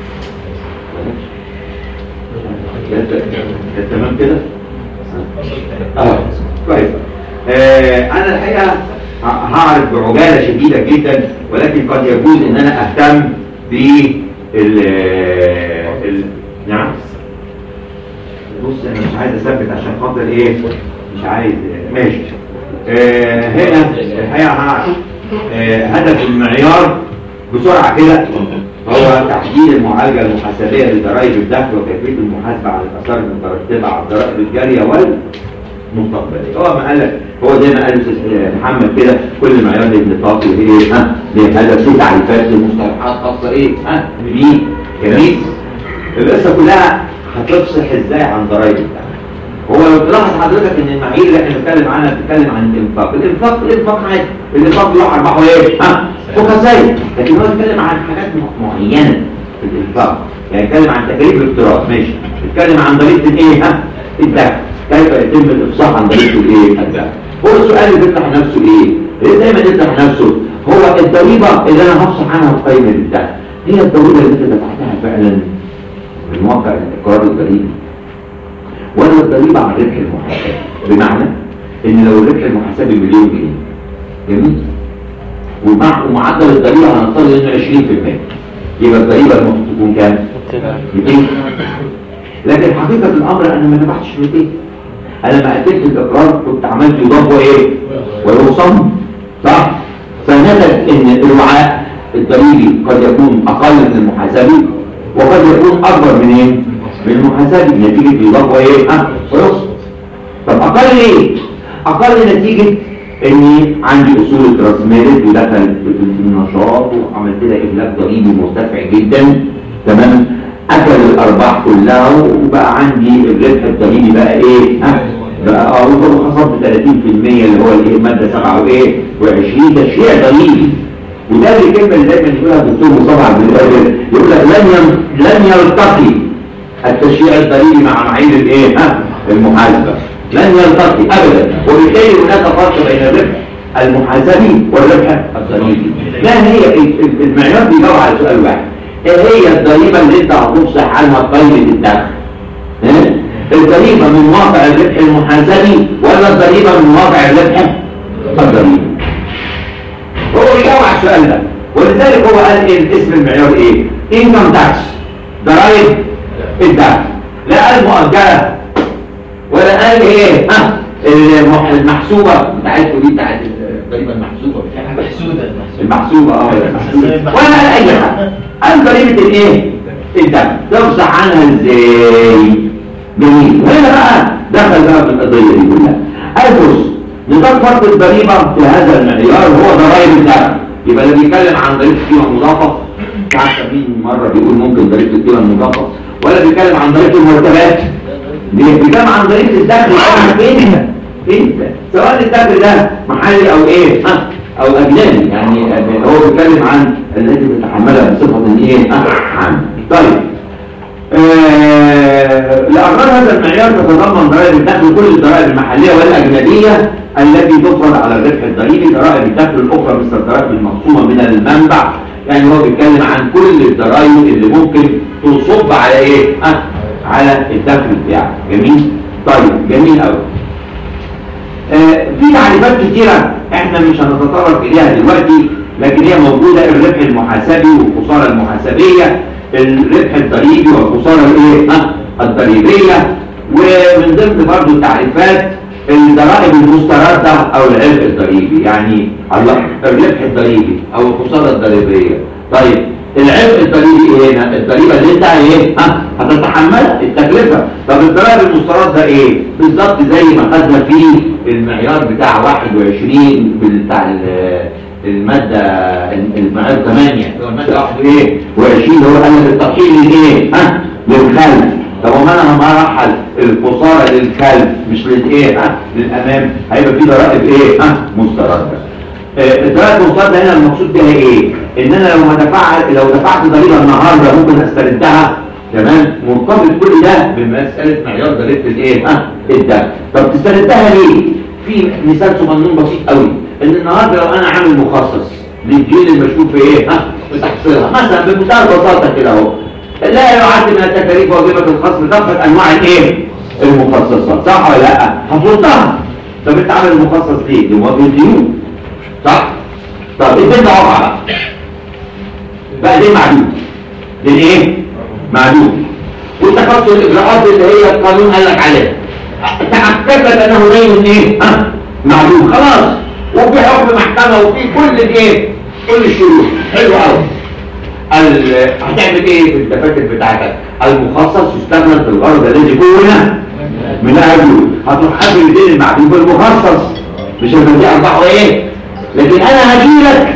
كانت تمام كده؟ اه كويس. آه انا الحقيقه هعرض بعجاله شديده جدا، ولكن قد يجوز ان انا اهتم بال ال... نعم بص انا مش عايز اثبت عشان خاطر ايه مش عايز ماشي. آه هنا الحقيقه آه هدف المعيار بسرعه كده هو تحديد المعالجه المحاسبيه لضرائب الدخل وكيفيه المحاسبه على الاثار المترتبه على الضرائب الجاريه والمستقبليه. هو ما قال هو زي ما قال الاستاذ محمد كده كل معيار له نطاق ايه ها لهدف في تعريفات لمصطلحات خاصه ايه ها بيه. جميل. القصه كلها هتفصح ازاي عن ضرائب الدخل. هو لو تلاحظ حضرتك ان المعايير اللي احنا بنتكلم عنها بتتكلم عن الانفاق، الانفاق الانفاق عادي، الانفاق له ارباحه ايه؟ ها؟ فكاسيه، لكن هو بيتكلم عن حاجات معينه في الانفاق، يعني بيتكلم عن تكاليف الاقتراض ماشي، بيتكلم عن ضريبه الايه؟ ها؟ الدخل، كيف يتم الافصاح عن ضريبه الايه؟ الدخل. هو السؤال اللي بيطرح نفسه ايه؟ ليه دايما يطرح نفسه؟ هو الضريبه اللي انا هفصح عنها في قائمه الدخل، هي الضريبه اللي انت دفعتها فعلا من واقع الاقرار الضريبي. ولا الضريبه على الربح المحاسبي، بمعنى ان لو الربح المحاسبي مليون جنيه جميل ومع ومعدل الضريبه هنفترض انه عشرين في المية يبقى الضريبه المفروض تكون كام؟ مئتين. لكن حقيقه الامر انا ما دفعتش مئتين، انا ما قدمت الاقرار كنت عملت يضاف وايه؟ ويوصم صح؟ فنتج ان الوعاء الضريبي قد يكون اقل من المحاسبي وقد يكون اكبر من ايه؟ من المحاسبي نتيجة الإضافة ايه؟ ها؟ ويصل. طب أقل ايه؟ أقل نتيجة اني عندي اصول اترسملت ودخلت في النشاط وعملت لها ابلاغ ضريبي مرتفع جدا، تمام، اكل الارباح كلها وبقى عندي الربح الضريبي بقى ايه؟ ها؟ بقى اروح خصمت ثلاثين في المية اللي هو الايه الماده سبعة وايه وعشرين تشريع ضريبي. وده الكلمه اللي دايما يقولها الدكتور مصطفى عبد القادر، يقول لك لن لن يلتقي التشريع الضريبي مع معايير الايه؟ ها؟ المحاسبه. لن يلتقي ابدا، وبالتالي هناك فرق بين الربح المحاسبي والربح الضريبي. ما هي المعيار بيجاوب على سؤال واحد، ايه هي الضريبه اللي انت هتفصح عنها قيمه الدخل؟ ها؟ الضريبه من واقع الربح المحاسبي ولا الضريبه من واقع الربح الضريبي؟ هو بيجاوب على السؤال ده، ولذلك هو قال ايه اسم المعيار ايه؟ انكم تاكس، ضرائب الدخل، لا قال مؤجله ولا قال ايه؟ ها المحسوبه بتاعتكم دي بتاعت الضريبه المحسوبه محسوده المحسوبه اه ولا قال اي حاجه، قال ضريبه الايه؟ الدخل تفصح عنها ازاي؟ جميل. وهنا بقى دخل بقى في القضيه دي كلها. قال بص نطاق فرق الضريبه في هذا المعيار هو ضرائب الدخل، يبقى اللي بيتكلم عن ضريبه القيمه المضافه بتاع سبعين مره بيقول ممكن ضريبه القيمه المضافه، ولا بيتكلم عن ضريبه المرتبات، بيتكلم عن ضريبه الدخل. انت انت سواء الدخل ده محلي او ايه ها او اجنبي، يعني هو بيتكلم عن التي تتحملها بصفه ايه عامه. طيب آه لأغراض هذا المعيار تتضمن ضرائب الدخل كل الضرائب المحلية والأجنبية التي تفرض على الربح الضريبي، ضرائب الدخل الأخرى مثل الضرائب المخصومة من المنبع، يعني هو بيتكلم عن كل الضرائب اللي ممكن تصب على إيه؟ أه على الدخل بتاعك. جميل؟ طيب جميل أوي. آه في تعريفات كتيرة احنا مش هنتطرق إليها دلوقتي، لكن هي موجودة، الربح المحاسبي والخسارة المحاسبية، الربح الضريبي والخساره الايه ها الضريبيه، ومن ضمن برضه التعريفات الضرائب المسترده او العبء الضريبي، يعني الربح الضريبي او الخساره الضريبيه. طيب العبء الضريبي ايه هنا؟ الضريبه اللي انت ايه ها هتتحملها التكلفه. طب الضرائب المسترده ايه؟ بالظبط زي ما خدنا في المعيار بتاع واحد وعشرين بتاع المادة المعيار ثمانية، هو المادة واحد ايه وعشرين هو قال الترحيل للايه ها للخلف. طب وما انا مرحل الخسارة للخلف مش للايه ها للامام، هيبقى في ضرائب ايه ها مستردة. آه الضرائب المستردة هنا المقصود بها ايه؟ ان انا لو ما دفعت لو دفعت ضريبة النهارده ممكن استردها، تمام، مرتبط كل ده بمسألة معيار ضريبة الايه ها الدخل. طب تستردها ليه؟ في مثال صغنون بسيط قوي، ان النهارده لو انا عامل مخصص للديون المشكوك في ايه ها بتحصيلها مثلا بمنتهى البساطه كده اهو، لا يعد من التكاليف واجبه الخصم كافه انواع الايه المخصصات، صح ولا لا؟ هتردها. طب انت عامل المخصص ليه؟ لمواجهه الديون، صح؟ طب اديت وقع بقى بقى ليه معدوم؟ للايه؟ معدوم. وتخصص الاجراءات اللي هي القانون قال لك عليها تحققت انه غير ايه ها معلوم خلاص، وفي حكم محكمه وفي كل الايه كل الشروط. حلو قوي. هتعمل ايه في الدفاتر بتاعتك؟ المخصص يستخدم في الغرض الذي كون من اجله، هتروح قابل الدين المعدوم بالمخصص مش هتدي ارباحه ايه، لكن انا هجيلك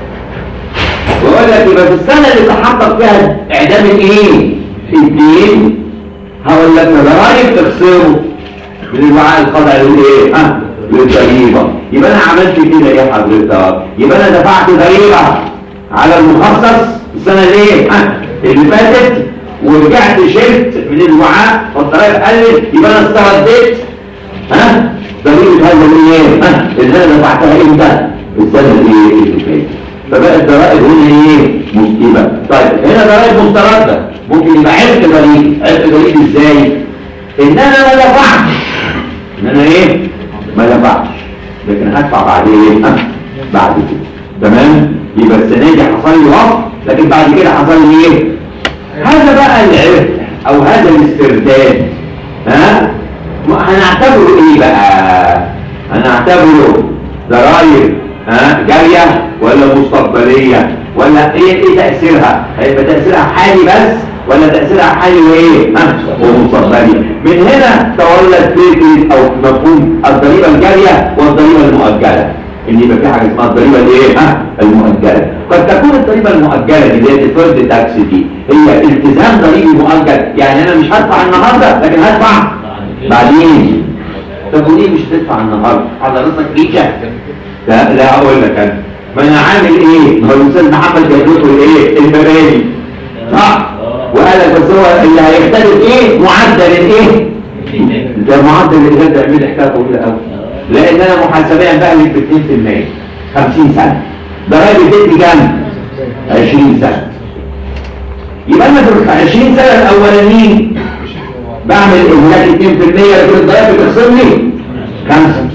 واقول لك يبقى في السنه اللي تحقق فيها اعدام الايه الدين هقول لك ضرائب تخسره من الوعاء الخاضع للايه ها للضريبه. يبقى انا عملت كده ايه حضرتك؟ يبقى انا دفعت ضريبه على المخصص السنه الايه ها اللي فاتت، ورجعت شلت من الوعاء والضرائب قلت، يبقى انا استرديت ها ضريبه هذا الايه ها اللي انا دفعتها امتى؟ السنه الايه اللي فاتت. فبقى الضرائب هنا ايه مصيبه. طيب هنا ضرائب مسترده، ممكن يبقى عبء ضريبي. عبء ضريبي ازاي؟ ان انا ما دفعتش، ان انا ايه ما دفعتش، لكن هدفع بعد ايه ها بعد كده، تمام. يبقى السنه دي حصل لي وقف، لكن بعد كده حصل لي ايه؟ هذا بقى العبء او هذا الاسترداد، ها هنعتبره ايه بقى؟ هنعتبره ضرائب ها جاريه ولا مستقبليه ولا ايه؟ ايه تاثيرها؟ هيبقى تاثيرها حالي بس ولا تأثيرها حالي وايه؟ ها ومستقبلي. من هنا تولد فكرة او مفهوم الضريبة الجارية والضريبة المؤجلة، ان يبقى في حاجة اسمها الضريبة الايه؟ ها المؤجلة. قد تكون الضريبة المؤجلة دي اللي هي الديفيرد تاكس دي هي التزام ضريبي مؤجل، يعني انا مش هدفع النهارده لكن هدفع بعدين. طب وليه مش هتدفع النهارده؟ على راسك ريشه؟ لا لا اقول لك انا، ما انا عامل ايه؟ ما هو الاستاذ محمد جايب لكم الايه؟ المباني صح؟ وقال لك بس هو اللي هيختلف ايه؟ معدل الايه؟ ده معدل الايجاد ده يعمل حكايه طويله قوي، لان انا محاسبيا بهلك ب اثنين في المية خمسين سنه، ضرايب بتدي كام؟ عشرين سنه. يبقى انا في عشرين سنه الاولانيين بعمل اهلاك اثنين في المية لكن الضرايب بتخصم لي خمسة،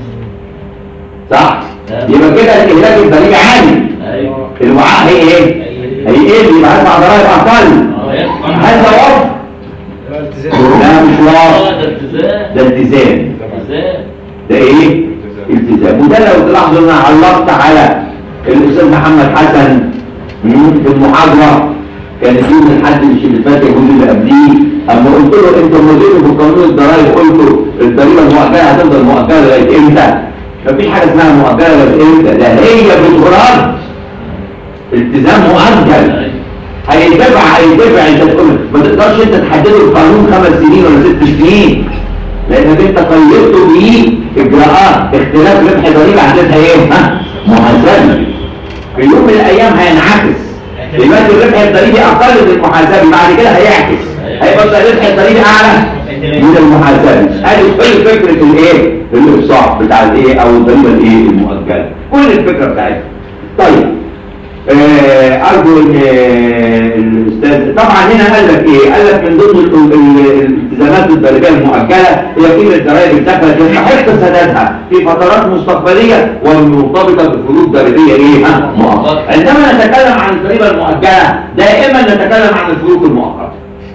صح؟ يبقى كده الاهلاك الضريبي عالي. الوعاء هي ايه؟ هيقل، يبقى هدفع ضرايب اقل. هل ده وقف؟ لا مش وقف، ده التزام. ده ايه؟ التزام. وده لو تلاحظوا ان انا علقت على الاستاذ محمد حسن في المحاضره كانت يوم الحد مش اللي فات الجزء اللي قبليه، اما قلت له انتوا مديروا في قانون الضرايب قلتوا الضريبه المؤجله هتفضل مؤجله لغايه امتى؟ مفيش حاجه اسمها مؤجله لغايه امتى، ده هي بتغرر التزام مؤجل. هيدفع هيدفع انت تقول ما تقدرش انت تحدده القانون خمس سنين ولا ست سنين، لانك انت قيدته بايه؟ اجراءات اختلاف ربح ضريبه هتبقى ايه؟ ها؟ محاسبه. في يوم من الايام هينعكس، دلوقتي الربح الضريبي اقل من المحاسبي، بعد كده هيعكس هيبقى الربح الضريبي اعلى من المحاسبي. ادي كل فكره الايه؟ الافصاح بتاع الايه او الضريبه الايه؟ المؤجله، كل الفكره بتاعتها. طيب آه ارجو ان الاستاذ طبعا هنا قال لك ايه؟ قال لك من ضمن الالتزامات الضريبيه المؤجله هي قيمه الضرائب الداخله يستحق سدادها في فترات مستقبليه ومرتبطه بفروض ضريبيه ايه؟ ها؟ مؤقته. عندما نتكلم عن الضريبه المؤجله دائما نتكلم عن الفروض المؤقته،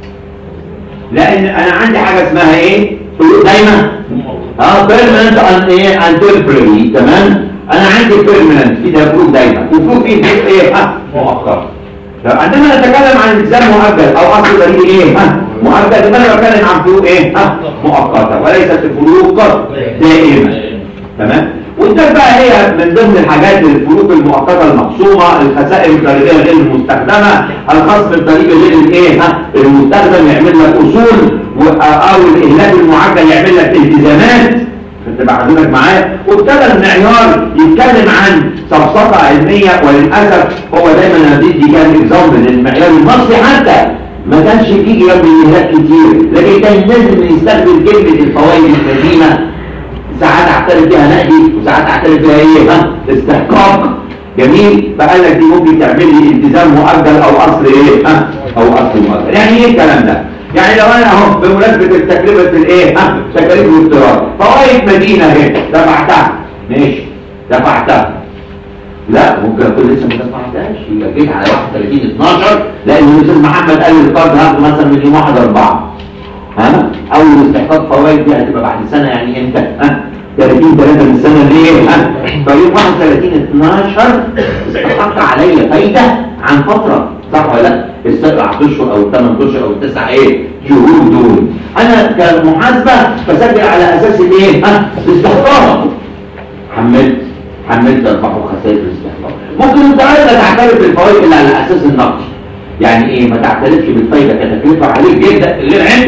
لان انا عندي حاجه اسمها ايه؟ فروض دايما اه بيرمننت ان ايه؟ ان تمبرري. تمام؟ انا عندي بيرمننت في ده فروض دايما وفروض فيه ايه؟ ها؟ مؤقته. عندما نتكلم عن التزام مؤجل او اصل ضريبي ايه؟ ها؟ مؤجل، يبقى انا بتكلم عن فروض ايه؟ ها؟ مؤقته وليست الفروض دائمه. تمام؟ وده بقى هي من ضمن الحاجات الفروض المؤقته المخصومه، الخسائر الضريبيه غير المستخدمه، الخصم الضريبي غير الايه؟ ها؟ المستخدم يعمل لك اصول او الاهلاك المعجل يعمل لك التزامات. انت بعدك معايا. وابتدى المعيار يتكلم عن سفسطه علميه، وللاسف هو دايما هديدي كان اكزامبل المعيار المصري حتى ما كانش بيجي جنب الاهلاك كتير، لكن كان لازم يستخدم كلمه الفوائد المدينه، ساعات اعترف بيها نقدي وساعات اعترف بيها ايه؟ ها؟ استحقاق. جميل. فقال لك دي ممكن تعمل لي التزام مؤجل او اصل ايه؟ ها؟ او اصل مؤجل. يعني ايه الكلام ده؟ يعني لو انا اهو بمناسبه التكلفه الايه؟ ها؟ تكاليف الافتراض، فوائد مدينه اهي دفعتها، ماشي دفعتها. لا ممكن اكون لسه ما دفعتهاش، يبقى جيت على واحد وثلاثين اتناشر لان الاستاذ محمد قال القرض هاخده مثلا من يوم واحد اربعة. ها؟ اول استحقاق فوائد دي هتبقى بعد سنه، يعني امتى؟ ها؟ ثلاثين ثلاثة من السنه ليه؟ ها؟ فيوم واحد وثلاثين اتناشر استحق عليا فايده عن فتره، صح ولا لا؟ السبع اشهر او الثمان اشهر او التسع ايه؟ شهور دول. انا كمحاسبه بسجل على اساس الايه؟ ها؟ الاستحقاق. حملت حملت ارباح وخسائر الاستحقاق. ممكن انت عايز تعترف بالفوائد اللي على اساس النقدي. يعني ايه؟ ما تعترفش بالفايده كتكلفه عليك جدا غير انت.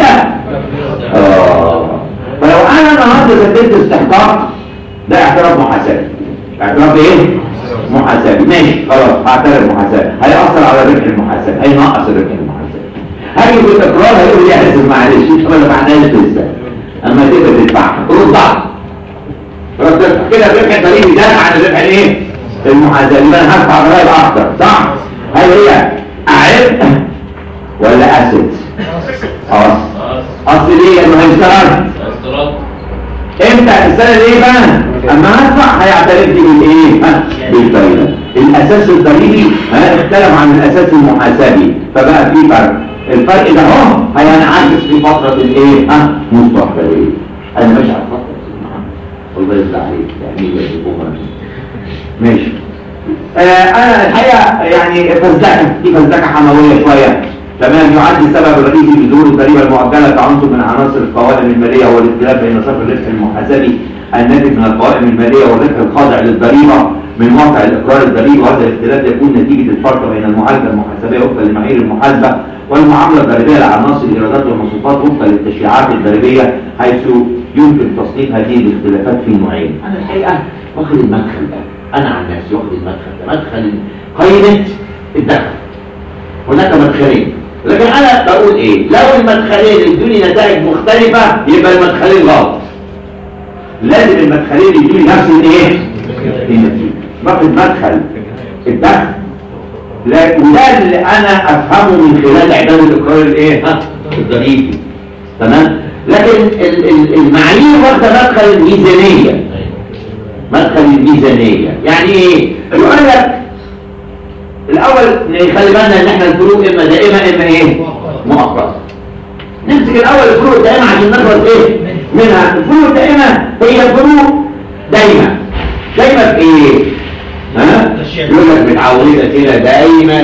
اه فلو انا النهارده سجلت استحقاق ده اعتراف محاسبي. اعتراف ايه؟ محاسبي. ماشي خلاص هعترف محاسبي. هيأثر على الربح المحاسبي، هينقص الربح المحاسبي. هاجي في الاقرار هيقول لي احسب معلش انت ما دفعناش ازاي؟ اما تقدر تدفعها ردها. كده الربح الضريبي زاد عن الربح الايه؟ المحاسبي، يبقى انا هدفع ضرايب اكتر، صح؟ هل هي عبء ولا اسيد؟ اصل اصل ليه؟ لانه هيشتغل امتى؟ السنه ليه بقى؟ اما هدفع هيعترف لي بالايه؟ ها؟ بالفايده. الاساس الضريبي اختلف عن الاساس المحاسبي، فبقى في فرق. الفرق ده اهو هينعكس في فتره الايه؟ ها؟ مستقبليه. انا ماشي على الفتره الله يرضى عليك، يعني ايه؟ ماشي. آه انا الحقيقه يعني فزلكه دي فزلكه حمويه شويه. تمام. يعد السبب الرئيسي لظهور الضريبه المؤجله كعنصر من عناصر القوائم الماليه هو الاختلاف بين صرف الربح المحاسبي الناتج من القوائم الماليه والربح الخاضع للضريبه من واقع الاقرار الضريبي، وهذا الاختلاف يكون نتيجه الفرق بين المعالجه المحاسبيه وفقا لمعايير المحاسبه والمعامله الضريبيه لعناصر الايرادات والمصروفات وفقا للتشريعات الضريبيه، حيث يمكن تصنيف هذه الاختلافات في نوعين. انا الحقيقه واخد المدخل ده، انا عن نفسي واخد المدخل ده، مدخل قيمه الدخل. هناك مدخلين، لكن انا بقول ايه؟ لو المدخلين يدوني نتائج مختلفه يبقى المدخلين غلط. لازم المدخلين يدوني نفس الايه؟ النتيجه. باخد مدخل الدخل، وده اللي انا افهمه من خلال اعداد الاقرار الايه؟ ها؟ الضريبي. تمام؟ لكن المعايير واخده مدخل الميزانيه. مدخل الميزانيه، يعني ايه؟ يقول لك الاول نخلي بالنا ان احنا الفروق اما دائمه اما ايه؟ مؤقته. نمسك الاول الفروق الدائمه عشان نخلص ايه؟ منها. الفروق الدائمه هي فروق دايمه. دايما في ايه؟ ها؟ يقول لك متعوده كده دايما.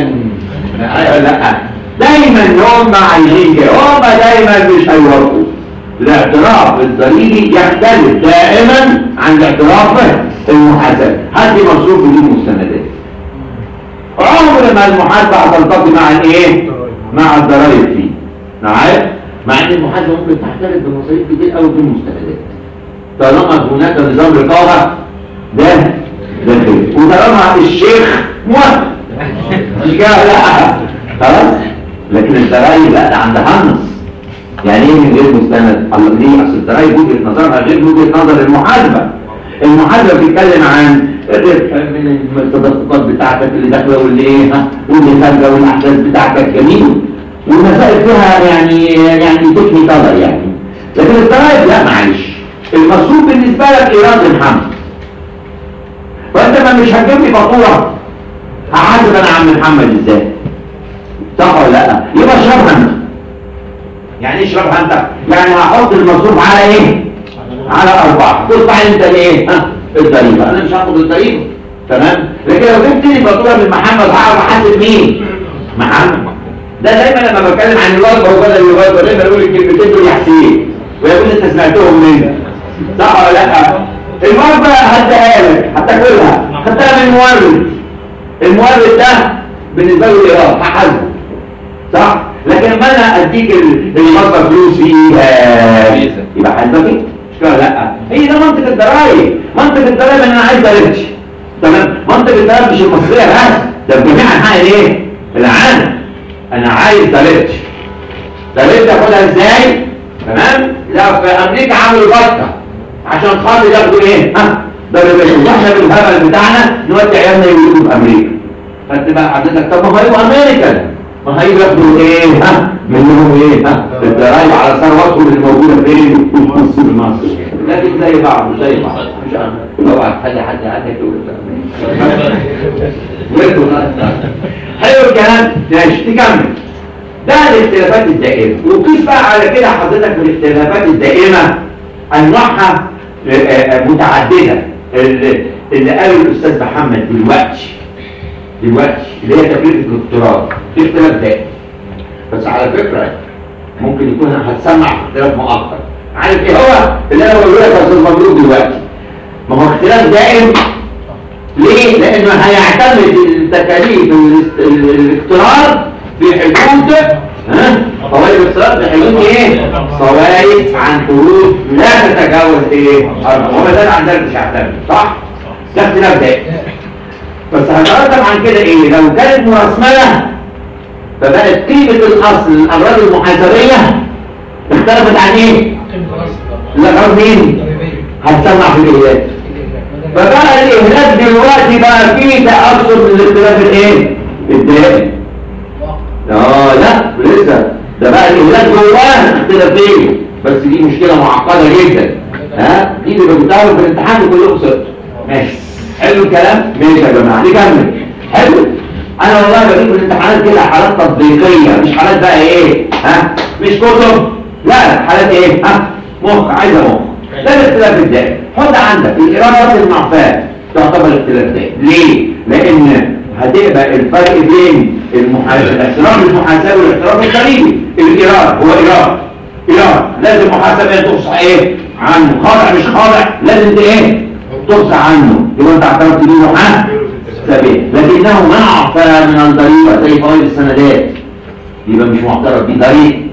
لا دايما هم عايزين كده، هم دايما مش هيوافقوا. الاعتراف الضريبي يختلف دائما عن الاعتراف المحاسبي. هذه مصروف ودي مستندات. عمر ما المحاسبه هتلتقي مع الايه؟ مع الضرائب فيه. معايا؟ مع ان المحاسبه ممكن تحترف بمصاريف كتير قوي بدون مستندات. طالما هناك نظام رقابه ده ده خير، وطالما الشيخ موافق مش كده لا خلاص. لكن الضرايب لا ده عندها نص. يعني ايه من غير مستند؟ الله ليه؟ اصل الضرايب وجهه نظرها غير وجهه نظر المحاسبه. المحاسبه بتتكلم عن الربح من التدفقات بتاعتك اللي داخله واللي ايه ها واللي خارجه والاحداث بتاعتك جميل، والمسائل فيها يعني يعني تكنيكال يعني. لكن الضرايب لا معلش، المصروف بالنسبه لك ايراد محمد، فانت ما مش هتجيب لي فاتوره هحاسب انا عم محمد ازاي؟ صح ولا لا؟ يبقى اشربها انت. يعني ايه اشربها انت؟ يعني هحط المصروف على ايه؟ على اربعه، تدفع انت الايه؟ ها؟ الضريبه. انا مش هاخد الضريبه. تمام؟ لكن لو جبت لي فاتوره من محمد هعرف احاسب مين؟ محمد. ده دايما لما بتكلم عن الوجبه وبدل الوجبه دايما اقول الكلمتين دول يا حسين ويقول انت سمعتهم مني. صح ولا لا؟ الوجبه هديها لك هتاكلها، خدتها من المورد. المورد ده بالنسبه له ايراد هحاسبه. صح؟ لكن لما انا اديك الوجبه فلوس فيها يبقى حاسبك ايه؟ مش كده لا؟ هي ده منطق الضرايب. منطق الضرايب ان انا عايز ضريبتي. تمام؟ منطق الضرايب مش المصريه بس، ده بجميع انحاء الايه؟ العالم. انا عايز ضريبتي. ضريبتي اخدها ازاي؟ تمام؟ لا في امريكا عملوا بطه عشان خاطر ياخدوا ايه؟ ها؟ ضريبتهم. واحنا بالهبل بتاعنا نودي عيالنا يولدوا في امريكا. فانت بقى حضرتك طب ما هيبقوا امريكا، ما هيبقوا ياخدوا ايه؟ ها؟ منهم ايه؟ ها؟ الضرايب على ثرواتهم اللي موجوده فين؟ في مصر مصر. لكن زي بعض زي بعض مش عارف. اوعى تخلي حد عندك يقول حلو الكلام؟ ماشي تكمل. ده الاختلافات الدائمه، وقيس بقى على كده حضرتك في الاختلافات الدائمه انواعها متعدده اللي قاله الاستاذ محمد دلوقتي دلوقتي اللي هي تكلفه الاقتراض. في اختلاف دائم، بس على فكره ممكن يكون هتسمع في اختلاف مؤقت. عارف ايه هو اللي انا بقوله لك يا استاذ مبروك دلوقتي؟ ما هو اختلاف دائم ليه؟ لانه هيعتمد التكاليف الاقتراض في حدود ها؟ فوائد الاقتراض في حدود ايه؟ فوائد عن حدود لا تتجاوز ايه؟ أربعة. وما زال عن ذلك مش هيعتمد، صح؟ ده اختلاف دائم. بس هيترتب عن كده ايه؟ لو كانت مرسمله فبقت قيمه الاصل الاغراض المحاسبيه اختلفت عن ايه؟ الاغراض مين؟ هتسمع في الاهلاك. فبقى الاهلاك دلوقتي بقى فيه تاثر من الاختلاف الايه؟ الدائم. اه لا لسه ده بقى الاهلاك جواه اختلافين، بس دي مشكله معقده جدا. ها؟ دي اللي بتتعرف في الامتحان وكلهم صفر. ماشي. حلو الكلام؟ ماشي يا جماعه نكمل. حلو. انا والله بجيب في الامتحانات كده حالات تطبيقيه، مش حالات بقى ايه؟ ها؟ مش كتب. لا حالات ايه؟ ها؟ مخ، عايزه مخ. ده الاختلاف الدائم. حط عندك الايرادات المعفاه تعتبر اختلاف دائم. ليه؟ لان هتبقى الفرق بين المحاسبه الاحتراف المحاسبي والاحتراف الضريبي. الايراد هو ايراد ايراد لازم محاسبه تفصح ايه عنه، خاضع مش خاضع لازم ايه تفصح عنه، يبقى انت اعترفت بيه محاسبه. لكنه معفى من الضريبه زي فوائد السندات، يبقى مش معترف بيه ضريبي.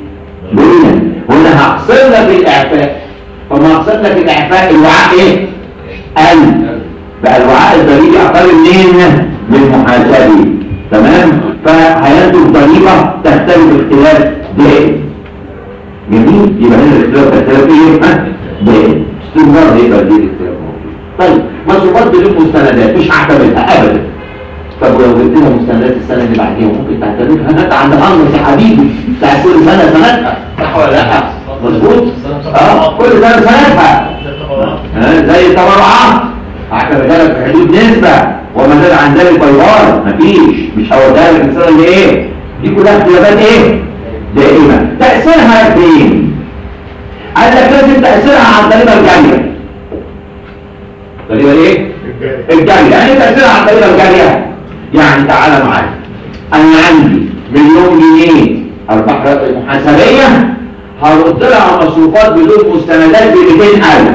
هنا هقصر لك الاعفاء، فما هقصر لك الاعفاء الوعاء ايه؟ قل بقى الوعاء الضريبي يعتبر منين؟ من المحاسبي. تمام؟ فهينتج ضريبه تختلف اختلاف دائم. جميل؟ يبقى هنا الاختلاف اختلاف ايه؟ ها؟ دائم. استمرار هيبقى دي الاختلاف موجود. طيب مصروفات بدون مستندات مش هعتبرها ابدا. طب ولو جبت لها مستندات السنه اللي بعديها ممكن تعتبرها نت عند امر يا حبيبي بتاع كل سنه سنتها، صح ولا لا؟ مظبوط؟ اه كل سنه سنتها. ها زي التبرعات هعتبرها لك في حدود نسبه وما زاد عن ذلك بيوار، مفيش مش هوديها لك السنه اللي ايه؟ دي كلها اختلافات ايه؟ دائمه. تاثيرها فين؟ قال لك لازم تاثيرها على الضريبه الجاريه. الضريبه ايه؟ الجاريه. يعني تاثيرها على الضريبه الجاريه يعني تعالى معايا، انا عندي مليون جنيه ارباح محاسبيه هرد لها مصروفات بدون مستندات ب مئتين ألف.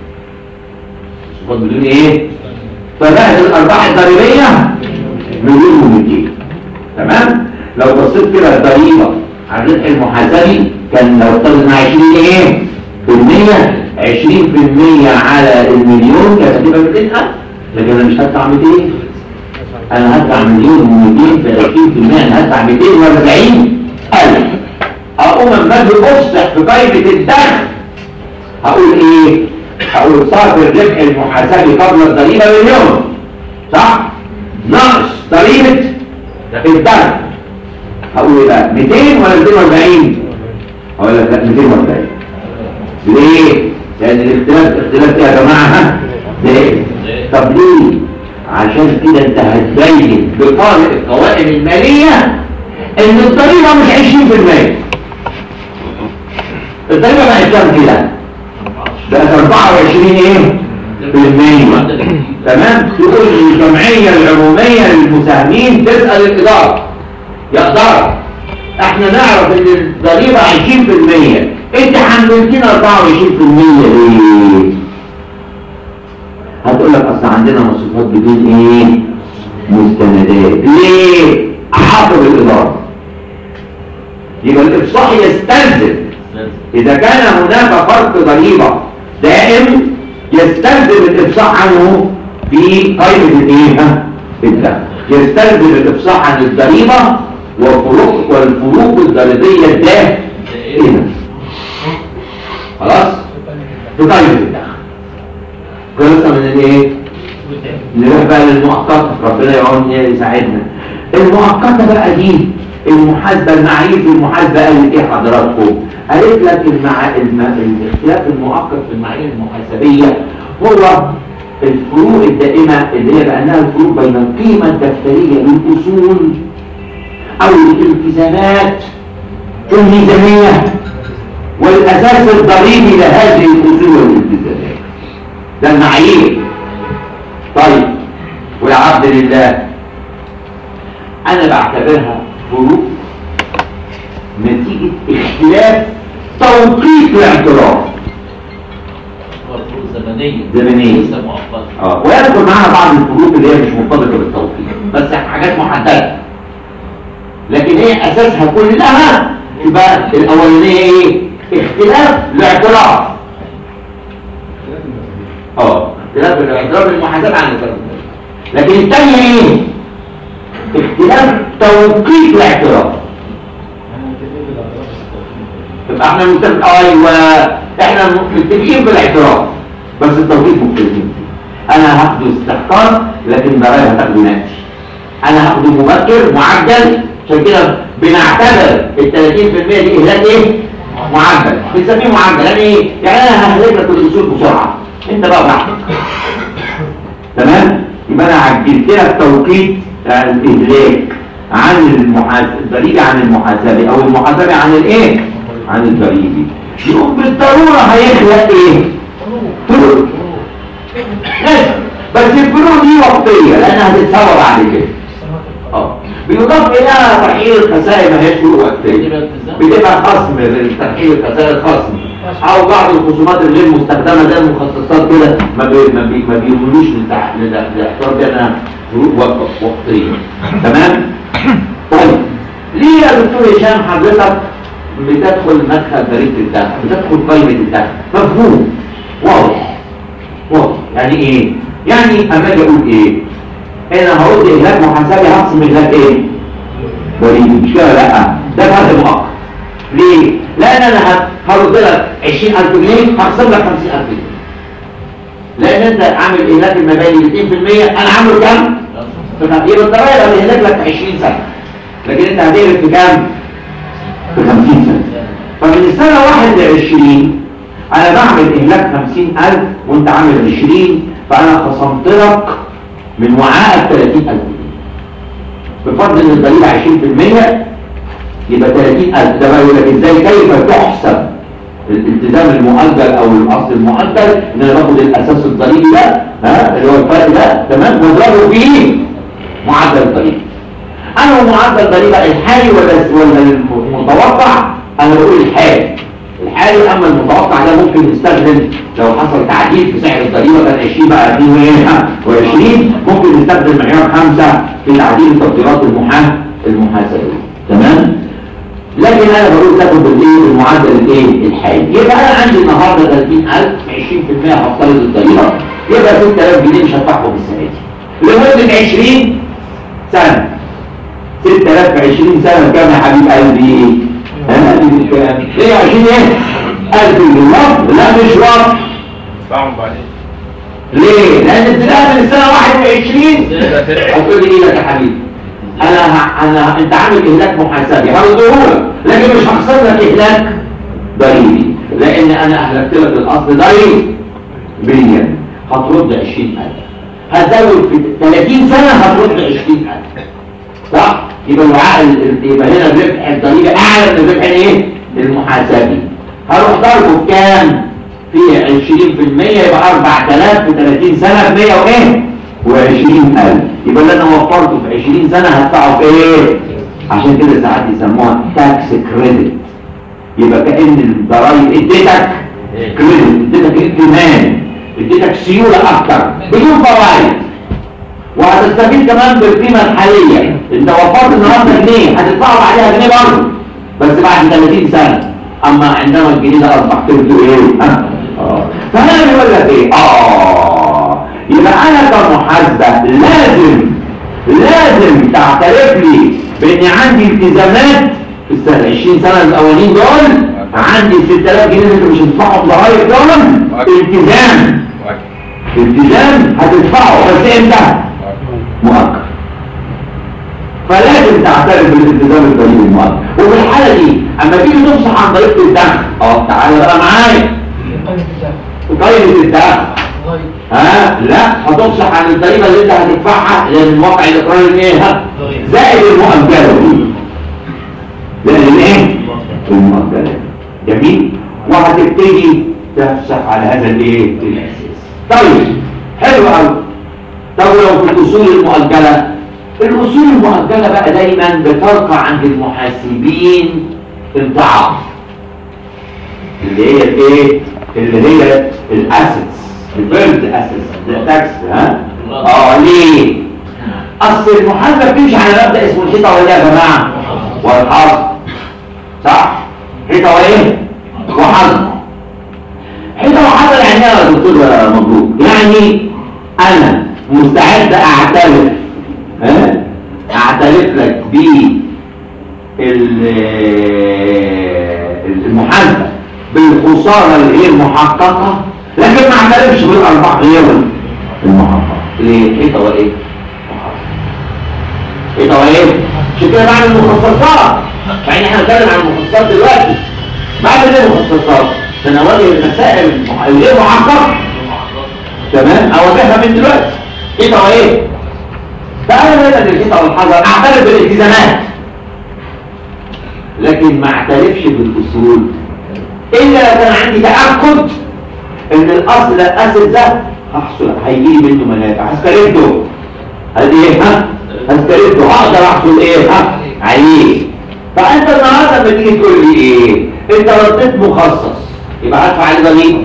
مصروفات بدون ايه؟ فبقت الارباح الضريبيه مليون ومئتين. تمام؟ لو بصيت كده الضريبه على الربح المحاسبي كان لو افترضنا عشرين ايه؟ في المية عشرين في المية على المليون كانت هتبقى مئتين ألف، لكن انا مش هدفع مئتين، انا هدفع مليون ومئتين في عشرين في المية، انا هدفع مئتين واربعين ألف. اقوم اما اجي افصح في قائمه الدخل هقول ايه؟ هقول صافي الربح المحاسبي قبل الضريبه مليون، صح؟ ناقص ضريبه الدخل هقول ايه بقى؟ مئتين ولا مئتين واربعين؟ هقول لك لا مئتين واربعين. ليه؟ لان الاختلاف اختلاف ايه يا جماعه؟ ليه؟ طب ليه؟ عشان كده انت هتبين بقارئ القوائم الماليه ان الضريبه مش عشرين في المية، الضريبه بقت كام كده؟ بقت اربعة وعشرين ايه؟ في المية. تمام؟ تقول الجمعيه العموميه للمساهمين تسال الاداره يا اداره احنا نعرف ان الضريبه عشرين في المية، انت حملتنا اربعة وعشرين في المية ليه؟ هتقول لك اصل عندنا مصروفات بدون ايه؟ مستندات. ليه؟ حسب الاداره. يبقى الافصاح يستلزم اذا كان هناك فرق ضريبه دائم يستلزم الافصاح عنه في قائمه الايه؟ الدخل. يستلزم الافصاح عن الضريبه والفروق والفروق الضريبيه الدائمه. خلاص؟ في قائمه الدخل. خلصنا من الايه؟ نروح بقى للمؤقته، ربنا يعون يساعدنا. المؤقته بقى دي المحاسبه المعايير في المحاسبه قالت ايه حضراتكم؟ قالت لك المع... الم... الاختلاف المؤقت في المعايير المحاسبيه هو الفروق الدائمه اللي هي بانها الفروق بين القيمه الدفتريه للاصول او الالتزامات الميزانيه والاساس الضريبي لهذه الاصول والالتزامات. ده المعايير. طيب والعبد لله انا بعتبرها فروق نتيجة اختلاف توقيت الاعتراف. زمنية زمنية لسه مؤقتة. اه ويدخل معاها بعض الفروق اللي هي مش مرتبطة بالتوقيت بس حاجات محددة، لكن هي اساسها كلها يبقى الاولانية ايه؟ اختلاف الاعتراف. اه اختلاف الاعتراف المحاسبة عن التوقيت. لكن الثانية ايه؟ اختلاف توقيت الاعتراف. يبقى احنا متفقين ايوه احنا متفقين بالاعتراف بس التوقيت مختلفين. انا هاخده استحقاق لكن برايا هتاخده نقدي. انا هاخده مبكر معجل، عشان كده بنعتبر ال ثلاثين في المية دي اهلاك ايه؟ معجل. بنسميه معجل يعني ايه؟ يعني انا ههلك لك الاصول بسرعه انت بقى براحتك. تمام؟ يبقى انا عجلت لك توقيت الاهلاك عن المحاسب الضريبي عن المحاسبي او المحاسبي عن الايه؟ عن الضريبي. يقوم بالضروره هيخلق ايه؟ فروق. بس الفروق دي وقتيه لانها هتتسوى بعد كده. بيضاف اليها ترحيل الخسائر ما هيش فروق وقتيه، بتبقى خصم ترحيل الخسائر خصم او بعض الخصومات الغير مستخدمه زي المخصصات كده ما بي ما بي ما بيقولوش للاحترار بانها فروق وقتيه. تمام؟ طيب ليه يا دكتور هشام حضرتك بتدخل مدخل ضريبه الدخل، بتدخل قائمه الدخل؟ مفهوم واضح واضح. يعني ايه؟ يعني اما اجي اقول ايه؟ انا هرد اهلاك محاسبي هقسم اهلاك ايه؟ ضريبي، مش كده؟ لا، ده فرق مؤقت. ليه؟ لان انا هرد لك عشرين ألف جنيه هقسم لك خمسين ألف جنيه. لان انت عامل اهلاك المباني اثنين بالمية، انا عامله كام؟ يبقى الضرايب هتهلك لك عشرين سنه، لكن انت هتهلك في كام؟ في خمسين سنه. فمن السنه واحد ل عشرين انا بعمل اهلاك خمسين ألف وانت عامل عشرين، فانا خصمت لك من وعاء ثلاثين ألف جنيه. بفرض ان الضريبه عشرين بالمية يبقى ثلاثين ألف. ده بقى يقول لك ازاي كيف تحسب الالتزام المؤجل او الاصل المؤجل، ان انا باخد الاساس الضريبي ده ها اللي هو الفرق ده تمام واضربه فيه معدل الضريبه. انا هو معدل الضريبه الحالي ولا ولا المتوقع؟ انا بقول الحالي. الحالي، اما المتوقع ده ممكن نستخدم لو حصل تعديل في سعر الضريبه كان عشرين بقى اثنين وعشرين، ممكن نستخدم معيار خمسة في تعديل التقديرات المحا المحاسبيه. تمام؟ لكن انا بقول تاخد بالايه؟ المعدل الايه؟ الحالي. يبقى انا عندي النهارده ثلاثين ألف عشرين بالمية هفترض الضريبه، يبقى ستة آلاف جنيه مش هدفعهم السنه دي لمده عشرين سنه. ستة آلاف في عشرين سنه كام يا حبيب قلبي؟ ها دي كام؟ مية وعشرين ايه؟ ألف جنيه. لا مش وقت. ادفعهم بعدين. ليه؟ لان ابتداء من السنه واحد وعشرين هتقول لي ايه لك يا حبيبي؟ انا ه... انا انت عامل اهلاك محاسبي هردهولك، لكن مش هخسر لك اهلاك ضريبي، لان انا اهلكت لك الاصل ضريبيا. هترد عشرين ألف، هتزود في ثلاثين سنه هترد عشرين ألف، صح؟ يبقى الوعاء يبقى هنا الربح الضريبي اعلى من الربح الايه؟ المحاسبي. هروح ضربه بكام؟ في عشرين بالمية يبقى أربعة آلاف في ثلاثين سنه ب مية وايه؟ وعشرين ألف. يبقى اللي انا وفرته في عشرين سنه هدفعه في ايه؟ عشان كده ساعات يسموها تاكس كريدت. يبقى كأن الضرايب اديتك كريدت، اديتك ائتمان، اديتك سيوله اكتر بدون فوائد، وهتستفيد كمان بالقيمه الحاليه. انت وفرت النهارده جنيه هتدفعه بعدها جنيه برضه بس بعد ثلاثين سنه، اما عندما الجنيه ده اصبح قيمته ايه؟ اه فانا بيقول لك ايه؟ اه يبقى انا كمحاسبه لازم لازم تعترف لي بان عندي التزامات في السنه عشرين سنه الاولين دول، عندي ستة آلاف جنيه اللي مش هتدفعهم ضرايب دول التزام التزام هتدفعه بس امتى؟ مؤقت. فلازم تعترف بالالتزام الضريبي المؤقت. وفي الحاله دي اما تيجي تفصح عن ضريبه الدخل، اه تعالى بقى معايا قيمه الدخل. ها لا هتفصح عن الضريبه اللي انت هتدفعها لان الواقع الاقراري ايه؟ زائد المؤجله دي، زائد الايه؟ المؤجله. جميل. وهتبتدي تفصح على هذا الايه؟ الاساس. طيب حلو قوي. طب لو في الاصول المؤجله، الاصول المؤجله بقى دايما بترقى عند المحاسبين الضعاف اللي هي الايه؟ اللي هي الاسيتس، البيرد اسيتس، التاكس. ها؟ اه ليه؟ اصل المحاسبه بتمشي على مبدا اسمه الحيطه ولا يا جماعه؟ والحظ. صح؟ حيطه وايه؟ وحظ. حيطه وحظ يعني ايه يا دكتور مبروك؟ يعني انا مستعد اعترف ها؟ اعترف لك ب المحاسبه بالخساره الغير محققه، لكن ما اعترفش بالارباح غير المحققه. ليه؟ حيطه وايه؟ حيطه وايه؟ عشان كده بعمل المخصصات، مع ان احنا بنتكلم عن المخصصات دلوقتي. بعمل ايه المخصصات؟ عشان اواجه المسائل الغير محققه. تمام؟ اواجهها من دلوقتي. حيطه وايه؟ فانا دايما الحيطه والحذر اعترف بالالتزامات، لكن ما اعترفش بالاصول الا لو كان عندي تاكد ان الاصل الاسد ده هحصل هيجي لي منه منافع، هسترده. هذه ايه؟ ها؟ هسترده هقدر احصل ايه ها عليه. فانت النهارده لما تيجي تقول لي ايه انت رديت مخصص يبقى هدفع عليه ضريبه.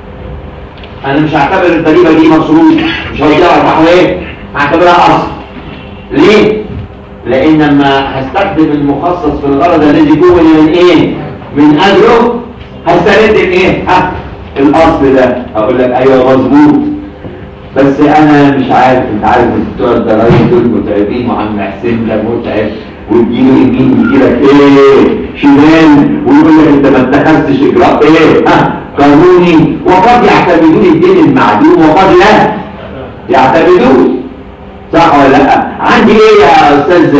انا مش هعتبر الضريبه دي مصروف، مش هوديها ارباح ايه، هعتبرها اصل. ليه؟ لان لما هستخدم المخصص في الغرض الذي جوه من ايه من اجره هسترد الايه ها الاصل ده. اقول لك ايوه مظبوط، بس انا مش عارف، انت عارف بتوع الضرايب دول متعبين وعم حسين ده متعب وتجيله يمين يجيلك ايه شمال ويقول لك انت ما اتخذتش اجراء ايه ها قانوني، وقد يعتمدون الدين المعدوم وقد لا يعتمدون. صح ولا لا؟ عندي ايه يا استاذ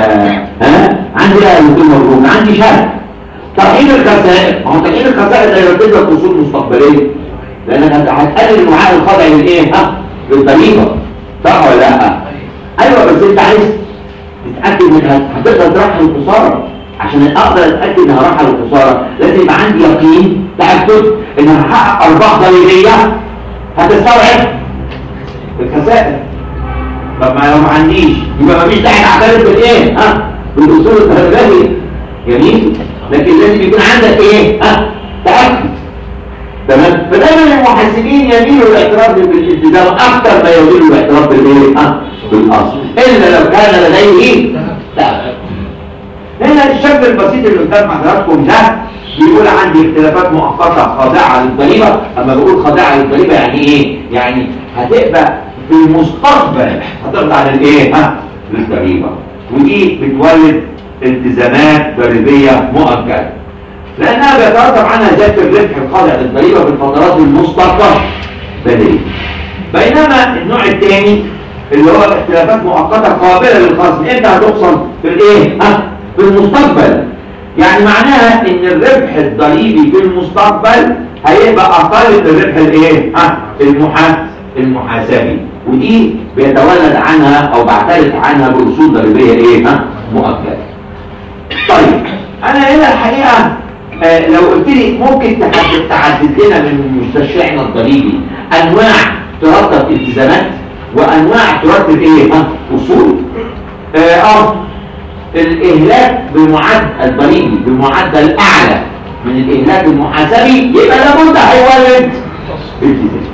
ها عندي ايه يا دكتور مبروك؟ عندي شهاده ترحيل الخسائر. ما هو ترحيل الخسائر ده يرتب لك اصول مستقبليه، لانك هتقلل الوعاء الخاضع للايه ها للضريبه. صح ولا لا؟ ايوه بس انت عايز تتاكد انك هتقدر ترحل الخساره. عشان اقدر اتاكد انها راحه الخساره لازم يبقى عندي يقين تاكد ان هحقق ارباح ضريبيه هتستوعب الخسائر. طب ما لو ما عنديش يبقى مفيش داعي اعترف بالايه ها بالاصول الضريبيه. جميل، لكن لازم يكون عندك ايه ها تاكد. تمام. فدايما المحاسبين يميلوا الاعتراف بالالتزام اكثر ما يميلوا الاعتراف بالايه ها بالاصل، الا لو كان لديه تاكد. هنا الشكل البسيط اللي قدام حضراتكم ده بيقول عندي اختلافات مؤقته خاضعه للضريبه. اما بقول خاضعه للضريبه يعني ايه؟ يعني هتبقى في المستقبل هتخضع للايه ها للضريبه، ودي بتولد التزامات ضريبيه مؤكده لانها بيترتب عنها زياده الربح الخاضع للضريبه في الفترات المستقبليه. بينما النوع الثاني اللي هو اختلافات مؤقته قابله للخصم، امتى هتخصم؟ في الايه ها في المستقبل. يعني معناها ان الربح الضريبي في المستقبل هيبقى اقل من الربح الايه ها المحا المحاسبي، ودي بيتولد عنها او بعترف عنها باصول ضريبيه ايه ها مؤكده. طيب انا هنا الحقيقه آه لو قلت لي ممكن تحدد تعدد لنا من مستشرعنا الضريبي انواع ترتب التزامات وانواع ترتب ايه ها اصول. اه, آه الاهلاك بمعدل الضريبي بمعدل اعلى من الاهلاك المحاسبي يبقى لابد هيولد التزام.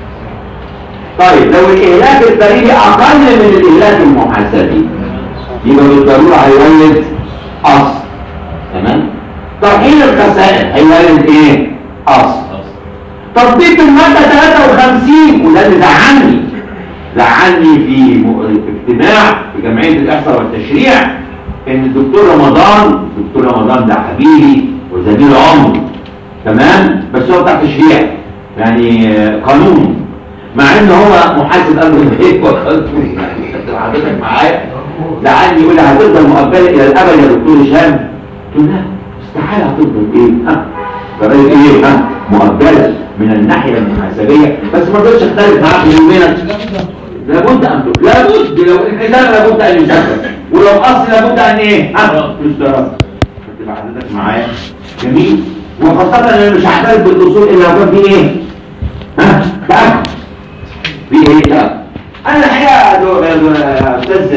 طيب لو الاهلاك الضريبي اقل من الاهلاك المحاسبي يبقى بالضروره هيولد اصل. تمام. ترحيل الخسائر هيولد ايه اصل. تطبيق الماده ثلاثة وخمسين وده اللي زعلني زعلني في اجتماع في جمعيه الاحصاء والتشريع ان الدكتور رمضان الدكتور رمضان ده حبيبي وزميل عمري تمام، بس هو بتاع تشريع يعني قانون، مع ان هو محاسب قبل ايه وقانون. يعني حضرتك معايا زعلني يقول لي هتفضل مؤبله الى الابد يا دكتور هشام. قلت له لا استحاله هتفضل ايه ها ضريبه ايه ها مؤبله من الناحيه المحاسبيه، بس ما رضيتش اختلف معاك يومين. لابد ان لابد لو الالتزام لابد ان يذكر، ولو اصل لابد ان ايه ها يصدر. كنت حضرتك معايا جميل، وخاصه انا مش هعترف بالاصول الا لو كان في ايه ها تاكد في ايه تاكد. انا الحقيقه يا استاذ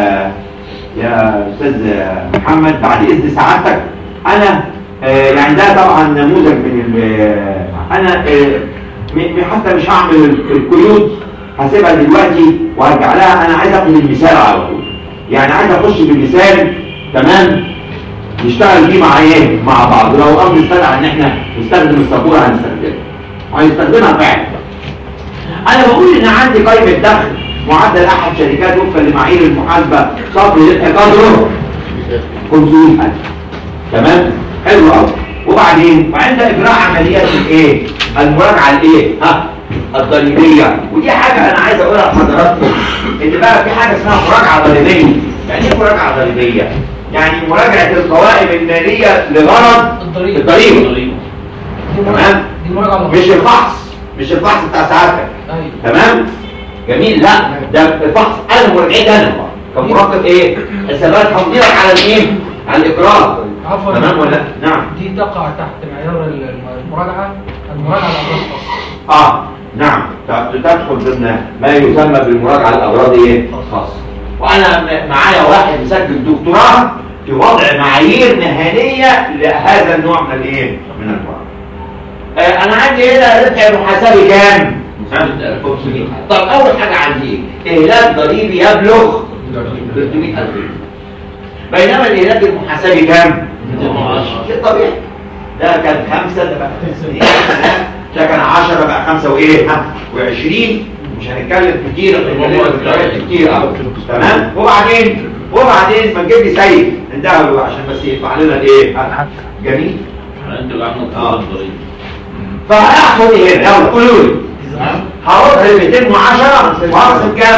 يا استاذ محمد بعد اذن سعادتك انا آه يعني ده طبعا نموذج من انا آه حتى مش هعمل القيود هسيبها دلوقتي وهرجع لها. انا عايز اخد المثال على طول، يعني عايز اخش بالمثال تمام نشتغل فيه مع ايه مع بعض. لو امر استدعى ان احنا نستخدم السبوره هنستخدمها وهنستخدمها فعلا. انا بقول ان عندي قائمه دخل معدل احد شركات وفقا لمعايير المحاسبه صافي ربح قدره خمسمية ألف. تمام حلو قوي. وبعدين وعند اجراء عمليات الايه المراجعه الايه ها الضريبيه، ودي حاجه انا عايز اقولها لحضراتكم ان بقى في حاجه اسمها مراجعه ضريبيه. يعني ايه مراجعه ضريبيه؟ يعني مراجعه القوائم الماليه لغرض الضريبه. تمام. مش الفحص مش الفحص بتاع سعادتك. تمام جميل. لا ده الفحص انا مراجعتي انا كمراقب ايه حسابات هنضيعك على الايه على الاقرار. تمام ولا نعم؟ دي تقع تحت معيار المراجعه المراجعه الاغراض الخاصه. اه نعم تدخل ضمن ما يسمى بالمراجعه الاغراض ايه خاصه. وانا م- معايا واحد مسجل دكتوراه في وضع معايير مهنيه لهذا النوع من الايه؟ من الانواع. آه انا عندي هنا ربح المحاسبي كام؟ خمسمية. طب اول حاجه عندي ايه؟ اهلاك ضريبي يبلغ ثلاثمية ألف. بينما الاهلاك المحاسبي كام؟ مئتين وعشرة. شيء طبيعي. ده كان خمسة، ده بقى ده كان عشرة، بقى خمسة وايه؟ وعشرين. مش هنتكلم كتير كتير قوي. تمام؟ وبعدين وبعدين ما تجيب لي سيد انتهى له عشان بس يدفع لنا الايه؟ جميل؟ انت اللي عندك الضريبه. فهيحصل ايه هنا؟ يلا قولوا لي. هروح ل مئتين وعشرة وهرسم كام؟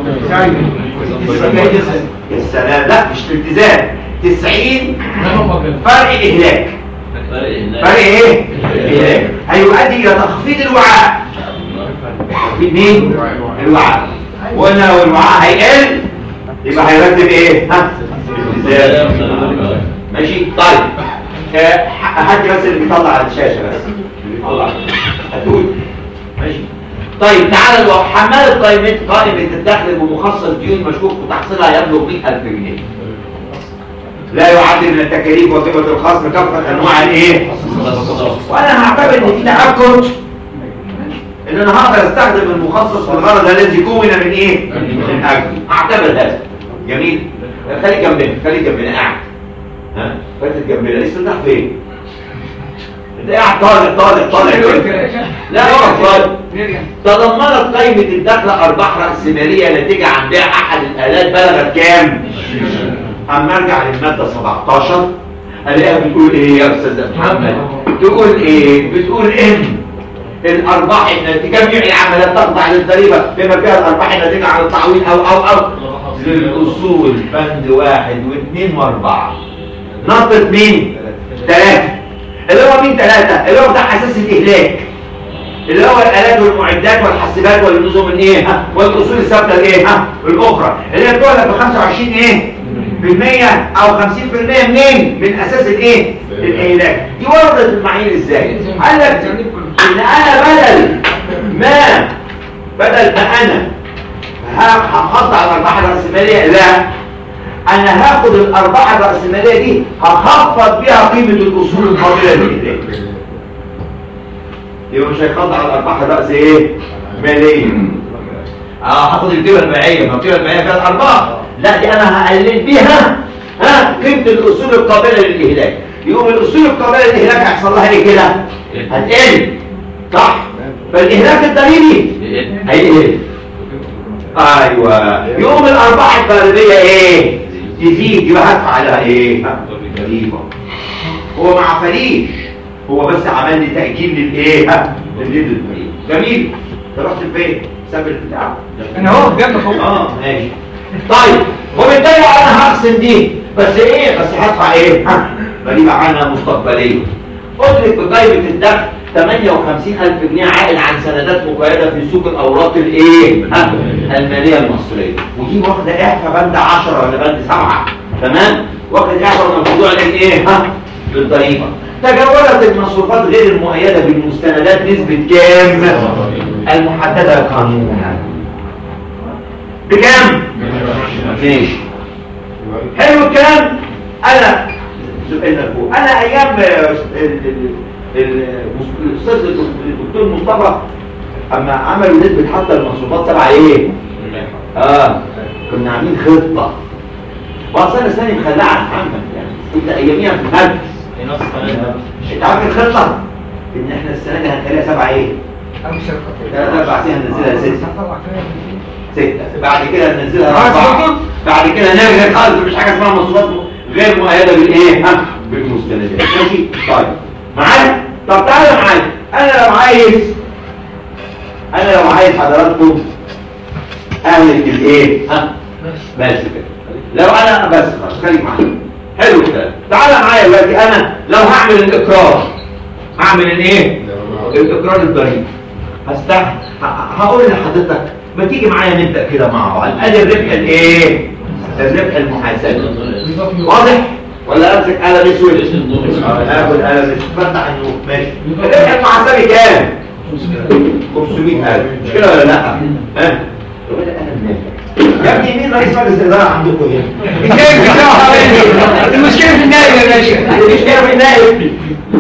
يا سلام، لا مش الالتزام. تسعين فرق اهلاك. فرق ايه؟ اهلاك هيؤدي الى تخفيض الوعاء. تخفيض مين؟ الوعاء. وقلنا لو الوعاء هيقل يبقى هيرتب ايه؟ ها؟ الالتزام. ماشي؟ طيب آه، هات بس اللي بيطلع على الشاشه بس. بيطلع هتقول ماشي. طيب تعالى لو حملت قائمه قائمه الدخل بمخصص ديون مشكوك في تحصيلها يبلغ مئة ألف جنيه. لا يعد من التكاليف وقيمه الخصم كافه انواع الايه؟ وانا هعتبر ان في تاكد ان انا هقدر استخدم المخصص في الغرض الذي كون من ايه؟ من اجله. هعتبر هذا. جميل؟ خليك جنبنا، خليك جنبنا قاعد. ها؟ فاتت جنبنا، لسه تحت فين؟ انت قاعد طالع طالع طالع لا اقعد طالع. تضمنت قائمة الدخل ارباح رأسمالية نتيجة عن بيع احد الالات بلغت كام؟ اما ارجع للمادة سبعتاشر الاقيها بتقول ايه يا استاذ محمد؟ تقول ايه؟ بتقول ان الارباح الناتجة جميع العمليات تخضع للضريبة بما فيها الارباح الناتجة عن التعويض او او او للاصول بند واحد واثنين واربعة. نقطة مين؟ ثلاثة. اللي هو مين ثلاثة؟ اللي هو بتاع اساس الاهلاك. اللي هو الالات والمعدات والحاسبات والنظم الايه؟ ها؟ والاصول الثابته الايه؟ ها؟ الاخرى اللي هي بتقول لك ب خمسة وعشرين ايه؟ في المية او خمسين في المية منين؟ من اساس الايه؟ الاهلاك. دي وردت المعايير ازاي؟ قال لك ان انا بدل ما بدل ما انا هخضع الارباح الراسماليه، لا انا هاخد الارباح الراسماليه دي هخفض بيها قيمه الاصول القابله للاهلاك. يبقى مش هيخضع الارباح الراس ايه؟ ماليه. اه هاخد القيمه البيعيه، ما القيمه البيعيه فيها الارباح، لا دي انا هقلل بيها ها قيمه الاصول القابله للاهلاك. يقوم الاصول القابله للاهلاك هيحصل لها ايه كده؟ هتقل. صح؟ فالاهلاك الضريبي هيقل. ايوه. يقوم الارباح الضريبيه ايه؟ تزيد. يبقى هدفع عليها ايه؟ ضريبه. هو ما عفليش، هو بس عمل لي تاجيل للايه؟ ها؟ للضريبه. جميل. انت رحت فين؟ ساب البتاع انا اهو جنبك اهو. اه ماشي. طيب وبالتالي انا هقسم دي بس ايه؟ بس هدفع ايه؟ ها؟ ضريبه عنها مستقبليه. ادرك بقيمه الدخل ثمانية وخمسين ألف جنيه عائد عن سندات مقيده في سوق الاوراق الايه؟ ها؟ الماليه المصريه. ودي واخده اعفاء بند عشرة ولا بند سبعة. تمام؟ واخد اعفاء من موضوع الايه؟ ها؟ بالضريبه. تجاوزت المصروفات غير المؤيده بالمستندات نسبه كام؟ المحدده قانونا. بكام؟ ماشي. حلو الكلام. انا انا ايام الاستاذ الدكتور مصطفى اما عملوا نسبه حتى المصروفات تبع ايه؟ اه كنا عاملين خطه. واصل انا سنه مخلعه محمد يعني كنت اياميها في المركز. انت عارف الخطه؟ ان احنا السنه دي هنخليها سبعه ايه؟ ثلاث اربع سنين هننزلها سته. ستة. بعد كده ننزلها أربعة. بعد كده نرجع خالص مش حاجة اسمها مصروفات غير مؤيدة بالإيه؟ ها؟ بالمستندات. ماشي؟ طيب. معايا؟ طب تعالى معايا. أنا لو عايز أنا لو عايز حضراتكم أهلك الإيه؟ ها؟ بس كده. لو أنا بس خلاص خليك معايا. حلو كده. تعالى معايا دلوقتي أنا لو هعمل الإقرار هعمل الإيه؟ الإقرار الضريبي. هستح هقول لحضرتك ما تيجي معايا نبدأ كده مع بعض. ادي الربح الايه؟ الربح المحاسبي. واضح؟ ولا امسك قلم اسود؟ اخد قلم اسود فتح النور. ماشي. الربح المحاسبي كام؟ خمسمية ألف. مش كده ولا لا؟ ها؟ يا ابني مين رئيس مجلس الاداره عندكم هنا؟ النائب بتاعه المشكله في النائب يا باشا، المشكله في النائب.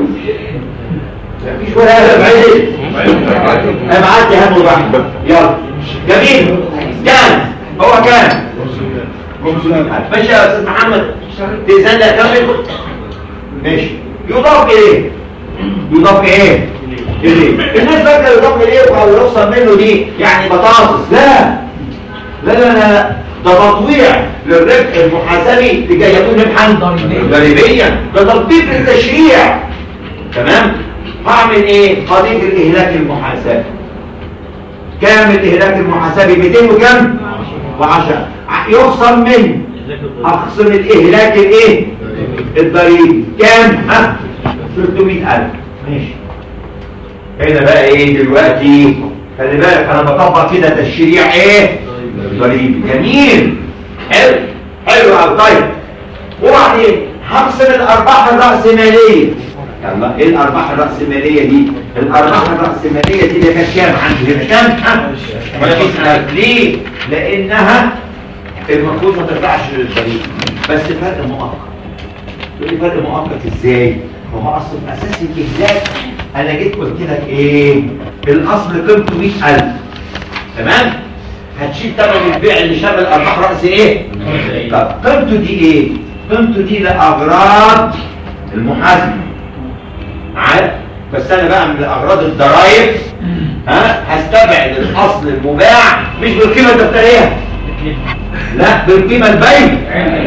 مفيش ولا قلم عيد. انا معاك يا هم بقى. يلا جميل. كام؟ هو كام؟ ماشي يا استاذ محمد، تأذن لي اكمل؟ ماشي. يضاف اليه يضاف ايه؟ اليه. الناس فاكره يضاف اليه ويوصل منه دي يعني بطاطس. لا لا لا لا، ده تطويع للربح المحاسبي لكي يكون ربحا ضريبيا، ده تطبيق للتشريع. تمام؟ هعمل ايه؟ هضيف الاهلاك المحاسبي. كام الاهلاك المحاسبي؟ مئتين وكام؟ وعشرة. يخصم من اخصم الاهلاك الايه؟ الضريبي. كام؟ ها؟ ثلاثمئة ألف. ماشي. هنا بقى ايه دلوقتي؟ خلي بالك انا بطبق كده تشريع ايه؟ ضريبي. جميل. حلو حلو قوي. طيب وبعدين هقسم الارباح الراسماليه. يلا ايه الارباح الراسماليه دي؟ الارباح الراسماليه دي اللي كانت كام عندي هنا؟ كام؟ ها؟ ليه؟ لانها المفروض ما ترجعش للضريبه، بس فرق مؤقت. تقول لي فرق مؤقت ازاي؟ ما هو اصل اساس الاهلاك انا جيت قلت لك ايه؟ الاصل قيمته مئة ألف. تمام؟ هتشيل ثمن البيع اللي شامل ارباح راس ايه؟ طب قيمته دي ايه؟ قيمته دي لاغراض المحاسبه. عارف؟ بس انا بقى من اغراض الضرائب ها هستبعد الاصل المباع مش بالقيمه الدفتريه، لا بالقيمه البيع.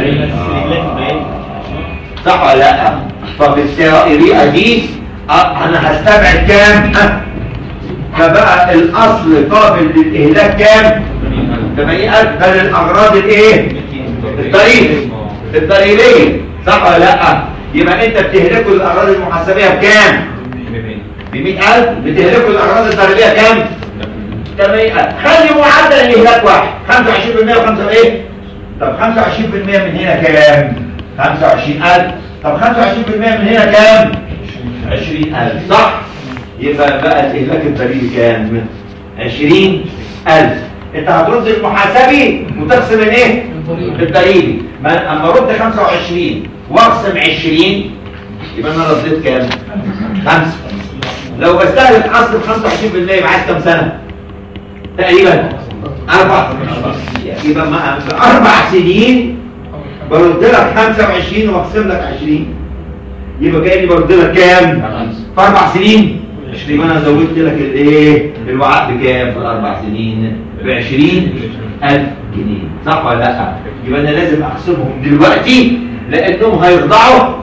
صح ولا لا؟ فبالطريقه دي انا هستبعد كام؟ فبقى الاصل قابل للاهلاك كام؟ ثمانين ألف. ده للاغراض الايه؟ الضريبيه الضريبيه. صح ولا لا؟ يبقى انت بتهلكوا الاغراض المحاسبيه بكام؟ ب مئة ألف. بتهلكوا الاغراض الضريبيه كام؟ ثمانين ألف. خلي معدل الاهلاك واحد، خمسة وعشرين بالمئة وخمسة ايه؟ طب خمسة وعشرين بالمئة من هنا كام؟ خمسة وعشرين ألف. طب خمسة وعشرين بالمئة من هنا كام؟ عشرين ألف. صح؟ يبقى بقى الاهلاك الضريبي كام؟ عشرين ألف. انت هترد المحاسبي وتقسم الايه؟ الضريبي. ما اما ارد خمسة وعشرين واقسم عشرين يبقى انا رديت كام؟ خمسة. لو بستهلك اصل خمسة وعشرين بالمئة يبقى عايز كام سنه؟ تقريبا اربع. يبقى ما اربع سنين برد لك خمسة وعشرين واقسم لك عشرين، يبقى كاني برد لك كام؟ في اربع سنين. يبقى انا زودت لك الايه؟ الوعاء بكام في الاربع سنين؟ ب عشرين ألف جنيه. صح ولا لا؟ يبقى انا لازم اقسمهم دلوقتي لانهم هيرضعوا.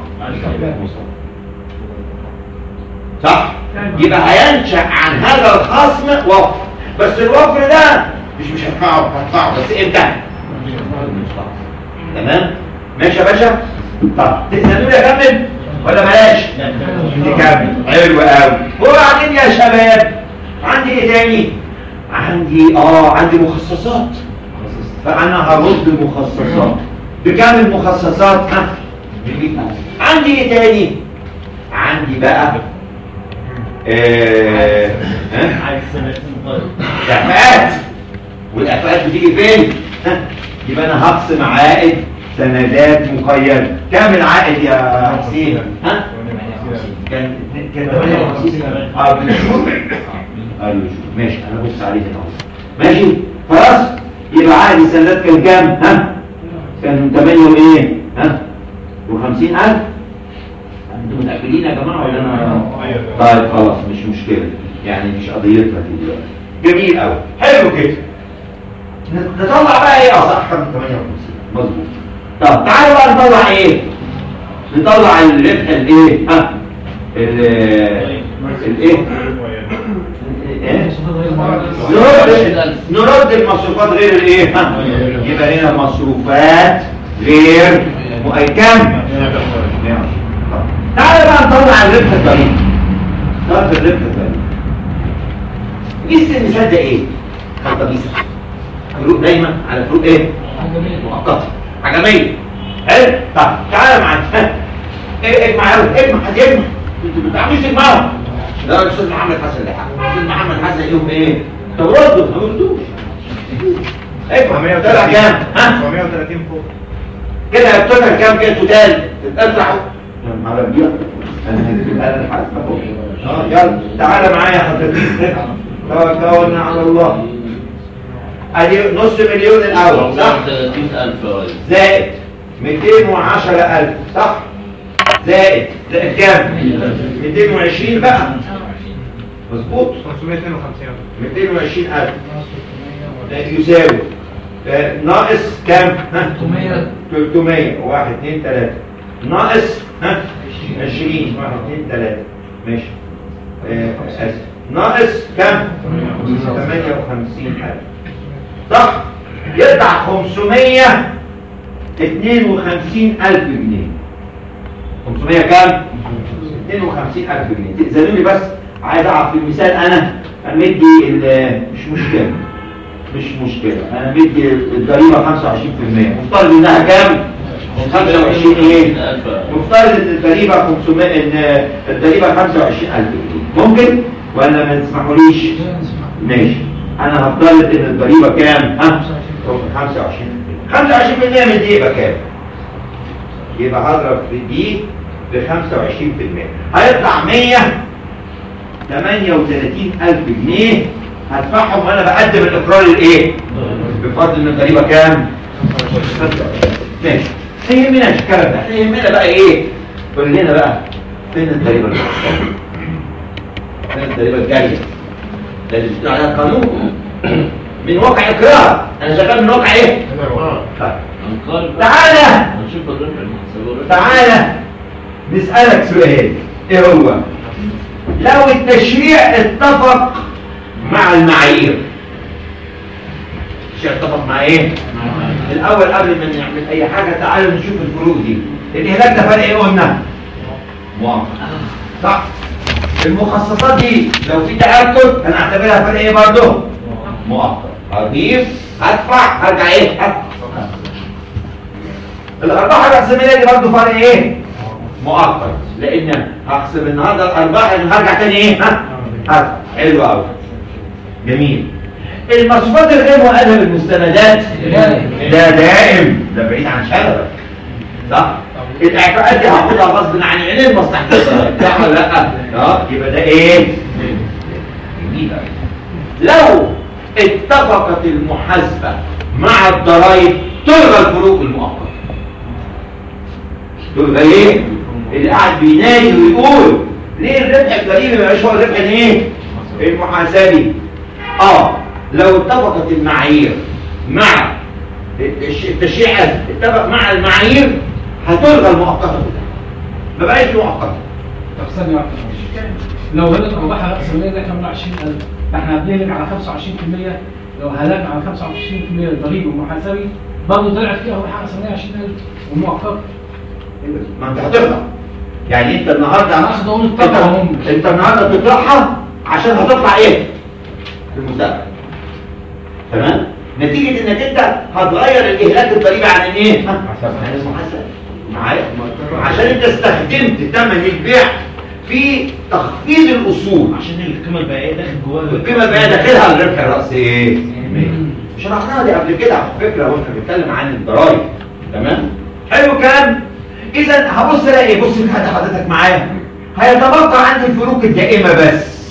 صح؟ يبقى هينشأ عن هذا الخصم وفر، بس الوفر ده مش مش هدفعه هدفعه بس امتى؟ تمام؟ ماشي يا باشا؟ طب تستنوا لي اكمل ولا بلاش؟ نكمل. حلو قوي. وبعدين يا شباب عندي ايه تاني؟ عندي اه عندي مخصصات. فانا هرد مخصصات. بكام المخصصات؟ ها؟ عندي ايه تاني؟ عندي بقى ايه ها؟ دفعات. والدفعات بتيجي فين؟ ها؟ يبقى انا هقسم عائد سندات مقيدة. كام العائد يا حسين؟ ها؟ كان كان ثمانية وخمسين. اه بالشهور. اه بالشهور. ماشي انا بص عليه هنا. ماشي؟ خلاص؟ يبقى عائد السندات كان كام؟ ها؟ كان ثمانية وايه؟ ها؟ وخمسين ألف. انتوا متأكدين يا جماعة ولا انا؟ طيب خلاص مش مشكلة. يعني مش قضيتنا دي دلوقتي. جميل قوي. حلو كده. نطلع بقى ايه؟ اه صح كان ثمانية وخمسين. مظبوط. طب تعالوا بقى نطلع ايه؟ نطلع الربح الايه؟ ها؟ الايه؟ نرد نرد المصروفات غير الايه؟ ها؟ يبقى هنا مصروفات غير مؤكده. تعالوا بقى نطلع الربح الضريبي. طب الربح الضريبي قيس المثال ده ايه؟ خطه قيسه. فروق دايما على فروق ايه؟ مؤقته. عجمية. حلو؟ طب تعالى معايا. ايه اجمع يلا اجمع هتجمع. انتوا ما بتعملوش تجمعوا. لا الاستاذ محمد حسن اللي حق. الاستاذ محمد حسن يقول ايه؟ طب ردوا ما بيردوش. اجمع طلع كام؟ ها؟ سبعمية وتلاتين فوق كده هتطلع كام كده توتال؟ تتقطع على البيئة انا هجيب الآلة الحاسبة اهو. اه يلا تعالى معايا حضرتك توكلنا على الله. ادي نص مليون الاول صح؟ ثلاثين ألف يا ريس زائد مئتين وعشرة ألف صح؟ زائد زائد كام؟ مئتين وعشرين بقى مظبوط؟ خمسمية واتنين وخمسين مئتين وعشرين ألف يساوي آه، ناقص كام؟ ها؟ تلتمية واحد اتنين تلاتة ناقص ها؟ عشرين واحد اتنين تلاتة ماشي آه، اسف ناقص كام؟ ثمانية وخمسين ألف صح؟ يطلع خمسمية اتنين وخمسين ألف جنيه. خمسمية كام؟ اتنين وخمسين ألف جنيه. تأذنوني بس عايز أعرف في المثال أنا أنا مدي مش مشكلة مش مشكلة أنا مدي الضريبة خمسة وعشرين بالمية مفترض إنها كام؟ خمسة وعشرين إيه؟ مفترض إن الضريبة خمسمية إن الضريبة خمسة وعشرين ألف جنيه ممكن ولا ما تسمحوليش؟ ماشي أنا هفترض إن الضريبة كام؟ ها؟ خمسة وعشرين خمسة وعشرين بالمية من دي يبقى كام؟ يبقى هضرب في دي ب خمسة وعشرين بالمية هيطلع مية وتمانية وتلاتين ألف جنيه هدفعهم وانا بقدم الاقرار الايه؟ بفضل ان الضريبه كام؟ ماشي ما يهمناش الكلام ده احنا يهمنا بقى ايه؟ قول لنا بقى فين الضريبه المحترمه؟ فين الضريبه الجايه؟ لازم تكون عليها قانون من واقع اقرار انا شغال من واقع ايه؟ تعالى تعالى نسألك سؤال ايه هو؟ لو التشريع اتفق مع المعايير التشريع اتفق مع ايه؟ الاول قبل ما نعمل اي حاجة تعالوا نشوف الفروق دي الاهلاك ده فرق ايه قلنا؟ موافق صح؟ المخصصات دي لو في تأكد هنعتبرها فرق ايه برضه؟ مؤقت هضيف هدفع هرجع ايه؟ هدفع الارباح الرأسمالية دي برضه فرق ايه؟ مؤقت لان هقسم النهارده الارباح اللي هرجع تاني ايه؟ ها؟ هدفع حلو قوي جميل المصروفات الغير مؤهله بالمستندات ده دائم ده بعيد عن شغلك صح؟ الاعفاءات دي هاخدها غصب عن عينين مصلحه الضرايب صح ولا لا؟ اه يبقى ده ايه؟ جميل لو اتفقت المحاسبه مع الضرايب تلغى الفروق المؤقته تلغى ايه؟ اللي قاعد بينادي ويقول ليه الربح الضريبي ما يبقاش هو الربح الايه؟ المحاسبي اه لو اتفقت المعايير مع التشريع اتفق مع المعايير هتلغى المؤقته ما بقاش مؤقته. طب ثانيه واحده لو هلك ارباح راسماليه ده كان عشرين ألف فاحنا بنهلك على خمسة وعشرين بالمية لو هلك على خمسة وعشرين بالمية الضريبي والمحاسبي برضه طلعت فيها ارباح راسماليه عشرين ألف ومؤقته. ما انت هتطلع يعني انت النهارده انا اقصد اقول انت, انت النهارده تطلعها عشان هتطلع ايه؟ في المستقبل تمام؟ نتيجه انك انت هتغير الاهلاك الضريبي عن الايه؟ عن المحاسبه معايا؟ عشان انت استخدمت ثمن البيع في تخفيض الاصول عشان القيمه البيعيه داخل جواها القيمه البيعيه داخلها الربح الراسي ايه؟ شرحناها دي قبل كده على فكره واحنا بنتكلم عن الضرايب تمام؟ حلو الكلام؟ اذا هبص الاقي بص لحد حضرتك معايا هيتبقى عندي الفروق الدائمه بس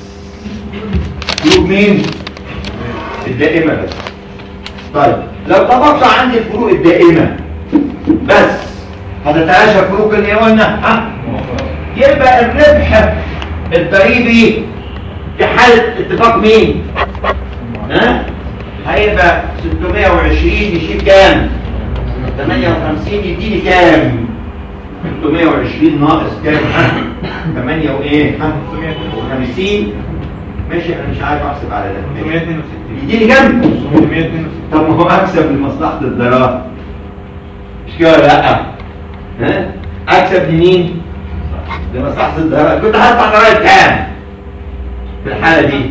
فروق مين؟ الدائمه بس طيب لو تبقى عندي الفروق الدائمه بس هتتعاشى فروق اللي قلنا ها يبقى الربح الضريبي في حاله اتفاق مين؟ ها هيبقى ستمية وعشرين يشيل كام؟ ثمانية وخمسين يديني كام؟ ستمية وعشرين ناقص كام؟ ثمانية وايه؟ وخمسين ماشي انا مش عارف احسب على ده ستمية واتنين وستين يديني كام؟ ستمية واتنين وستين طب ما هو اكسب لمصلحه الضرائب مش كده ولا لا؟ ها؟ اكسب لمين؟ لمصلحه الضرائب كنت هدفع ضرائب كام؟ في الحاله دي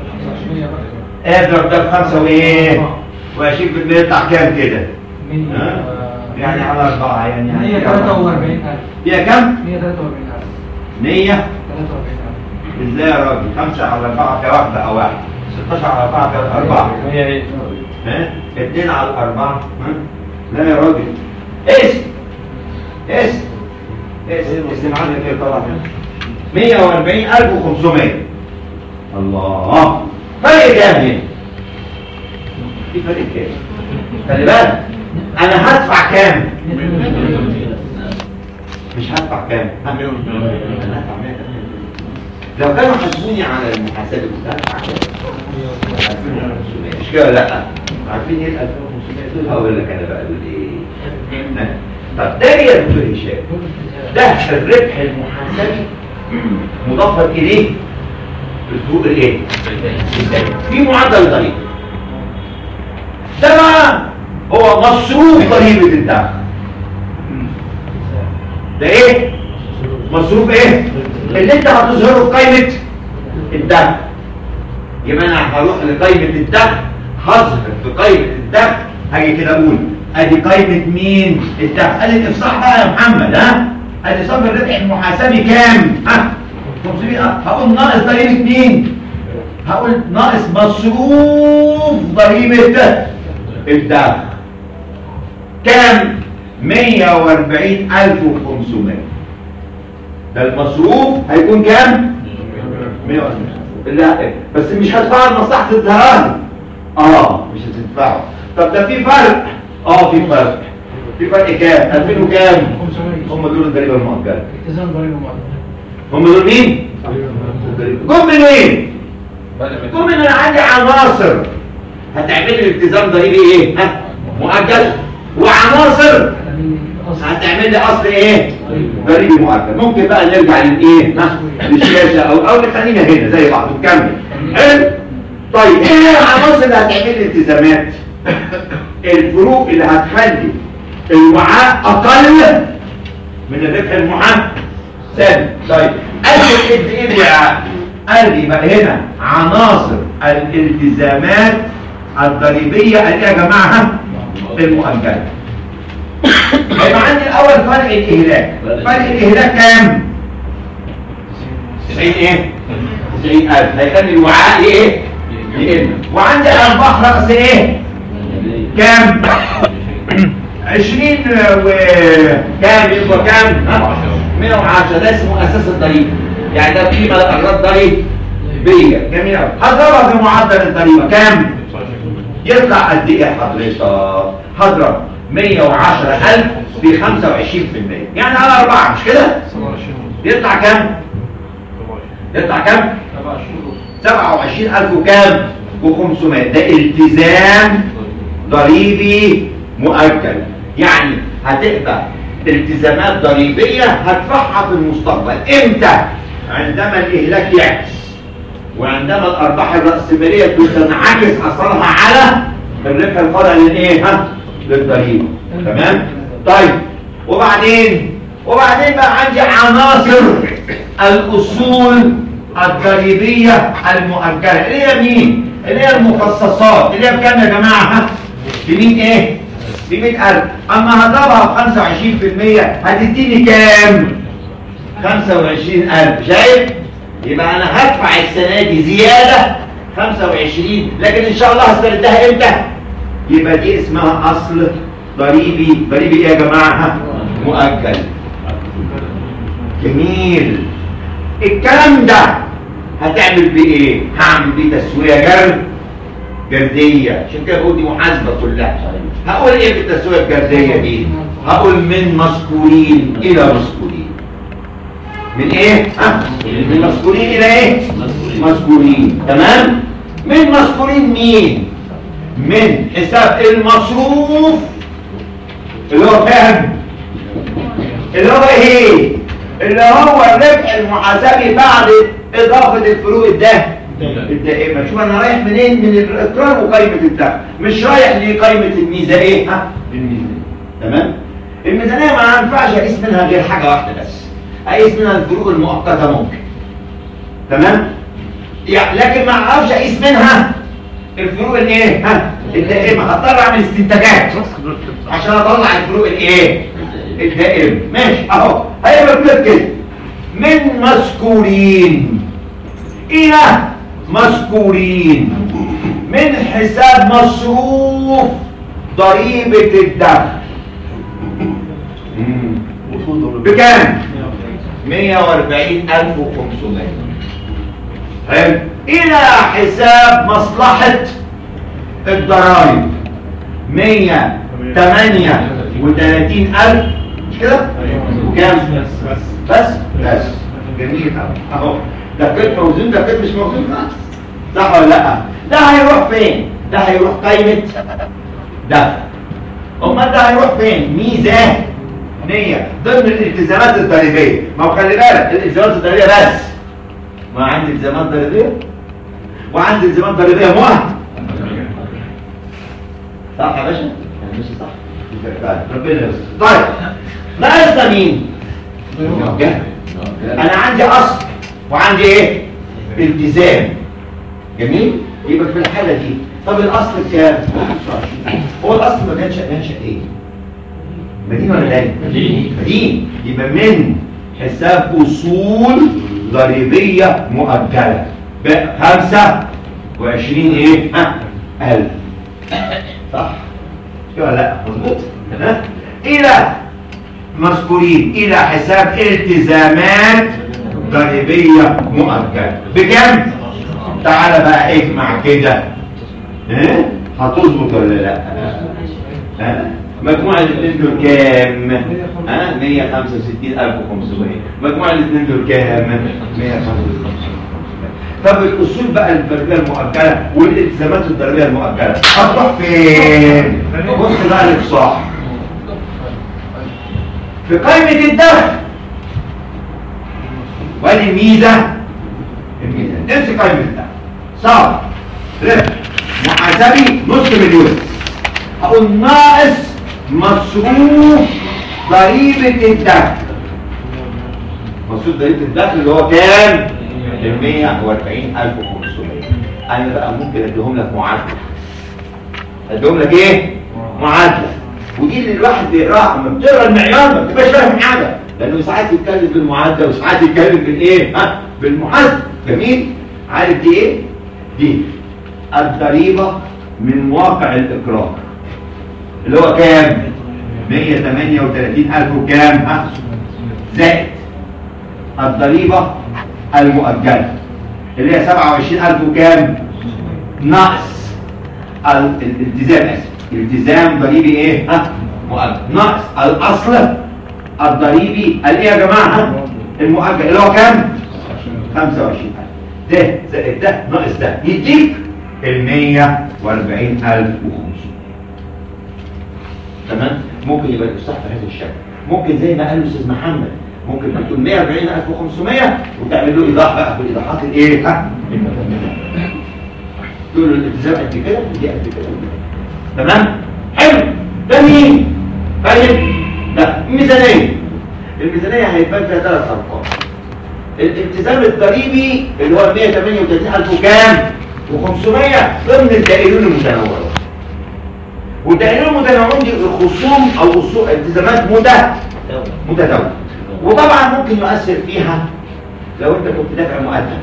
اضرب ده بخمسة وايه؟ وعشرين بالمية يطلع كام كده؟ ها؟ يعني على أربعة يعني مية وتلاتة وأربعين ألف فيها كام؟ مية وتلاتة وأربعين ألف مية تلاتة وأربعين ألف ازاي يا راجل؟ خمسة على أربعة فيها واحدة أو واحد ستاشر على أربعة فيها أربعة ها اتنين على الاربعة ها لا يا راجل اسم اسم اسم اسم عندك ايه طبعا مية واربعين الف وخمسمية الله فرق كام هنا في فرق كام خلي بالك انا هدفع كام مش هدفع كام انا هدفع مية. لو كانوا حاسبوني على المحاسبه كنت هدفع كام ألفين وخمسمية مش كده لا عارفين ايه ال ألفين وخمسمية دول هقول لك انا بقى دول ايه طب ده يا دكتور هشام ده الربح المحاسبي مضاف اليه الفروق الايه في معدل ضريبه ده بقى هو مصروف ضريبه الدخل ده ايه مصروف ايه اللي انت هتظهره في قائمه الدخل يبقى انا هروح لقائمه الدخل هظهر في قائمه الدخل هاجي كده اقول ادي قائمه مين الدخل قال لي افصح بقى يا محمد ها ادي صافي الربح المحاسبي كام ها خمسمية هقول ناقص ضريبه مين هقول ناقص مصروف ضريبه الدخل كام مية واربعين الف وخمسمية ده المصروف هيكون كام مية واربعين لا بس مش هدفع لمصلحه الدهان اه مش هتدفعه طب ده في فرق اه في فرق في فرق كام ألفين وكام هم دول الضريبه المؤجله التزام ضريبه مؤجله هم دول مين جم من وين جم من انا عندي عناصر هتعمل لي التزام ضريبي ايه ها مؤجل وعناصر هتعمل لي اصل ايه ضريبي مؤجل ممكن بقى نرجع للايه ها للشاشه او او خلينا هنا زي بعض نكمل حلو طيب ايه هي العناصر اللي هتعمل لي التزامات الفروق اللي هتخلي الوعاء اقل من الربح المحاسب طيب قال لي قد ايه الوعاء قال لي بقى هنا عناصر الالتزامات الضريبيه قال ايه يا جماعه المؤجله هيبقى عندي الاول فرق الاهلاك فرق الاهلاك كام تسعين ايه تسعين الف هيخلي الوعاء ايه يقل وعندي ارباح راس ايه كام عشرين وكام يبقى كام مية وعشرة ده اسمه اساس الضريبه يعني ده قيمه لاغراض ضريبيه جميل قوي هضربها في معدل الضريبه كام يطلع قد ايه حضرتك هضرب مية وعشرة الف في خمسة وعشرين بالمية يعني على أربعة مش كده يطلع كام يطلع كام سبعة وعشرين الف وكام وخمسمية ده التزام ضريبي مؤجل يعني هتبقى التزامات ضريبيه هدفعها في المستقبل امتى عندما الاهلاك يعكس وعندما الارباح الراسماليه تنعكس اثرها على الربح الخاضع للايه ها للضريبه تمام طيب وبعدين وبعدين بقى عندي عناصر الاصول الضريبيه المؤجله اللي هي مين اللي هي المخصصات اللي هي بكام يا جماعه ها بمين ايه بمئة ألف اما هضربها ب خمسة وعشرين بالمية هتديني كام خمسة وعشرين ألف شايف يبقى انا هدفع السنه دي زياده خمسة وعشرين لكن ان شاء الله هستردها امتى يبقى دي اسمها اصل ضريبي ضريبي ايه يا جماعه مؤجل جميل الكلام ده هتعمل بيه ايه هعمل بيه تسويه جرد جرديه عشان كده بقول دي محاسبه كلها هقول ايه في التسويه الجرديه دي هقول من مذكورين الى مذكورين من ايه ها من مذكورين الى ايه مذكورين تمام من مذكورين مين من حساب المصروف اللي هو كام اللي هو ايه اللي هو الربح المحاسبي بعد اضافه الفروق الدهن الدائمه شوف انا رايح منين من الاقرار وقائمه الدخل مش رايح لقائمه الميزه ايه ها الميزانيه تمام الميزانيه ما ينفعش اقيس منها غير حاجه واحده بس اقيس منها الفروق المؤقته ممكن تمام يعني لكن ما اعرفش اقيس منها الفروق الايه ها الدائمه هضطر اعمل استنتاجات عشان اطلع الفروق الايه الدائمه ماشي اهو هيبقى كده من مذكورين الى مذكورين من حساب مصروف ضريبة الدخل بكام؟ مية واربعين ألف وخمسمية. حلو. إلى حساب مصلحة الضرائب مية وتمانية وتلاتين ألف، مش كده؟ وكام؟ بس بس بس جميل أهو. ده كده موزون، ده كده مش موزون، صح ولا لأ؟ ده هيروح فين؟ ده هيروح قايمة دفع. أمال ده هيروح فين؟ ميزانية ضمن الالتزامات الضريبية. ما هو خلي بالك الالتزامات الضريبية بس، ما عندي التزامات ضريبية وعندي التزامات ضريبية مهمة، صح يا باشا؟ مش صح. ربنا يستر. طيب ناقصنا مين؟ انا عندي اصل وعندي ايه؟ التزام. جميل؟ يبقى في الحالة دي طب الاصل كام؟ هو الاصل ما كانش انشأ ايه؟ مدين ولا لا؟ مدين. مدين يبقى من حساب اصول ضريبية مؤجلة بخمسة وعشرين ايه؟ ها؟ ألف. صح؟ ولا لا؟ مظبوط؟ ها؟ إلى مذكورين إلى حساب التزامات ضريبية مؤجلة بكم؟ تعالى بقى اجمع كده. ها؟ هتظبط ولا لا؟ ها؟ مجموع الاثنين دول كام؟ ها؟ مية وخمسة وستين ألف وخمسمية. مجموع الاثنين دول كام؟ مية وخمسة وستين. طب الاصول بقى الضريبيه المؤجله والالتزامات الضريبيه المؤجله هتروح فين؟ بص بقى الافصاح في قائمه الدخل وادي الميزه. الميزه امسك قائمه الدخل صار ربح محاسبي نص مليون، هقول ناقص مصروف ضريبه الدخل. مصروف ضريبه الدخل اللي هو كام؟ مية واربعين ألف وخمسمية. انا بقى ممكن اديهم لك معادله. اديهم لك ايه؟ معادله. ودي اللي الواحد بيقراها لما بتقرا المعيار ما بتبقاش فاهم حاجه، لانه ساعات يتكلم بالمعادله وساعات يتكلم بالايه؟ ها؟ بالمحاسبه. جميل؟ عارف دي ايه؟ دي الضريبه من واقع الاقرار اللي هو كام؟ مية وتمانية وتلاتين ألف وكام؟ ها؟ زائد الضريبه المؤجلة اللي هي سبعة وعشرين ألف وكام؟ ناقص الالتزام اسف الالتزام ضريبي ايه؟ ها؟ مؤجل ناقص الاصل الضريبي الايه يا جماعه؟ المؤجل اللي هو كام؟ خمسة وعشرين ألف. ده زائد ده ناقص ده يديك ال مية واربعين ألف وخمسمية. تمام؟ ممكن يبقى الإصلاح في هذا الشكل، ممكن زي ما قال الاستاذ محمد ممكن تقول مية واربعين ألف وخمسمية وتعمل له ايضاح بقى بالايضاحات الايه؟ ها؟ تقول له الالتزام قد كده ودي قد كده. تمام؟ حلو. ده مين؟ فاهم؟ لا الميزانيه. الميزانيه هيبان فيها ثلاث ارقام. الالتزام الضريبي اللي هو مية وتمانية وتلاتين ألف وكام؟ وخمسمية ضمن الدائرين المتنوعون. والدائرين المتنوعون دي الخصوم او اصول التزامات متداوله. وطبعا ممكن يؤثر فيها لو انت كنت دافع مقدم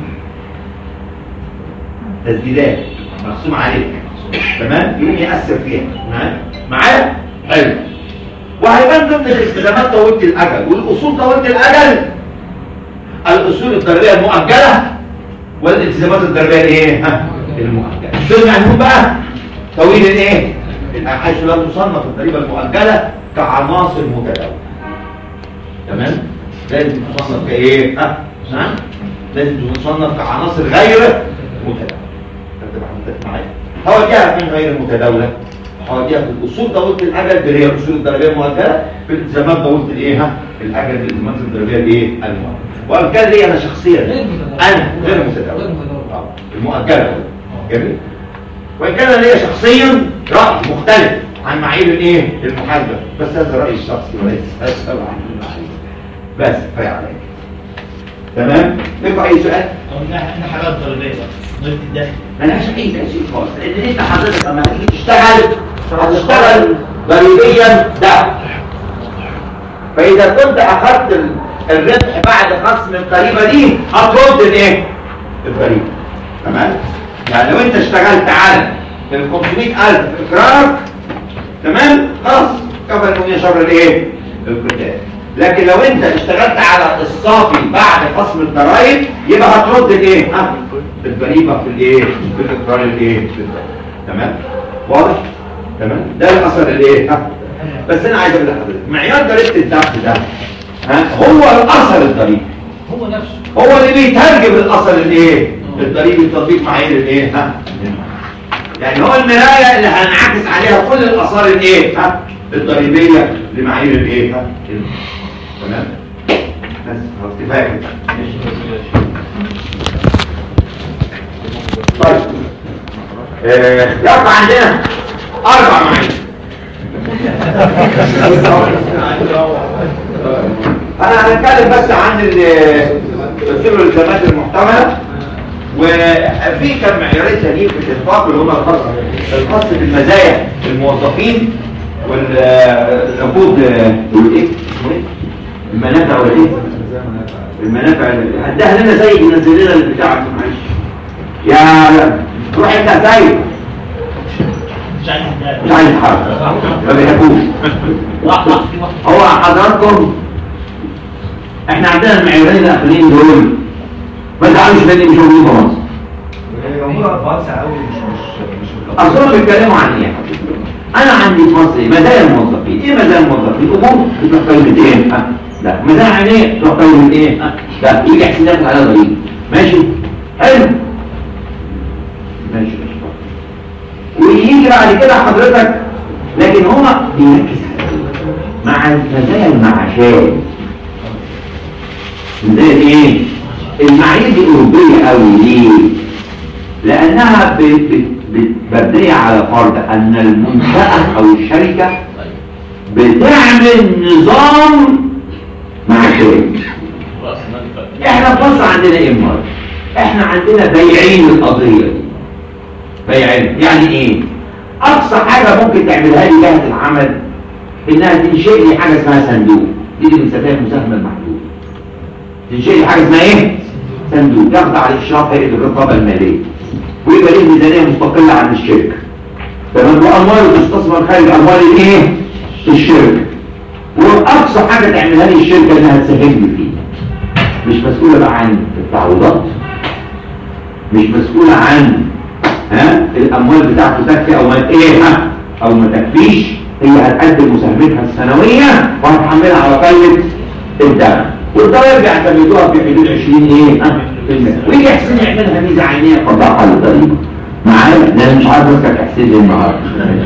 تسديدات مقسوم عليك، تمام؟ يقوم يأثر فيها معايا؟ حلو. وهيبان ضمن الالتزامات طويله الاجل والاصول طويله الاجل الاصول الضريبيه المؤجله والالتزامات الضريبيه الايه؟ ها؟ المؤجله. دول معنيهم بقى طويل الايه؟ حيث لا تصنف الضريبه المؤجله كعناصر متداوله. تمام؟ لازم تصنف كايه؟ ها؟ نعم؟ لازم تصنف كعناصر غير متداوله. تكتب عندك معايا. هوديها فين غير متداوله؟ هوديها في الاصول طويله الاجل اللي هي الاصول الضريبيه المؤجله، في الالتزامات طويله الايه؟ ها؟ الاجل الالتزامات الضريبيه الايه؟ المؤجله. وبالتالي لي انا شخصيا انا غير متداوله. المؤجله. جميل؟ وان كان لي شخصيا راي مختلف عن معايير الايه؟ المحاسبه، بس هذا رايي الشخصي وليس هذا طبعا بس كفايه عليك. تمام؟ لكم اي سؤال؟ احنا حاجات ضريبيه بقى ضريبه الدخل مالهاش اي تاثير خالص، لان انت حضرتك لما تيجي تشتغل هتشتغل ضريبيا دخل. فاذا كنت اخذت الربح بعد خصم الضريبه دي هترد الايه؟ الضريبه. تمام؟ يعني لو انت اشتغلت على ال خمسمائة ألف في اقرارك تمام خلاص كفى المؤمنين شر الايه؟ القتال. لكن لو انت اشتغلت على الصافي بعد خصم الضرائب يبقى هترد الايه؟ ها الضريبه في الايه؟ في الاقرار الايه؟ تمام؟ واضح؟ تمام؟ ده الاثر الايه؟ ها بس انا عايز اقول لحضرتك معيار ضريبه الدخل ده ها هو الاثر الضريبي هو نفسه هو اللي بيترجم الاثر الايه؟ الضريبي بتطبيق معايير الايه؟ ها يعني هو المرايه اللي هنعكس عليها كل الاثار الايه؟ ها الضريبيه لمعايير الايه؟ ها تمام؟ بس خلاص كفايه كده. طيب آه، يبقى عندنا اربع معايير. انا هنتكلم بس عن السر الالتزامات المحتمله وفي كم معيارين تانيين في الاتفاق اللي هم الخاص الخاص بالمزايا الموظفين والعقود والايه المنافع والايه المنافع عندها لنا زي ينزل لنا البتاع معلش يا روح انت زي مش عايز مش عايز حاجه ما بيحبوش هو حضراتكم احنا عندنا المعيارين الاخرين دول ما تعالوش مني مش موجودين في مصر اصلا بيتكلموا عن ايه؟ انا عندي في مصر مزايا الموظفين ايه مزايا الموظفين؟ امور بتروح قيمه ايه؟ لا مزايا عينيه بتروح قيمه ايه؟ لا يجي حسابات على ضريبه ماشي؟ حلو ماشي ويجي بعد كده حضرتك لكن هو بيركز مع مزايا المعاشات مزايا ايه؟ المعايير دي اوروبيه قوي ليه؟ لانها مبنيه على فرض ان المنشاه او الشركه بتعمل نظام معاشات. احنا في مصر عندنا ايه مرة؟ احنا عندنا بياعين القضيه دي بياعين يعني ايه؟ اقصى حاجه ممكن تعملها لي جهه العمل انها تنشئ لي حاجه اسمها صندوق دي اللي بنسميها المساهمه المحدوده. تنشئ لي حاجه اسمها ايه؟ صندوق يخضع لاشراف هيئه الرقابه الماليه ويبقى ليه ميزانيه مستقله عن الشركه تمام واموال تستثمر خارج اموال الايه؟ الشركه واقصى حاجه تعملها لي الشركه انها تساهم لي فيه مش مسؤوله بقى عن التعويضات مش مسؤوله عن ها الاموال بتاعته تكفي او ما ايه ها او ما تكفيش هي هتقدم مساهمتها السنويه وهتحملها على قيمه الدخل والضرايب بيعتمدوها في حدود عشرين ايه ها في المية ويجي حسين يعملها ميزه عينيه يطبقها للضريبه معايا انا مش عارف اسكت حسين ليه النهارده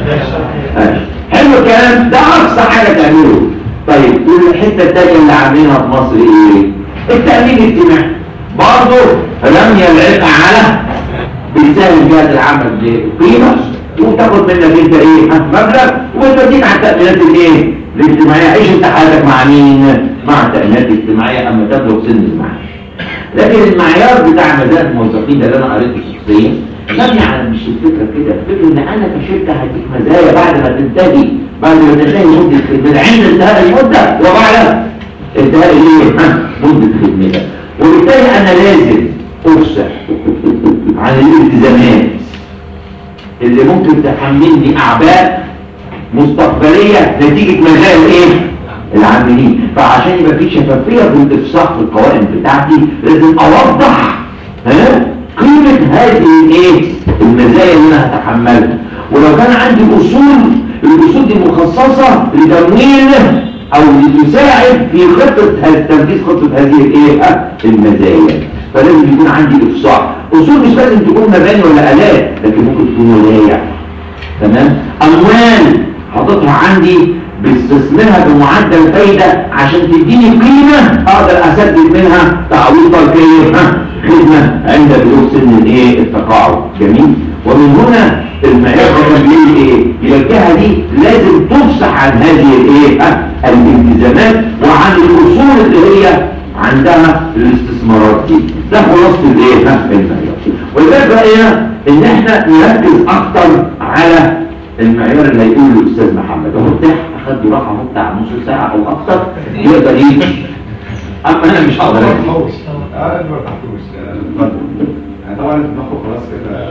حلو الكلام ده اقصى حاجه تعمله. طيب والحته الثانيه اللي عاملينها في مصر ايه؟ التامين الاجتماعي برضه رمي العبء على بيساهم جهه العمل بقيمه وتاخد منك انت ايه مبلغ وتوديك على التامينات الايه الاجتماعيه. عيش انت حياتك مع مين؟ مع التامينات الاجتماعيه اما تبلغ سن المعاش. لكن المعيار بتاع مزايا الموظفين ده اللي انا قريته شخصيا مبني على مش الفكره كده الفكره ان انا كشركه هديك مزايا بعد ما تنتهي بعد ما تنتهي مده خدمتك عند انتهاء المده وبعد انتهاء ايه مده خدمتك وبالتالي انا لازم افصح عن الالتزامات اللي ممكن تحملني اعباء مستقبليه نتيجه مزايا الايه العاملين. فعشان يبقى في شفافيه في الافصاح في القوائم بتاعتي لازم اوضح ها قيمه هذه الايه المزايا اللي انا هتحملها. ولو كان عندي اصول الاصول دي مخصصه لتمويل او لتساعد في خطه تنفيذ خطه هذه الايه المزايا فلازم يكون عندي افصاح. اصول مش لازم تكون مباني ولا الات لكن ممكن تكون ودايع تمام. اموال حاططها عندي بستثمرها بمعدل فايده عشان تديني قيمه اقدر اسدد منها تعويض تركيه خدمه عند بلوغ سن الايه التقاعد. جميل. ومن هنا المعيار ده كان بيقول ايه؟ يبقى الجهه دي لازم تفصح عن هذه الايه الالتزامات وعن الاصول اللي هي عندها الاستثمارات دي. ده خلاصه الايه المعيار. ولذلك راينا ان احنا نركز اكتر على المعيار اللي هيقوله الاستاذ محمد هو بتاع اخد له راحه بتاع نص ساعه او اكتر يقدر يجي. اما انا مش هقدر اه ما ارتحتوش اتفضل. طبعا بناخد خلاص كده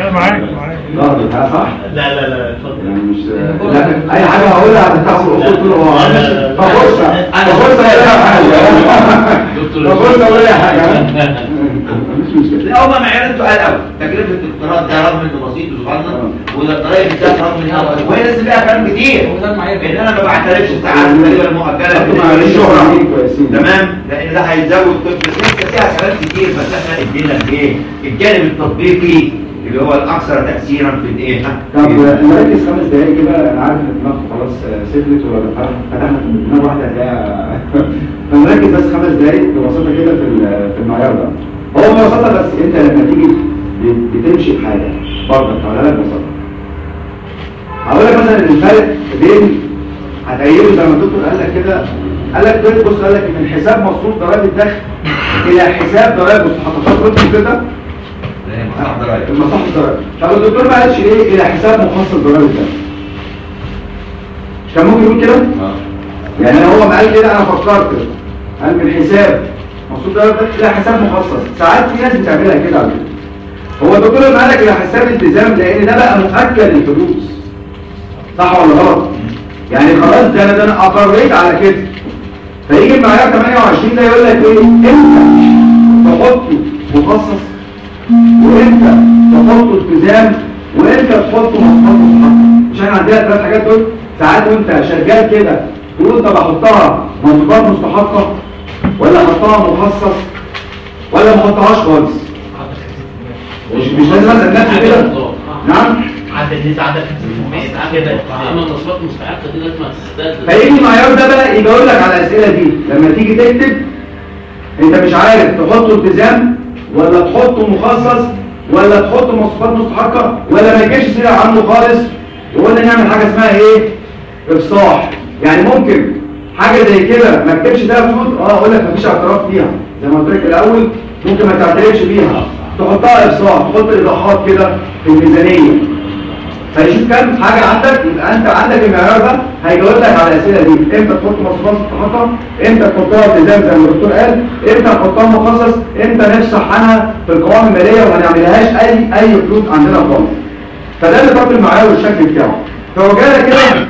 معاك معاك لا صح؟ لا لا لا اتفضل. يعني مش لا اي حاجه هقولها هتتحسب اصول طول هو بخش بخش اي حاجه بخش اقول اي حاجه مش مشكله. لا هما معيار انتوا قال قوي تكلفه الاقتراض ده رغم انه بسيط وصغنن والضرايب بتاعت رغم انها وهي لسه فيها كلام كتير ان انا ما بعترفش ساعات الضريبه المؤجله للشهره تمام لان ده هيزود لسه فيها كلام كتير بس احنا ادينا الايه الجانب التطبيقي اللي هو الاكثر تاثيرا في الايه. طب نركز خمس دقايق كده انا عارف ان دماغك خلاص سفلت ولا فتحنا دماغ واحده هتلاقيها فنركز بس خمس دقايق ببساطه كده في في المعيار ده. هو ببساطه بس انت لما تيجي بتمشي بحاجه برضه هقولها لك ببساطه. هقول لك مثلا الفرق بين هتقيمه زي ما الدكتور قال لك كده قال لك بص قال لك من حساب مصروف ضرائب الدخل الى حساب ضرائب مستحقات ربط كده المصلحة الضرائب. طب الدكتور ما قالش ايه الى حساب مخصص ضرائب الدخل كان ممكن يقول كده؟ اه يعني هو ما قال كده انا فكرت قال من حساب مصروف ضرائب الدخل الى حساب مخصص. ساعات في ناس بتعملها كده على فكره. هو الدكتور ما قال لك الى حساب التزام لان ده بقى مؤكد للفلوس صح ولا غلط؟ يعني خلاص ده انا ده انا اقريت على كده. فيجي المعيار ثمانية وعشرين ده يقول لك ايه انت تحطه مخصص وانت تحطه التزام وانت تحطه مصروف مستحق. مش احنا عندنا الثلاث حاجات دول ساعات وانت شغال كده تقول طب احطها مصروفات مستحقه ولا احطها مخصص ولا ما احطهاش خالص. مش مش لازم اسال نفسي كده. نعم عدد الناس عدد خمسين كده اما المصروفات مستحقه دي لازم تستخدم. فيجي المعيار ده بقى يجي يقول لك على الاسئله دي لما تيجي تكتب انت مش عارف تحطه التزام ولا تحطه مخصص ولا تحطه مصروفات مستحقه ولا ما يجيش سيره عنه خالص. وقلنا نعمل حاجه اسمها ايه؟ افصاح. يعني ممكن حاجه زي كده ما اكتبش ده بصوت اه اقول لك مفيش اعتراف فيها زي ما قلت لك الاول ممكن ما تعترفش بيها تحطها افصاح تحط ايضاحات كده في الميزانيه. فيشوف كام حاجه عندك يبقى انت عندك المعيار ده هيجاوب لك على الاسئله دي امتى تحط مصروفات مستحقه امتى تحطها التزام زي ما الدكتور قال امتى تحطها مخصص امتى نفصح عنها في القوائم الماليه وما نعملهاش اي اي فلوس عندنا خالص. فده اللي طب المعيار والشكل بتاعه. فهو جاي كده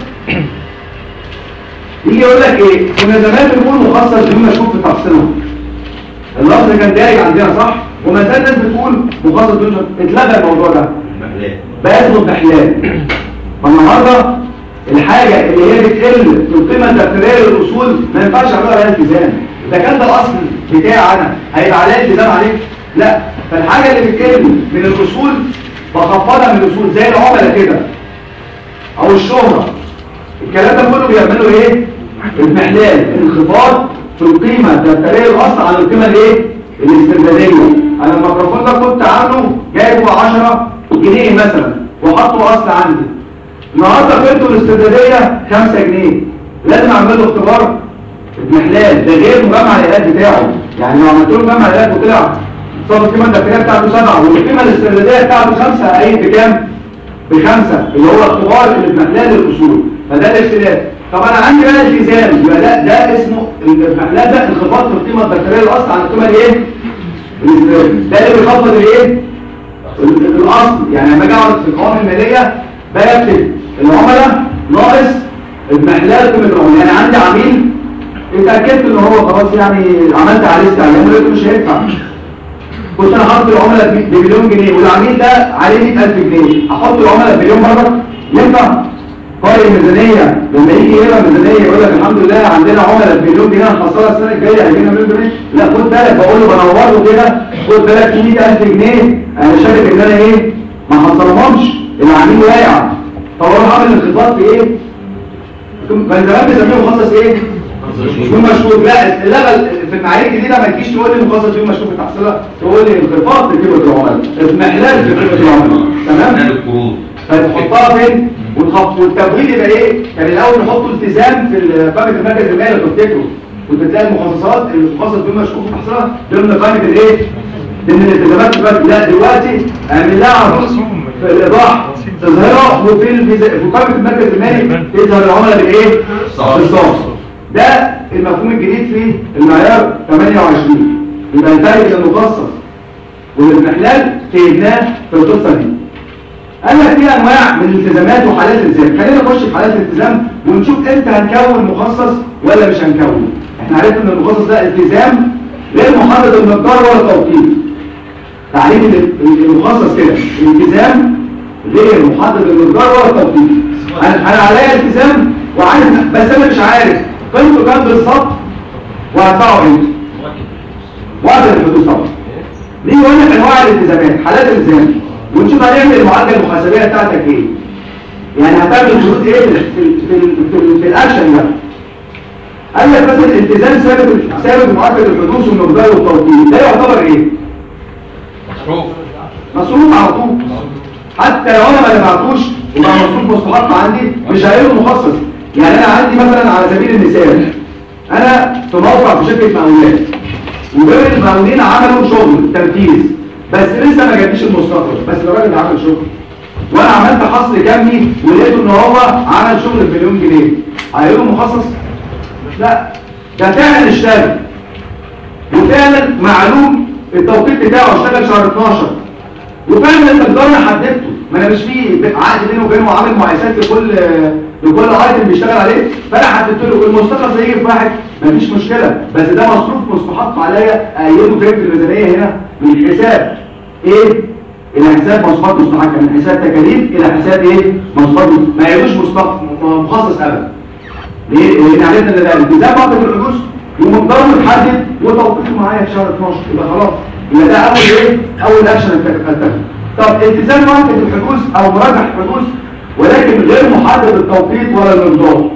يجي يقول لك ايه كنا زمان بنقول مخصص بدون مشكوك في تفصيلهم اللفظ كان دايج عندنا صح وما زال الناس بتقول مخصص بدون مشكوك. اتلغى الموضوع ده بقى اسمه التحليل. فالنهارده الحاجه اللي هي بتقل في القيمه الدفتريه للاصول ما ينفعش اعملها عليها التزام. ده كان ده الاصل بتاعي انا هيبقى عليها التزام عليك؟ لا. فالحاجه اللي بتقل من الاصول بخفضها من الاصول زي العملاء كده او الشهره. الكلام ده كله بيعملوا ايه؟ المحلال انخفاض في القيمه الدفتريه الاصل عن القيمه الايه؟ الاسترداديه. انا الميكروفون ده كنت عامله جايبه عشرة جنيه مثلا وحطه اصل عندي النهارده قيمته الاسترداديه خمسة جنيه لازم اعمل له اختبار اضمحلال ده غير مجمع العلاج بتاعه. يعني لو عملت له مجمع العلاج وطلع صافي القيمه الدفتريه بتاعته سبعة والقيمه الاسترداديه بتاعته خمسة هيجي بكام؟ بخمسة اللي هو اختبار الاضمحلال للاصول. فده الاختلاف. طب انا عندي بقى التزام يبقى ده ده اسمه الاضمحلال ده انخفاض في القيمه الدفتريه الاصل عن القيمه الايه؟ ده اللي بيخفض الايه؟ الاصل. يعني لما اجي اقعد في القوائم الماليه بكتب العملاء ناقص اضمحلال قيمه العملاء. يعني عندي عميل اتاكدت ان هو خلاص يعني عملت عليه استعلام لقيته مش هيدفع كنت انا حاطط العملاء بمليون جنيه والعميل ده عليه مئة ألف جنيه احط العملاء بمليون مره ينفع؟ قارئ الميزانيه لما يجي يقرا الميزانيه يقول لك الحمد لله عندنا عملاء بمليون جنيه هنحصلها السنه الجايه هيجينا مليون جنيه. لا خد بالك بقول له بنور له كده خد بالك في مئة ألف جنيه انا شايف ان انا ايه ما حصلهمش العميل واقع. طب اروح اعمل انخفاض في ايه؟ كان زمان بيسميه مخصص ايه؟ بدون مشكوك. لا اللغه في المعايير الجديده ما تجيش تقول لي مخصص بدون مشكوك في تحصيلها تقول لي انخفاض في قيمه العملاء اضمحلال في قيمه العملاء تمام؟ فتحطها فين؟ وتخفض والتبويب يبقى ايه؟ كان الاول نحطه التزام في قائمه المركز المالي لو تفتكروا كنت تلاقي المخصصات المخصص بدون مشكوك في تحصيلها ضمن قائمه الايه؟ ضمن الالتزامات دلوقتي. لا دلوقتي اعمل لها عروض في الايضاح تظهرها وفي في قائمه المركز المالي تظهر العملاء بالايه؟ بالظبط. ده المفهوم الجديد في المعيار ثمانية وعشرين. يبقى الفرق بين المخصص والاضمحلال فهمناه في القصه دي. قال لك في انواع من الالتزامات وحالات الالتزام. خلينا نخش في حالات الالتزام ونشوف امتى هنكون مخصص ولا مش هنكون. احنا عرفنا ان المخصص ده التزام غير محدد المقدار ولا التوقيت. تعريف المخصص كده الالتزام غير محدد المقدار ولا التوقيت. انا انا عليا التزام وعايز بس انا مش عارف قيمته كام بالظبط وهدفعه امتى. وقت الحدوث طبعا. دي يقول لك انواع الالتزامات حالات الالتزام ونشوف هنعمل المعادله المحاسبيه بتاعتك ايه. يعني هتعمل الحدود ايه في في في, في, في الاكشن ده. قال لك مثلا الالتزام ثابت ثابت معدل الحدوث والمقدار والتوقيت، ده يعتبر ايه؟ مصروف. مصروف على طول. حتى لو انا ما دفعتوش يبقى مصروف مستحق عندي مش هيبقى مخصص. يعني انا عندي مثلا على سبيل المثال انا في موقع في شركه مقاولات وغير المقاولين عملوا شغل تنفيذ بس لسه ما جابليش المستقبل، بس الراجل عمل شغل وانا عملت حصر كمي ولقيته ان هو عمل شغل بمليون جنيه، هيقولوا مخصص؟ لا، ده فعلا اشتغل وفعلا معلوم التوقيت بتاعه اشتغل شهر اتناشر وفعلا المقدار انا حددته، ما انا مش فيه عقد بينه وبينه وعامل مقايسات لكل لكل ايتم بيشتغل عليه، فانا حددت له المستقبل زي في واحد مفيش مشكله، بس ده مصروف مستحق عليا ايده فين في الميزانيه هنا من حساب ايه؟ الى حساب مصروفات مستحقه، من حساب تكاليف الى حساب ايه؟ مصروفات ما يعيدوش مخصص ابدا. ليه؟ لان عرفنا ان ده التزام وقت الحدوث ومقداره متحدد وتوقيته معايا في شهر اتناشر، يبقى خلاص يبقى ده اول ايه؟ اول اكشن اتخذته. طب التزام وقت الحدوث او مراجعه الحدوث ولكن غير محدد التوقيت ولا المقدار.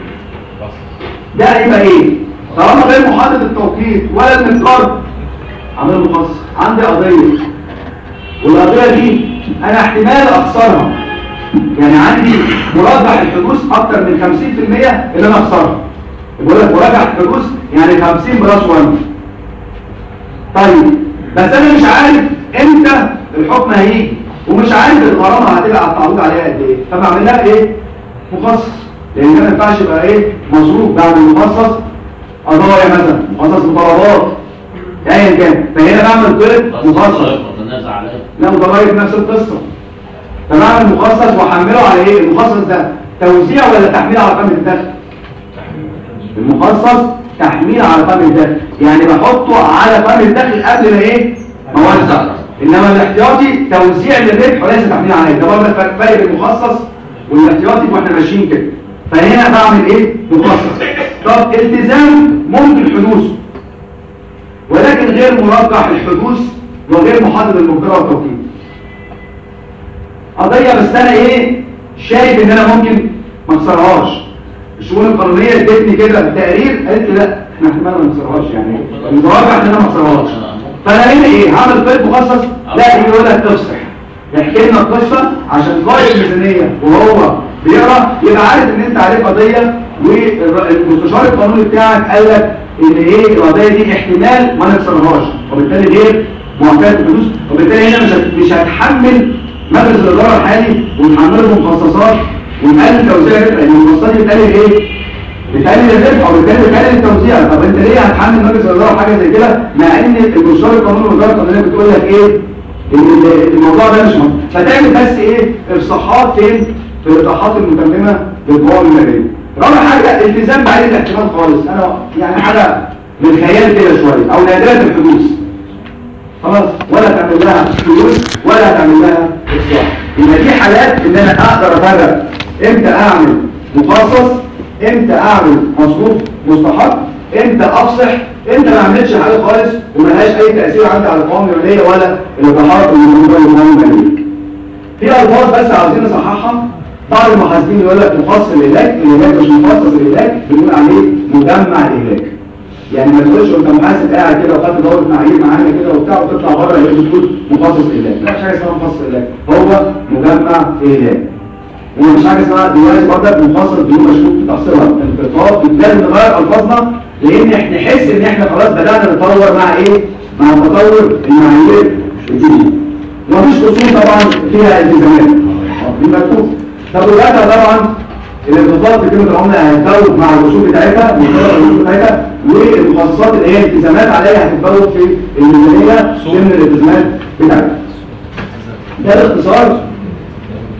ده يبقى ايه؟ طالما غير محدد التوقيت ولا المقدار عمل مخصص. عندي قضيه والقضيه دي انا احتمال اخسرها، يعني عندي مراجعه الحدوث اكتر من خمسين في المية اللي انا اخسرها. بقول لك مراجعه الحدوث يعني خمسين بلس واحد. طيب بس انا مش عارف امتى الحكم هيجي ومش عارف الغرامه هتبقى التعويض عليها قد ايه، فبعمل لها ايه؟ مخصص. لان ما ينفعش يبقى ايه؟ مصروف بعد المخصص قضايا مثلا مخصص بطلبات ايا كان، فهنا بعمل قيد مخصص. لا وضرايب نفس القصه. فبعمل مخصص واحمله على ايه؟ المخصص ده توزيع ولا تحميل على قائمه الدخل؟ المخصص تحميل على قائمه الدخل، يعني بحطه على قائمه الدخل قبل ما ايه؟ ما اوزع. انما الاحتياطي توزيع للربح وليس تحميل عليه. ده برضه فرق بين المخصص والاحتياطي واحنا ماشيين كده. فهنا بعمل ايه؟ مخصص. طب التزام ممكن حدوثه ولكن غير مرجح الحدوث وغير محدد المقدار والتوقيت. قضيه بس انا ايه؟ شايف ان انا ممكن ما اكسرهاش. الشؤون القانونيه ادتني كده تقرير قالت لي لا احنا احتمال ما نكسرهاش، يعني المراجع ان انا ما اكسرهاش. فانا هنا ايه؟ هعمل قيد مخصص؟ لا يقول لك تفصح يحكي لنا القصه عشان قائد الميزانيه وهو بيقرا يبقى عارف ان انت عليك قضيه والمستشار القانوني بتاعك قال لك ان ايه القضيه دي احتمال ما نكسرهاش وبالتالي غير موافقه الفلوس، وبالتالي هنا مش مش هتحمل مجلس الاداره الحالي وتحمله مخصصات ونقلل توزيع الربح، لان المخصصات دي بتقلل ايه؟ بتقلل الربح وبالتالي بتقلل التوزيع. طب انت ليه هتحمل مجلس الاداره حاجه زي كده مع ان المستشار القانوني والاداره القانونيه بتقول لك ايه؟ ان الموضوع ده مش مهم. فتعمل بس ايه؟ افصاحات فين؟ في الايضاحات المتممه للقوائم الماليه. رابع حاجه التزام بعيد الاحتمال خالص، انا يعني حاجه من خيال كده شويه او نادره الحدوث. خلاص ولا تعمل لها فلوس ولا تعمل لها اصلاح. يبقى دي حالات ان انا اقدر افرق امتى اعمل مخصص، امتى اعمل مصروف مستحق، امتى افصح، امتى ما اعملش حاجه خالص وملهاش اي تاثير عندي على القوائم الماليه ولا الايضاحات اللي موجوده في القوائم الماليه. في الفاظ بس عاوزين نصححها. بعض المحاسبين يقول لك مخصص الاهلاك، الاهلاك مش مخصص الاهلاك، بنقول عليه مجمع الاهلاك. يعني ما تقولش انت محاسب قاعد كده وخدت دوره معايير معانا كده وبتاع وتطلع بره يقول تقول مخصص الاهلاك، لا مش حاجه اسمها مخصص الاهلاك، هو مجمع الاهلاك. ومش حاجه اسمها دلوقتي برضك مخصص بدون مشروط في تحصيلها، الانفصال لازم نغير الفاظنا لان احنا نحس ان احنا خلاص بدانا نتطور مع ايه؟ مع تطور المعايير الجديده. ومفيش اصول طبعا فيها التزامات. دي مكتوب. طب دلوقتي طبعا الانخفاض في قيمه العمله هيتفاوت مع الاصول بتاعتها مقدار الاصول بتاعتها والمخصصات اللي هي التزامات عليها هتتفاوت في الميزانيه ضمن الالتزامات بتاعتها. ده باختصار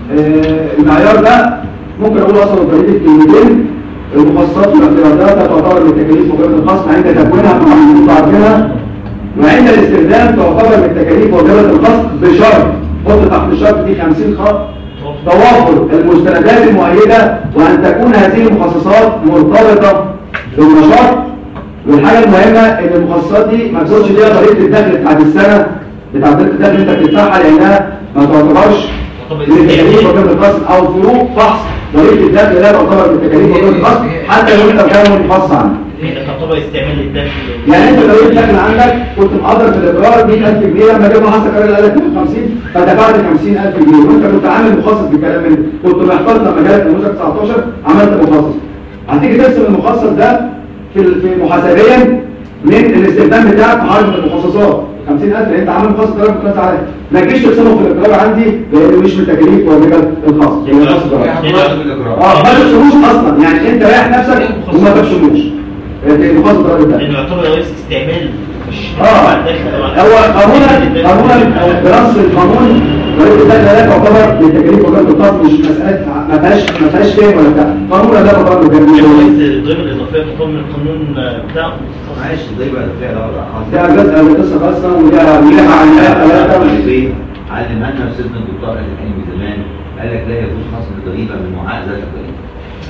آه، المعيار ده ممكن اقول اصلا طريقه الكلمتين. المخصصات والاعتراضات تعتبر من تكاليف وجبه الخصم عند تكوينها مع الموضوع عندنا، وعند الاستخدام تعتبر من تكاليف وجبه الخصم بشرط، حط تحت الشرط دي خمسين خط، توافر المستندات المؤيده وان تكون هذه المخصصات مرتبطه بالنشاط. والحاجه المهمه ان المخصصات دي ما تزودش ليها طريقه الدخل بتاعت السنه بتاعت طريقه الدخل اللي انت بتدفعها، لانها ما تعتبرش من تكاليف وجبه الخصم او فروق فحص طريقه الدخل لا تعتبر من تكاليف وجبه الخصم حتى لو انت بتعمل منفصل عنها. هي تعتبر استعمال للدخل. يعني انت لو الدخل عندك كنت مقدر في الاقرار مية ألف جنيه، لما جبنا حصل قرار قال لك مية وخمسين فدفعت خمسين ألف جنيه، وانت كنت عامل مخصص بالكلام من كنت محتفظ لما جالك نموذج تسعتاشر عملت مخصص. هتيجي ترسم المخصص ده في في محاسبيا من الاستخدام بتاعك في حجم المخصصات خمسين ألف اللي انت عامل مخصص قرار بتنزل عليه، ما تجيش ترسمه في الاقرار عندي لانه مش من تكاليف وجبه الخاص. اه ما ترسموش اصلا، يعني انت رايح نفسك وما ترسموش المخصص قرار ده. لانه يعتبر رئيس استعمال مش اه هو قانونا قانونا بنص القانون طريقه الدخل لا تعتبر من تكاليف وجبه الخاص، مش مساله ما فيهاش ما فيهاش فهم ولا بتاع، قانونا لا تعتبر من تكاليف. الضريبه الاضافيه تعتبر من القانون بتاعه. معلش الضريبه الاضافيه ده جزء من قصه خاصه وليها ليها معناها ثلاثه. علم أن سيدنا الدكتور قال لك زمان قال لك لا يجوز نصب الضريبه من معاء ذات الضريبه.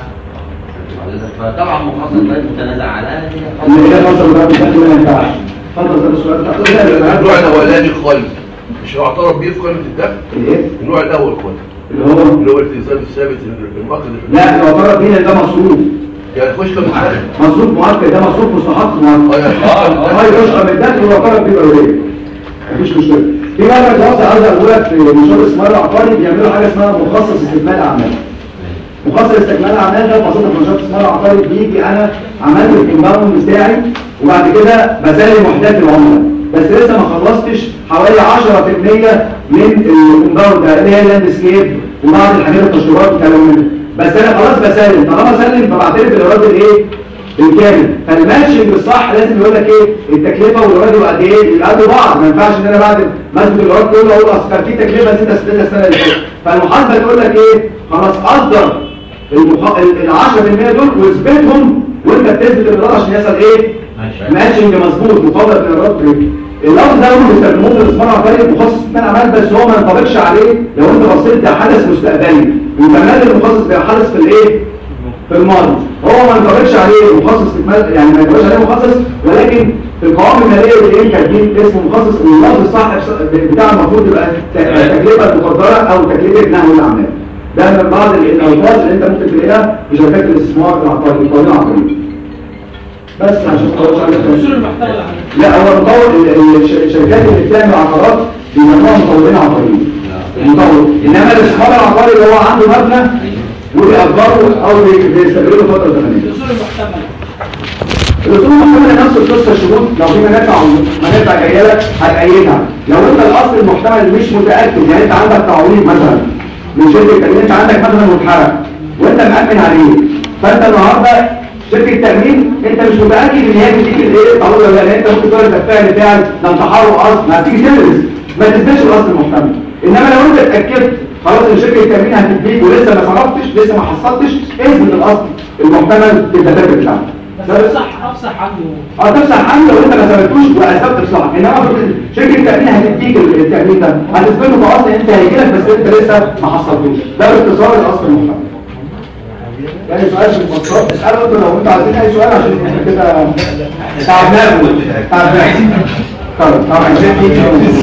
فطبعا مخصص غير متنازع على اللي هي مصر بقى بتاعته ما ينفعش. اتفضل ده السؤال بتاعك. النوع الاولاني خالص مش معترف بيه في قائمه الدخل. ايه؟ النوع الاول خالص اللي هو اللي هو الالتزام الثابت المؤكد. لا معترف بيه ده مصروف. يعني خش كم مصروف مؤكد، ده مصروف مستحق مؤكد. اه يخش من الدخل ويعترف بيه ضروري. مفيش مشكله. في بقى دراسه عايز اقول لك في نشاط الاستثمار العقاري بيعملوا حاجه اسمها مخصص استكمال اعمال. مخصص استكمال الاعمال ده بسيطه في نشاط الاستثمار العقاري، بيجي انا عملت الكومباوند بتاعي وبعد كده بسلم وحدات العملاء، بس لسه ما خلصتش حوالي عشرة في المية من الكومباوند ده اللي هي اللاند سكيب وبعض الحاجات التشطيبات والكلام من ده، بس انا خلاص بسلم، طالما سلم فبعترف بالايراد الايه؟ الكامل. فالماتشنج الصح لازم يقول لك ايه؟ التكلفه والايراد يبقى قد ايه؟ يبقى قد بعض، ما ينفعش ان انا بعد ما اثبت الايراد كله اقول اصل كان في تكلفه زياده السنه اللي فاتت. فالمحاسبه تقول لك ايه؟ خلاص قدر المخ... ال عشرة في المية دول واثبتهم وانت بتثبت الايراد عشان يحصل ايه؟ ماتشنج مظبوط مفاضله الايراد. اللفظ ده هم بيستخدموه في الاستثمار العقاري مخصص استثمار اعمال، بس هو ما ينطبقش عليه لو انت بصيت ده حدث مستقبلي، وكمان المخصص ده حدث في الايه؟ في الماضي. هو ما ينطبقش عليه مخصص استثمار، يعني ما ينطبقش عليه مخصص، ولكن في القوائم الماليه اللي ايه كاتبين اسمه مخصص، واللفظ الصح بتاع المفروض يبقى تكلفه مقدره او تكلفه نحو الاعمال. ده من بعض الالفاظ اللي انت ممكن تلاقيها في شركات الاستثمار العقاري القانون العقاري. بس عشان تطورش على المحتوى. لا هو مطور الشركات اللي بتعمل عقارات بيسموها مطورين عقاريين. مطور، انما الاستثمار العقاري اللي هو عنده مبنى وبيأجره او بيستغله فتره زمنيه. الاصول المحتمله. الاصول المحتمله نفس القصه، الشروط لو في منافع منافع جايه لك هتأيدها. لو انت الاصل المحتمل مش متاكد، يعني انت عندك تعويض مثلا من شركه تامين، انت عندك مثلا متحرك وانت مأمن عليه، فانت النهارده شركه تامين انت مش متاكد ان هي بتديك الايه التعويض ولا لا، انت ممكن تقول الدفاع بتاعك ده انتحار اصل، ما تيجي تدرس ما تثبتش الاصل المحتمل. انما لو انت اتاكدت خلاص ان شركه التامين هتديك ولسه ما صرفتش لسه ما حصلتش، اثبت الاصل المحتمل في الدفاتر بتاعك. ده صح افصح عنه. اه تفصح عنه لو انت ما ثبتوش واثبت افصاح، انما شركه التامين هتديك التامين ده هتثبته كاصل انت هيجي لك بس انت لسه ما حصلتوش. ده باختصار الاصل المحتمل. يعني سؤال في المصطلح اسألوا انتوا لو انتوا عايزين اي سؤال عشان احنا كده تعبناكم تعبناكم. طيب طبعا